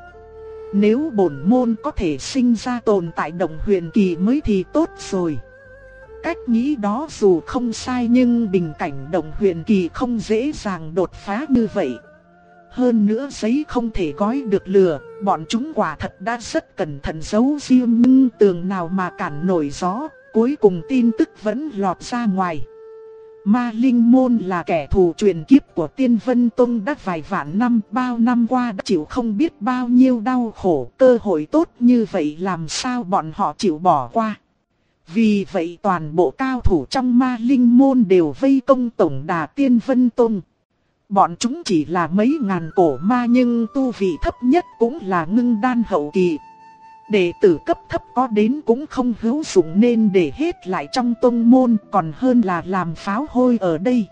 Nếu bổn môn có thể sinh ra tồn tại Đồng Huyền Kỳ mới thì tốt rồi. Cách nghĩ đó dù không sai nhưng bình cảnh Đồng Huyền Kỳ không dễ dàng đột phá như vậy. Hơn nữa giấy không thể gói được lửa, bọn chúng quả thật đã rất cẩn thận giấu riêng nhưng tường nào mà cản nổi gió, cuối cùng tin tức vẫn lọt ra ngoài. Ma Linh Môn là kẻ thù truyền kiếp của Tiên Vân Tông đã vài vạn năm, bao năm qua đã chịu không biết bao nhiêu đau khổ, cơ hội tốt như vậy làm sao bọn họ chịu bỏ qua. Vì vậy toàn bộ cao thủ trong Ma Linh Môn đều vây công tổng đà Tiên Vân Tông. Bọn chúng chỉ là mấy ngàn cổ ma nhưng tu vị thấp nhất cũng là ngưng đan hậu kỳ. Đệ tử cấp thấp có đến cũng không hữu dụng nên để hết lại trong tông môn, còn hơn là làm pháo hôi ở đây.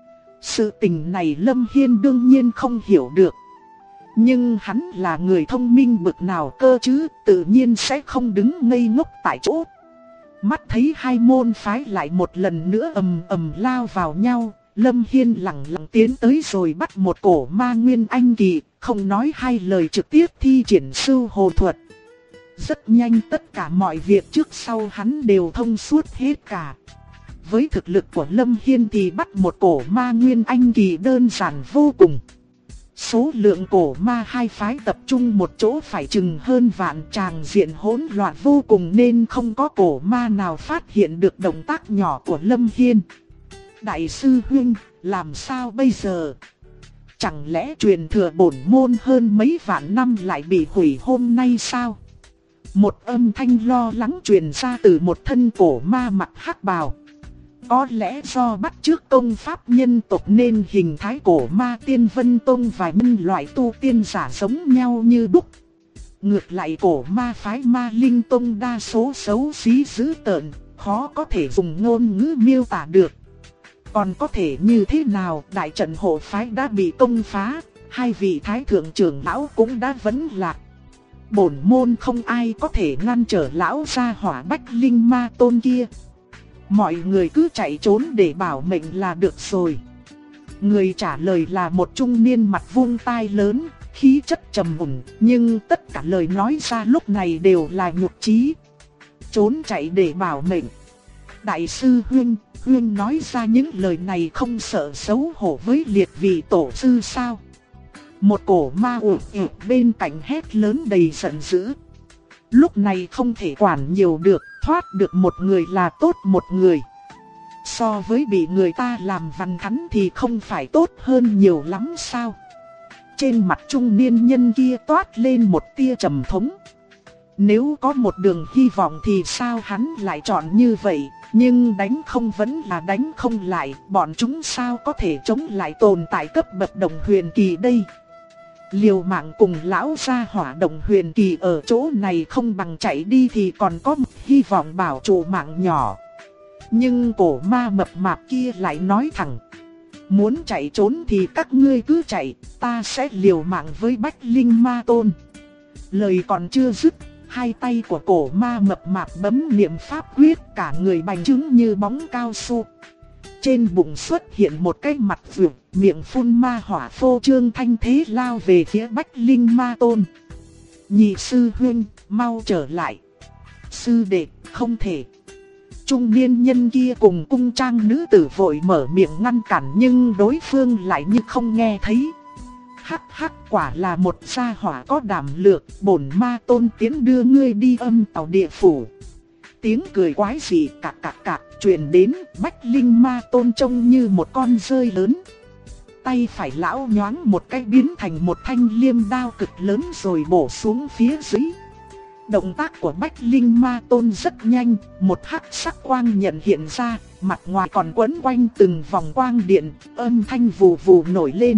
Sự tình này Lâm Hiên đương nhiên không hiểu được. Nhưng hắn là người thông minh bực nào cơ chứ, tự nhiên sẽ không đứng ngây ngốc tại chỗ. Mắt thấy hai môn phái lại một lần nữa ầm ầm lao vào nhau, Lâm Hiên lặng lặng tiến tới rồi bắt một cổ ma nguyên anh kỳ, không nói hai lời trực tiếp thi triển sưu hồn thuật. Rất nhanh tất cả mọi việc trước sau hắn đều thông suốt hết cả. Với thực lực của Lâm Hiên thì bắt một cổ ma nguyên anh kỳ đơn giản vô cùng. Số lượng cổ ma hai phái tập trung một chỗ phải chừng hơn vạn, tràng diện hỗn loạn vô cùng nên không có cổ ma nào phát hiện được động tác nhỏ của Lâm Hiên. Đại sư huynh, làm sao bây giờ? Chẳng lẽ truyền thừa bổn môn hơn mấy vạn năm lại bị hủy hôm nay sao? Một âm thanh lo lắng truyền ra từ một thân cổ ma mặc hắc bào. Có lẽ do bắt chước công pháp nhân tộc nên hình thái cổ ma Tiên Vân Tông và nhân loại tu tiên giả giống nhau như đúc. Ngược lại cổ ma phái Ma Linh Tông đa số xấu xí dữ tợn, khó có thể dùng ngôn ngữ miêu tả được. Còn có thể như thế nào, đại trận hộ phái đã bị công phá, hai vị thái thượng trưởng lão cũng đã vấn lạc. Bổn môn không ai có thể ngăn trở lão gia hỏa Bách Linh Ma Tôn kia. Mọi người cứ chạy trốn để bảo mệnh là được rồi. Người trả lời là một trung niên mặt vuông tai lớn, khí chất trầm ổn, nhưng tất cả lời nói ra lúc này đều là nhục chí. Trốn chạy để bảo mệnh. Đại sư Huynh nói ra những lời này không sợ xấu hổ với liệt vị tổ sư sao? Một cổ ma bên cạnh hét lớn đầy giận dữ. Lúc này không thể quản nhiều được, thoát được một người là tốt một người. So với bị người ta làm vằn thắn thì không phải tốt hơn nhiều lắm sao? Trên mặt trung niên nhân kia toát lên một tia trầm thống. Nếu có một đường hy vọng thì sao hắn lại chọn như vậy? Nhưng đánh không vẫn là đánh không lại, bọn chúng sao có thể chống lại tồn tại cấp bậc đồng huyền kỳ đây? Liều mạng cùng lão gia hỏa đồng huyền kỳ ở chỗ này không bằng chạy đi thì còn có một hy vọng bảo trụ mạng nhỏ. Nhưng cổ ma mập mạp kia lại nói thẳng: muốn chạy trốn thì các ngươi cứ chạy, ta sẽ liều mạng với Bách Linh Ma Tôn. Lời còn chưa dứt, hai tay của cổ ma mập mạp bấm niệm pháp quyết, cả người bành trướng như bóng cao su. Trên bụng xuất hiện một cái mặt vượt, miệng phun ma hỏa, phô trương thanh thế lao về phía Bách Linh Ma Tôn. Nhị sư huynh, mau trở lại. Sư đệ, không thể. Trung niên nhân kia cùng cung trang nữ tử vội mở miệng ngăn cản, nhưng đối phương lại như không nghe thấy. Hắc hắc, quả là một gia hỏa có đảm lược, bổn ma tôn tiến đưa ngươi đi âm tào địa phủ. Tiếng cười quái dị cạc cạc cạc truyền đến, Bách Linh Ma Tôn trông như một con rơi lớn. Tay phải lão nhoáng một cái biến thành một thanh liêm đao cực lớn rồi bổ xuống phía dưới. Động tác của Bách Linh Ma Tôn rất nhanh, một hắc sắc quang nhận hiện ra, mặt ngoài còn quấn quanh từng vòng quang điện, âm thanh vù vù nổi lên.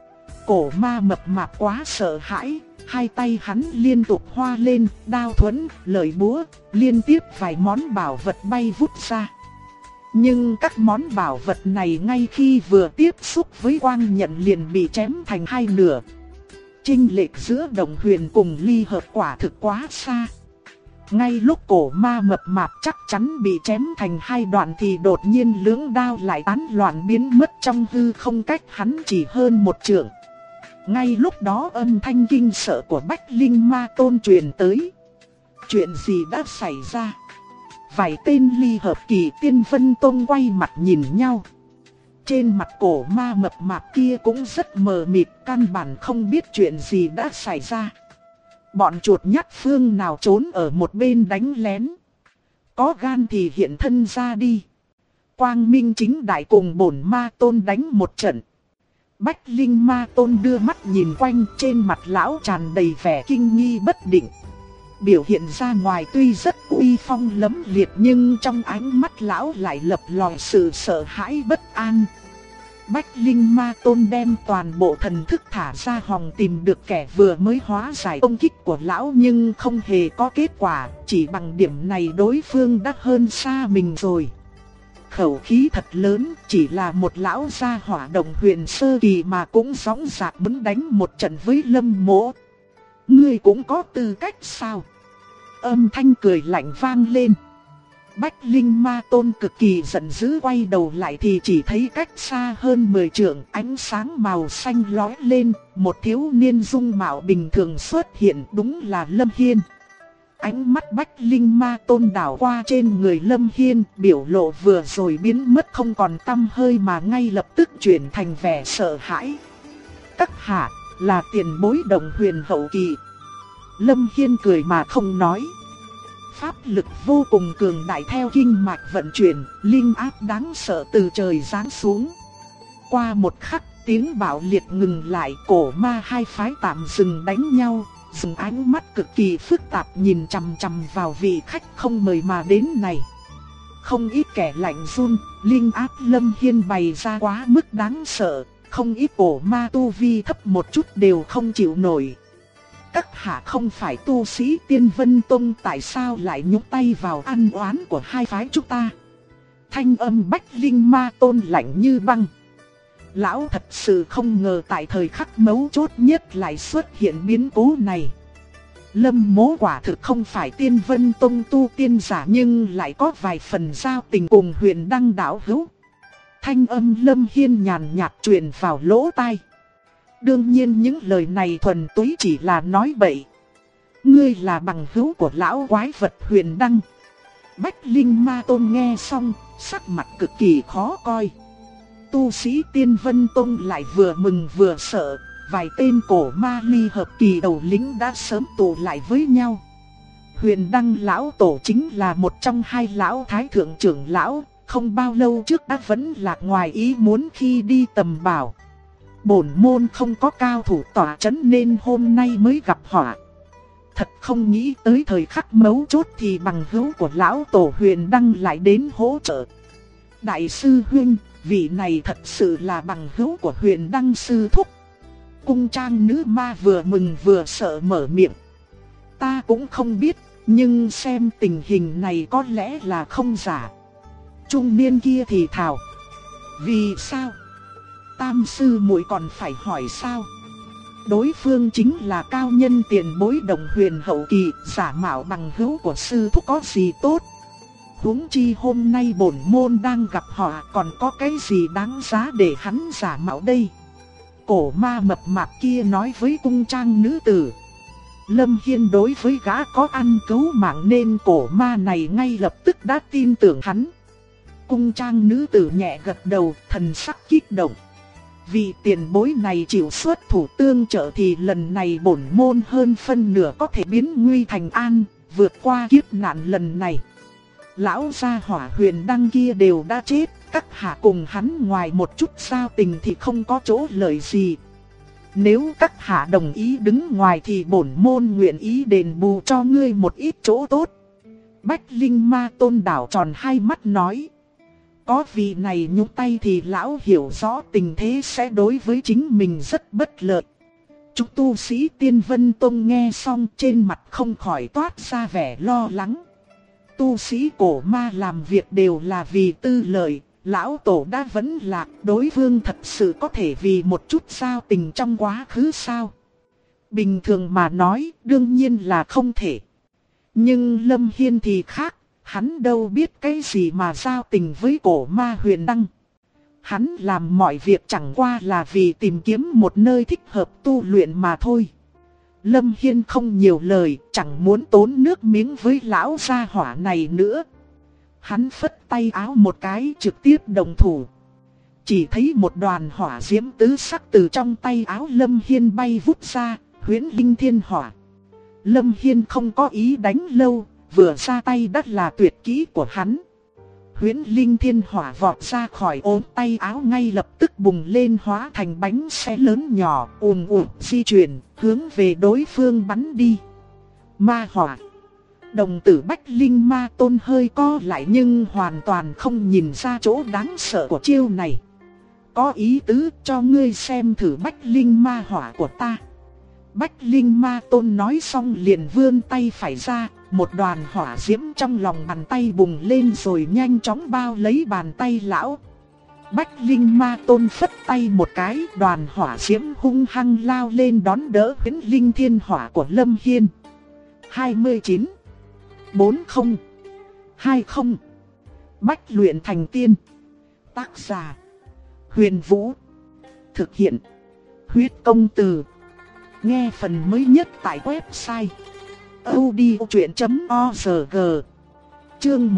Cổ ma mập mạp quá sợ hãi, hai tay hắn liên tục hoa lên, đao thuẫn, lợi búa, liên tiếp vài món bảo vật bay vút ra. Nhưng các món bảo vật này ngay khi vừa tiếp xúc với quang nhận liền bị chém thành hai nửa. Chênh lệch giữa đồng huyền cùng ly hợp quả thực quá xa. Ngay lúc cổ ma mập mạp chắc chắn bị chém thành hai đoạn thì đột nhiên lưỡng đao lại tán loạn biến mất trong hư không, cách hắn chỉ hơn một trượng. Ngay lúc đó âm thanh kinh sợ của Bách Linh Ma Tôn truyền tới. Chuyện gì đã xảy ra? Vài tên ly hợp kỳ tiên vân tôn quay mặt nhìn nhau. Trên mặt cổ ma mập mạp kia cũng rất mờ mịt, căn bản không biết chuyện gì đã xảy ra. Bọn chuột nhắt phương nào trốn ở một bên đánh lén. Có gan thì hiện thân ra đi. Quang minh chính đại cùng bổn ma tôn đánh một trận. Bách Linh Ma Tôn đưa mắt nhìn quanh, trên mặt lão tràn đầy vẻ kinh nghi bất định. Biểu hiện ra ngoài tuy rất uy phong lẫm liệt nhưng trong ánh mắt lão lại lập lòi sự sợ hãi bất an. Bách Linh Ma Tôn đem toàn bộ thần thức thả ra hòng tìm được kẻ vừa mới hóa giải công kích của lão, nhưng không hề có kết quả, chỉ bằng điểm này đối phương đã hơn xa mình rồi. Khẩu khí thật lớn, chỉ là một lão gia hỏa đồng huyền sơ kỳ mà cũng dõng dạc bứng đánh một trận với Lâm Mỗ. Ngươi cũng có tư cách sao? Âm thanh cười lạnh vang lên. Bách Linh Ma Tôn cực kỳ giận dữ, quay đầu lại thì chỉ thấy cách xa hơn 10 trượng, ánh sáng màu xanh lóe lên, một thiếu niên dung mạo bình thường xuất hiện, đúng là Lâm Hiên. Ánh mắt Bách Linh Ma Tôn đảo qua trên người Lâm Hiên, biểu lộ vừa rồi biến mất không còn tăm hơi mà ngay lập tức chuyển thành vẻ sợ hãi. Các hạ, là tiền bối đồng huyền hậu kỳ. Lâm Hiên cười mà không nói. Pháp lực vô cùng cường đại theo kinh mạch vận chuyển, linh áp đáng sợ từ trời giáng xuống. Qua một khắc, tiếng bạo liệt ngừng lại, cổ ma hai phái tạm dừng đánh nhau, dùng ánh mắt cực kỳ phức tạp nhìn chằm chằm vào vị khách không mời mà đến này. Không ít kẻ lạnh run, linh áp Lâm Hiên bày ra quá mức đáng sợ, không ít cổ ma tu vi thấp một chút đều không chịu nổi. Các hạ không phải tu sĩ Tiên Vân Tông, tại sao lại nhúng tay vào ăn oán của hai phái chúng ta? Thanh âm Bách Linh Ma Tôn lạnh như băng. Lão thật sự không ngờ tại thời khắc mấu chốt nhất lại xuất hiện biến cố này. Lâm Mỗ quả thực không phải Tiên Vân Tông tu tiên giả, nhưng lại có vài phần giao tình cùng Huyền Đăng đạo hữu. Thanh âm Lâm Hiên nhàn nhạt truyền vào lỗ tai. Đương nhiên những lời này thuần túy chỉ là nói bậy. Ngươi là bằng hữu của lão quái vật Huyền Đăng. Bách Linh Ma Tôn nghe xong, sắc mặt cực kỳ khó coi. Tu sĩ Tiên Vân Tông lại vừa mừng vừa sợ, vài tên cổ ma ly hợp kỳ đầu lĩnh đã sớm tụ lại với nhau. Huyền Đăng lão tổ chính là một trong hai lão thái thượng trưởng lão, không bao lâu trước đã vẫn lạc ngoài ý muốn khi đi tầm bảo. Bổn môn không có cao thủ tỏa chấn nên hôm nay mới gặp họa. Thật không nghĩ tới thời khắc mấu chốt thì bằng hữu của lão tổ Huyền Đăng lại đến hỗ trợ. Đại sư huynh, vị này thật sự là bằng hữu của Huyền Đăng sư thúc. Cung trang nữ ma vừa mừng vừa sợ mở miệng. Ta cũng không biết, nhưng xem tình hình này có lẽ là không giả. Trung niên kia thì thào. Vì sao? Tam sư muội còn phải hỏi sao? Đối phương chính là cao nhân tiền bối Đồng Huyền hậu kỳ, giả mạo bằng hữu của sư thúc có gì tốt. Huống chi hôm nay bổn môn đang gặp họ, còn có cái gì đáng giá để hắn giả mạo đây? Cổ ma mập mạp kia nói với cung trang nữ tử. Lâm Hiên đối với gã có ăn cứu mạng nên cổ ma này ngay lập tức đã tin tưởng hắn. Cung trang nữ tử nhẹ gật đầu, thần sắc kích động. Vì tiền bối này chịu xuất thủ tương trợ thì lần này bổn môn hơn phân nửa có thể biến nguy thành an, vượt qua kiếp nạn lần này. Lão gia hỏa Huyền Đăng kia đều đã chết, các hạ cùng hắn ngoài một chút giao tình thì không có chỗ lợi gì. Nếu các hạ đồng ý đứng ngoài thì bổn môn nguyện ý đền bù cho ngươi một ít chỗ tốt. Bách Linh Ma Tôn đảo tròn hai mắt nói. Có vị này nhúc tay thì lão hiểu rõ tình thế sẽ đối với chính mình rất bất lợi. Chúng tu sĩ Tiên Vân Tông nghe xong trên mặt không khỏi toát ra vẻ lo lắng. Tu sĩ cổ ma làm việc đều là vì tư lợi, lão tổ đã vẫn lạc, đối phương thật sự có thể vì một chút giao tình trong quá khứ sao? Bình thường mà nói, đương nhiên là không thể. Nhưng Lâm Hiên thì khác, hắn đâu biết cái gì mà giao tình với cổ ma Huyền Đăng. Hắn làm mọi việc chẳng qua là vì tìm kiếm một nơi thích hợp tu luyện mà thôi. Lâm Hiên không nhiều lời, chẳng muốn tốn nước miếng với lão gia hỏa này nữa. Hắn phất tay áo một cái trực tiếp đồng thủ. Chỉ thấy một đoàn hỏa diễm tứ sắc từ trong tay áo Lâm Hiên bay vút ra, Huyễn Linh Thiên Hỏa. Lâm Hiên không có ý đánh lâu, vừa ra tay đắt là tuyệt kỹ của hắn. Huyễn Linh Thiên Hỏa vọt ra khỏi ốm tay áo ngay lập tức bùng lên hóa thành bánh xe lớn nhỏ, ùn ùn di chuyển, hướng về đối phương bắn đi. Ma hỏa. Đồng tử Bách Linh Ma Tôn hơi co lại nhưng hoàn toàn không nhìn ra chỗ đáng sợ của chiêu này. Có ý tứ cho ngươi xem thử Bách Linh Ma hỏa của ta. Bách Linh Ma Tôn nói xong liền vươn tay phải ra, một đoàn hỏa diễm trong lòng bàn tay bùng lên rồi nhanh chóng bao lấy bàn tay lão. Bách Linh Ma Tôn phất tay một cái, đoàn hỏa diễm hung hăng lao lên đón đỡ Huyễn Linh Thiên Hỏa của Lâm Hiên. 29, 40, 20. Bách luyện thành tiên. Tác giả: Huyền Vũ. Thực hiện: Huyết Công Từ. Nghe phần mới nhất tại website audiochuyện.org. Chương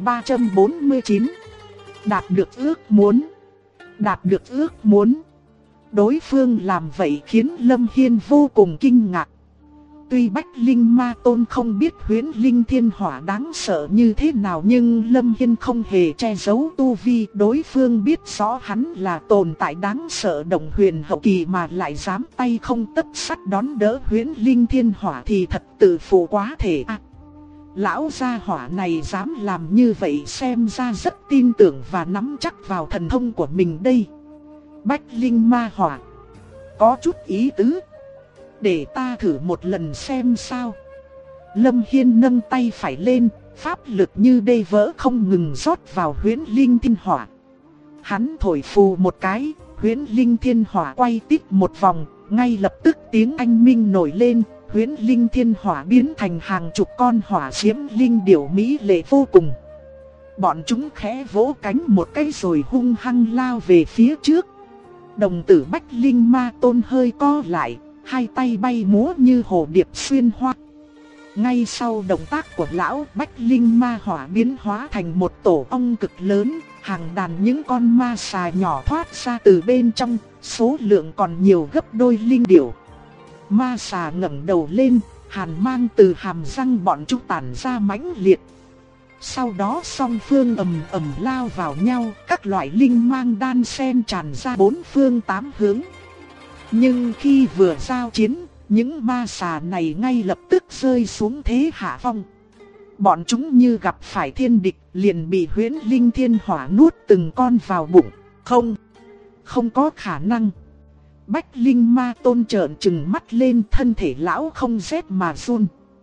1349. Đạt được ước muốn. Đạt được ước muốn. Đối phương làm vậy khiến Lâm Hiên vô cùng kinh ngạc. Tuy Bách Linh Ma Tôn không biết Huyễn Linh Thiên Hỏa đáng sợ như thế nào nhưng Lâm Hiên không hề che giấu tu vi. Đối phương biết rõ hắn là tồn tại đáng sợ Đồng Huyền hậu kỳ mà lại dám tay không tấc sắt đón đỡ Huyễn Linh Thiên Hỏa thì thật tự phụ quá thể à. Lão gia hỏa này dám làm như vậy xem ra rất tin tưởng và nắm chắc vào thần thông của mình đây. Bách Linh Ma Hỏa có chút ý tứ. Để ta thử một lần xem sao. Lâm Hiên nâng tay phải lên, pháp lực như đê vỡ không ngừng rót vào Huyễn Linh Thiên Hỏa. Hắn thổi phù một cái, Huyễn Linh Thiên Hỏa quay tít một vòng, ngay lập tức tiếng anh minh nổi lên, Huyễn Linh Thiên Hỏa biến thành hàng chục con hỏa diễm linh điểu mỹ lệ vô cùng. Bọn chúng khẽ vỗ cánh một cái rồi hung hăng lao về phía trước. Đồng tử Bách Linh Ma Tôn hơi co lại, hai tay bay múa như hồ điệp xuyên hoa. Ngay sau động tác của lão, Bách Linh Ma Hỏa biến hóa thành một tổ ong cực lớn, hàng đàn những con ma xà nhỏ thoát ra từ bên trong, số lượng còn nhiều gấp đôi linh điểu. Ma xà ngẩng đầu lên, hàn mang từ hàm răng bọn chúng tản ra mãnh liệt. Sau đó song phương ầm ầm lao vào nhau, các loại linh mang đan xen tràn ra bốn phương tám hướng. Nhưng khi vừa giao chiến, những ma xà này ngay lập tức rơi xuống thế hạ phong. Bọn chúng như gặp phải thiên địch, liền bị huyễn linh thiên hỏa nuốt từng con vào bụng. Không có khả năng. Bách Linh Ma Tôn trợn trừng mắt lên, thân thể lão không rét mà run.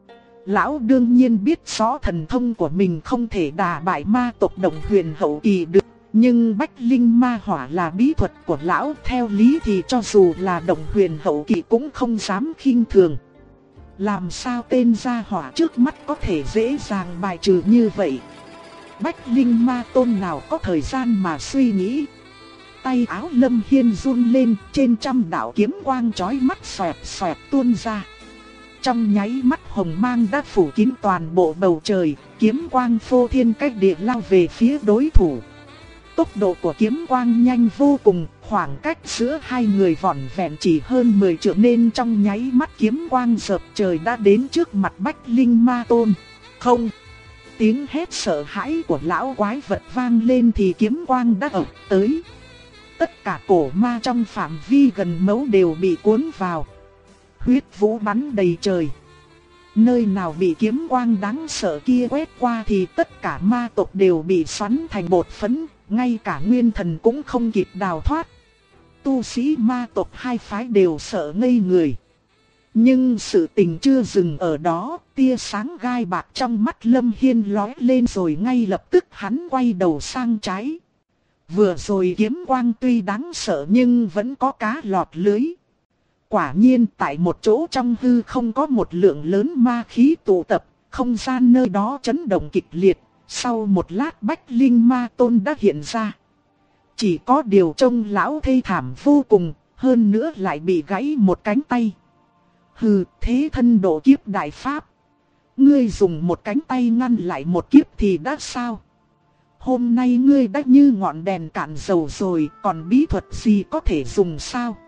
Lão đương nhiên biết rõ thần thông của mình không thể đả bại ma tộc Đồng Huyền hậu kỳ được. Nhưng Bách Linh Ma Hỏa là bí thuật của lão, theo lý thì cho dù là Đồng Huyền hậu kỳ cũng không dám khinh thường. Làm sao tên gia hỏa trước mắt có thể dễ dàng bài trừ như vậy? Bách Linh Ma Tôn nào có thời gian mà suy nghĩ. Tay áo Lâm Hiên run lên, trên trăm đạo kiếm quang chói mắt xoẹt xoẹt tuôn ra. Trong nháy mắt hồng mang đã phủ kín toàn bộ bầu trời, kiếm quang phô thiên cách địa lao về phía đối thủ. Tốc độ của kiếm quang nhanh vô cùng, khoảng cách giữa hai người vỏn vẹn chỉ hơn 10 trượng nên trong nháy mắt kiếm quang dợp trời đã đến trước mặt Bách Linh Ma Tôn. Không! Tiếng hét sợ hãi của lão quái vật vang lên thì kiếm quang đã ập tới. Tất cả cổ ma trong phạm vi gần mẫu đều bị cuốn vào. Huyết vũ bắn đầy trời. Nơi nào bị kiếm quang đáng sợ kia quét qua thì tất cả ma tộc đều bị xoắn thành bột phấn, ngay cả nguyên thần cũng không kịp đào thoát. Tu sĩ ma tộc hai phái đều sợ ngây người. Nhưng sự tình chưa dừng ở đó, tia sáng gai bạc trong mắt Lâm Hiên lóe lên rồi ngay lập tức hắn quay đầu sang trái. Vừa rồi kiếm quang tuy đáng sợ nhưng vẫn có cá lọt lưới. Quả nhiên tại một chỗ trong hư không có một lượng lớn ma khí tụ tập, không gian nơi đó chấn động kịch liệt. Sau một lát Bách Linh Ma Tôn đã hiện ra. Chỉ có điều trông lão thê thảm vô cùng, hơn nữa lại bị gãy một cánh tay. Hừ, thế thân độ kiếp đại pháp. Ngươi dùng một cánh tay ngăn lại một kiếp thì đã sao? Hôm nay ngươi đã như ngọn đèn cạn dầu rồi, còn bí thuật gì có thể dùng sao?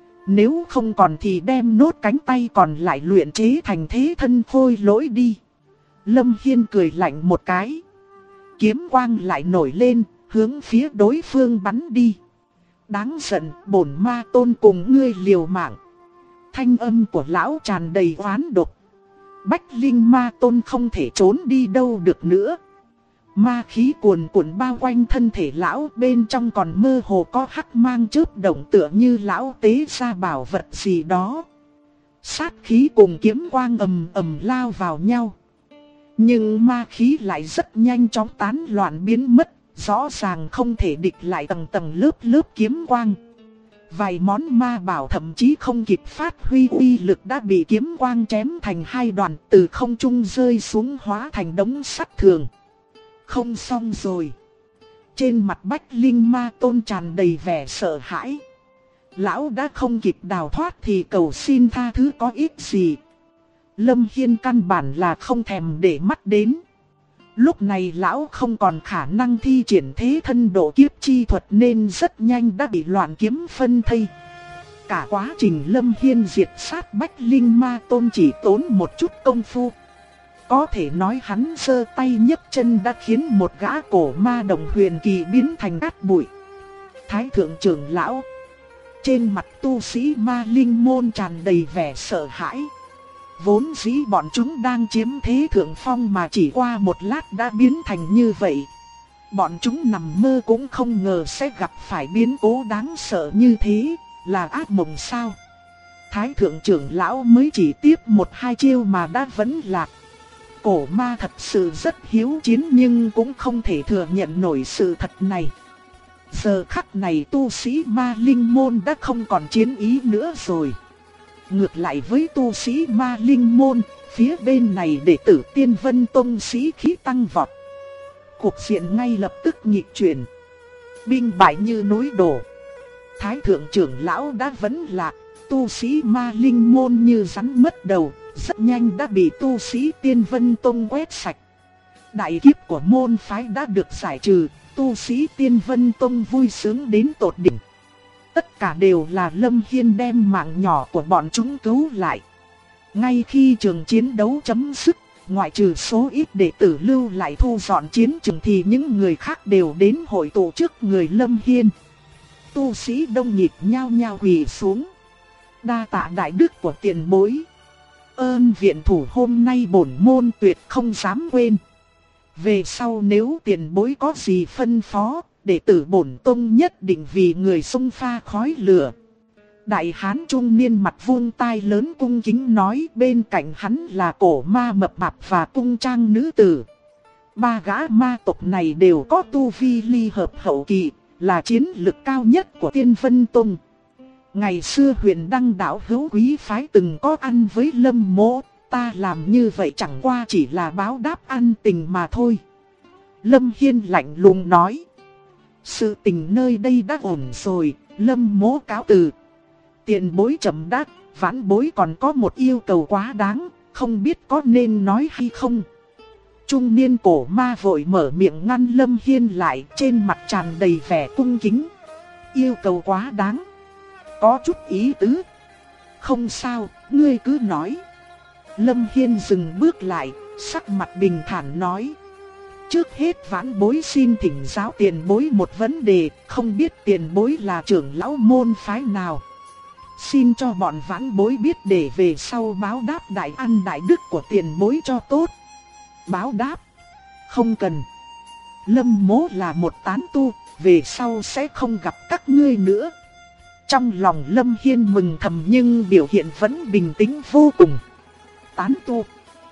Nếu không còn thì đem nốt cánh tay còn lại luyện chế thành thế thân khôi lỗi đi. Lâm Hiên cười lạnh một cái. Kiếm quang lại nổi lên, hướng phía đối phương bắn đi. Đáng giận, bổn ma tôn cùng ngươi liều mạng. Thanh âm của lão tràn đầy oán độc. Bách Linh Ma Tôn không thể trốn đi đâu được nữa. Ma khí cuồn cuộn bao quanh thân thể lão, bên trong còn mơ hồ có hắc mang chớp động tựa như lão tế ra bảo vật gì đó. Sát khí cùng kiếm quang ầm ầm lao vào nhau. Nhưng ma khí lại rất nhanh chóng tán loạn biến mất, rõ ràng không thể địch lại tầng tầng lớp lớp kiếm quang. Vài món ma bảo thậm chí không kịp phát huy uy lực đã bị kiếm quang chém thành hai đoạn, từ không trung rơi xuống hóa thành đống sắt thường. Không xong rồi. Trên mặt Bách Linh Ma Tôn tràn đầy vẻ sợ hãi. Lão đã không kịp đào thoát thì cầu xin tha thứ có ích gì. Lâm Hiên căn bản là không thèm để mắt đến. Lúc này lão không còn khả năng thi triển thế thân độ kiếp chi thuật nên rất nhanh đã bị loạn kiếm phân thây. Cả quá trình Lâm Hiên diệt sát Bách Linh Ma Tôn chỉ tốn một chút công phu. Có thể nói hắn giơ tay nhấc chân đã khiến một gã cổ ma Đồng Huyền kỳ biến thành cát bụi. Thái thượng trưởng lão. Trên mặt tu sĩ ma linh môn tràn đầy vẻ sợ hãi. Vốn dĩ bọn chúng đang chiếm thế thượng phong mà chỉ qua một lát đã biến thành như vậy. Bọn chúng nằm mơ cũng không ngờ sẽ gặp phải biến cố đáng sợ như thế, là ác mộng sao? Thái thượng trưởng lão mới chỉ tiếp một hai chiêu mà đã vẫn lạc. Cổ ma thật sự rất hiếu chiến nhưng cũng không thể thừa nhận nổi sự thật này. Giờ khắc này tu sĩ ma linh môn đã không còn chiến ý nữa rồi. Ngược lại với tu sĩ ma linh môn, phía bên này đệ tử Tiên Vân Tông sĩ khí tăng vọt. Cuộc diện ngay lập tức nghịch chuyển. Binh bại như núi đổ. Thái thượng trưởng lão đã vẫn lạc, tu sĩ ma linh môn như rắn mất đầu, rất nhanh đã bị tu sĩ Tiên Vân Tông quét sạch. Đại kiếp của môn phái đã được giải trừ, tu sĩ Tiên Vân Tông vui sướng đến tột đỉnh. Tất cả đều là Lâm Hiên đem mạng nhỏ của bọn chúng cứu lại. Ngay khi trường chiến đấu chấm dứt, ngoại trừ số ít đệ tử lưu lại thu dọn chiến trường thì những người khác đều đến hội tụ trước người Lâm Hiên. Tu sĩ đông nghịt nhao nhao quỳ xuống. Đa tạ đại đức của tiền bối. Ơn viện thủ hôm nay bổn môn tuyệt không dám quên. Về sau nếu tiền bối có gì phân phó, đệ tử bổn tông nhất định vì người xông pha khói lửa. Đại hán trung niên mặt vuông tai lớn cung kính nói, bên cạnh hắn là cổ ma mập mạp và cung trang nữ tử. Ba gã ma tộc này đều có tu vi ly hợp hậu kỳ, là chiến lực cao nhất của Tiên Vân Tông. Ngày xưa Huyền Đăng đạo hữu quý phái từng có ăn với Lâm Mỗ, ta làm như vậy chẳng qua chỉ là báo đáp ăn tình mà thôi. Lâm Hiên lạnh lùng nói. Sự tình nơi đây đã ổn rồi, Lâm Mỗ cáo từ. Tiền bối chậm đáp, vãn bối còn có một yêu cầu quá đáng, không biết có nên nói hay không. Trung niên cổ ma vội mở miệng ngăn Lâm Hiên lại, trên mặt tràn đầy vẻ cung kính. Yêu cầu quá đáng, có chút ý tứ. Không sao, ngươi cứ nói. Lâm Hiên dừng bước lại, sắc mặt bình thản nói. Trước hết vãn bối xin thỉnh giáo tiền bối một vấn đề, không biết tiền bối là trưởng lão môn phái nào. Xin cho bọn vãn bối biết để về sau báo đáp đại ăn đại đức của tiền bối cho tốt. Báo đáp? Không cần. Lâm Mỗ là một tán tu, về sau sẽ không gặp các ngươi nữa. Trong lòng Lâm Hiên mừng thầm nhưng biểu hiện vẫn bình tĩnh vô cùng. Tán tu.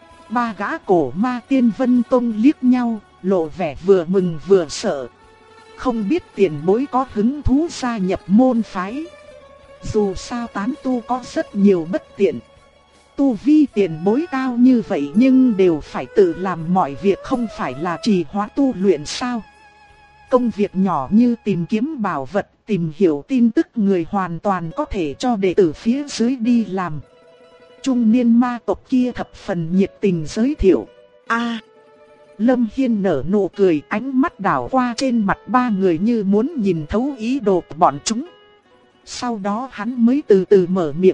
Ba gã cổ ma Tiên Vân Tông liếc nhau, lộ vẻ vừa mừng vừa sợ. Không biết tiền bối có hứng thú gia nhập môn phái. Dù sao tán tu có rất nhiều bất tiện. Tu vi tiền bối cao như vậy nhưng đều phải tự làm mọi việc, không phải là trì hoãn tu luyện sao. Công việc nhỏ như tìm kiếm bảo vật, tìm hiểu tin tức người hoàn toàn có thể cho đệ tử phía dưới đi làm. Trung niên ma tộc kia thập phần nhiệt tình giới thiệu. Lâm Hiên nở nụ cười, ánh mắt đảo qua trên mặt ba người như muốn nhìn thấu ý đồ của bọn chúng. Sau đó hắn mới từ từ mở miệng.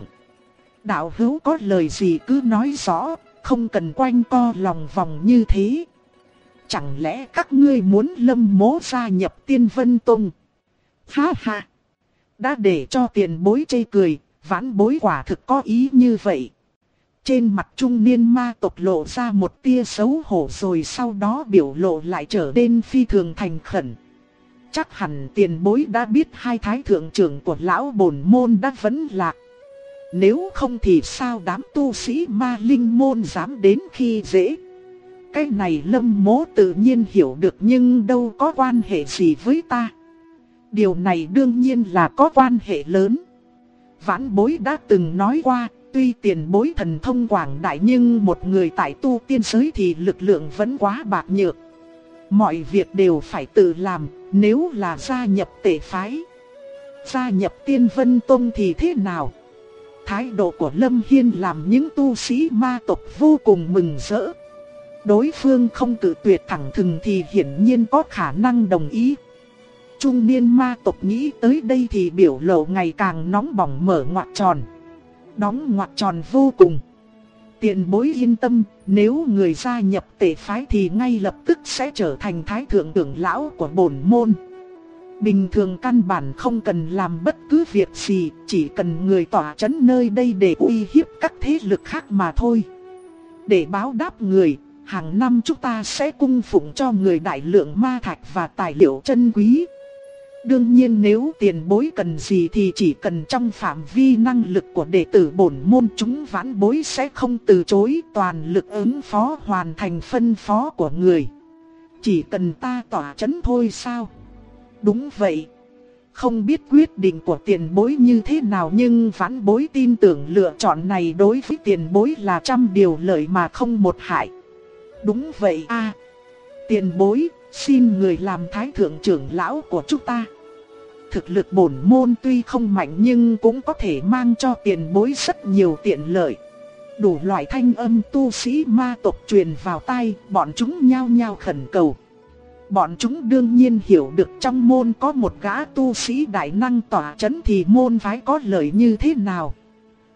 Đạo hữu có lời gì cứ nói rõ, không cần quanh co lòng vòng như thế. Chẳng lẽ các ngươi muốn Lâm Mỗ gia nhập Tiên Vân Tông? Ha ha! Đã để cho tiền bối chê cười, vãn bối quả thực có ý như vậy. Trên mặt trung niên ma tộc lộ ra một tia xấu hổ rồi sau đó biểu lộ lại trở nên phi thường thành khẩn. Chắc hẳn tiền bối đã biết hai thái thượng trưởng của lão bổn môn đã vấn lạc. Nếu không thì sao đám tu sĩ ma linh môn dám đến khi dễ. Cái này Lâm Mỗ tự nhiên hiểu được nhưng đâu có quan hệ gì với ta. Điều này đương nhiên là có quan hệ lớn. Vãn bối đã từng nói qua, tuy tiền bối thần thông quảng đại nhưng một người tại tu tiên giới thì lực lượng vẫn quá bạc nhược. Mọi việc đều phải tự làm, nếu là gia nhập tể phái, gia nhập Tiên Vân Tông thì thế nào? Thái độ của Lâm Hiên làm những tu sĩ ma tộc vô cùng mừng rỡ. Đối phương không cự tuyệt thẳng thừng thì hiển nhiên có khả năng đồng ý. Trung niên ma tộc nghĩ tới đây thì biểu lộ ngày càng nóng bỏng mở ngoặc tròn. Đóng ngoặc tròn vô cùng. Tiền bối yên tâm, nếu người gia nhập tể phái thì ngay lập tức sẽ trở thành thái thượng trưởng lão của bổn môn. Bình thường căn bản không cần làm bất cứ việc gì, chỉ cần người tỏa chấn nơi đây để uy hiếp các thế lực khác mà thôi. Để báo đáp người, hàng năm chúng ta sẽ cung phụng cho người đại lượng ma thạch và tài liệu chân quý. Đương nhiên nếu tiền bối cần gì thì chỉ cần trong phạm vi năng lực của đệ tử bổn môn chúng vãn bối sẽ không từ chối, toàn lực ứng phó hoàn thành phân phó của người. Chỉ cần ta tỏa chấn thôi sao? Đúng vậy. Không biết quyết định của tiền bối như thế nào nhưng vãn bối tin tưởng lựa chọn này đối với tiền bối là trăm điều lợi mà không một hại. Đúng vậy tiền bối, xin người làm thái thượng trưởng lão của chúng ta. Thực lực bổn môn tuy không mạnh nhưng cũng có thể mang cho tiền bối rất nhiều tiện lợi. Đủ loại thanh âm tu sĩ ma tộc truyền vào tai, bọn chúng nhao nhao khẩn cầu. Bọn chúng đương nhiên hiểu được trong môn có một gã tu sĩ đại năng tỏa chấn thì môn phái có lợi như thế nào.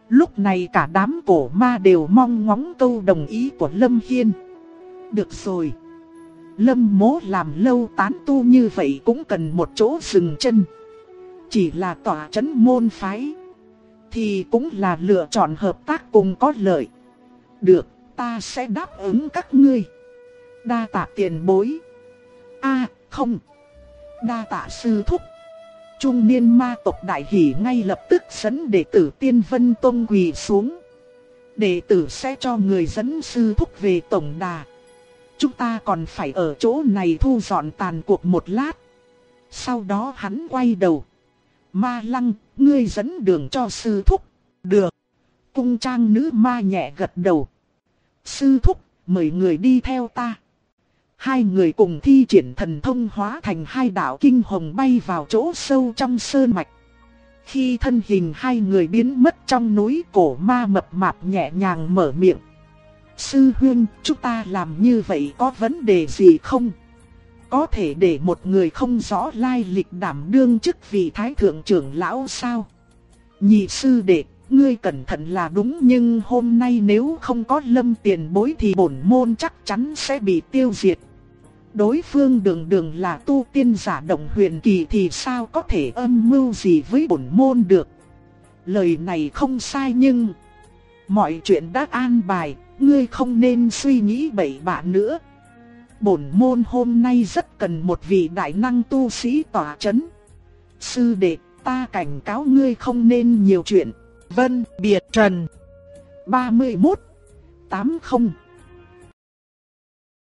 Lúc này cả đám cổ ma đều mong ngóng câu đồng ý của Lâm Hiên. Được rồi. Lâm Mỗ làm lâu tán tu như vậy cũng cần một chỗ dừng chân. Chỉ là tỏa trấn môn phái thì cũng là lựa chọn hợp tác cùng có lợi. Được, ta sẽ đáp ứng các ngươi. Đa tạ tiền bối. Không. Đa tạ sư thúc. Trung niên ma tộc đại hỉ ngay lập tức dẫn đệ tử Tiên Vân Tông quỳ xuống. Đệ tử sẽ cho người dẫn sư thúc về tổng đà. Chúng ta còn phải ở chỗ này thu dọn tàn cuộc một lát. Sau đó hắn quay đầu. Ma Lăng, ngươi dẫn đường cho sư thúc. Được. Cung trang nữ ma nhẹ gật đầu. Sư thúc, mời người đi theo ta. Hai người cùng thi triển thần thông hóa thành hai đạo kinh hồng bay vào chỗ sâu trong sơn mạch. Khi thân hình hai người biến mất trong núi, cổ ma mập mạp nhẹ nhàng mở miệng. Sư huynh, chúng ta làm như vậy có vấn đề gì không? Có thể để một người không rõ lai lịch đảm đương chức vị thái thượng trưởng lão sao? Nhị sư đệ, ngươi cẩn thận là đúng, nhưng hôm nay nếu không có Lâm tiền bối thì bổn môn chắc chắn sẽ bị tiêu diệt. Đối phương đường là tu tiên giả động huyền kỳ thì sao có thể âm mưu gì với bổn môn được. Lời này không sai nhưng mọi chuyện đã an bài, ngươi không nên suy nghĩ bậy bạ nữa. Bổn môn hôm nay rất cần một vị đại năng tu sĩ tỏa chấn. Sư đệ, ta cảnh cáo ngươi không nên nhiều chuyện. Vân Biệt Trần 31 80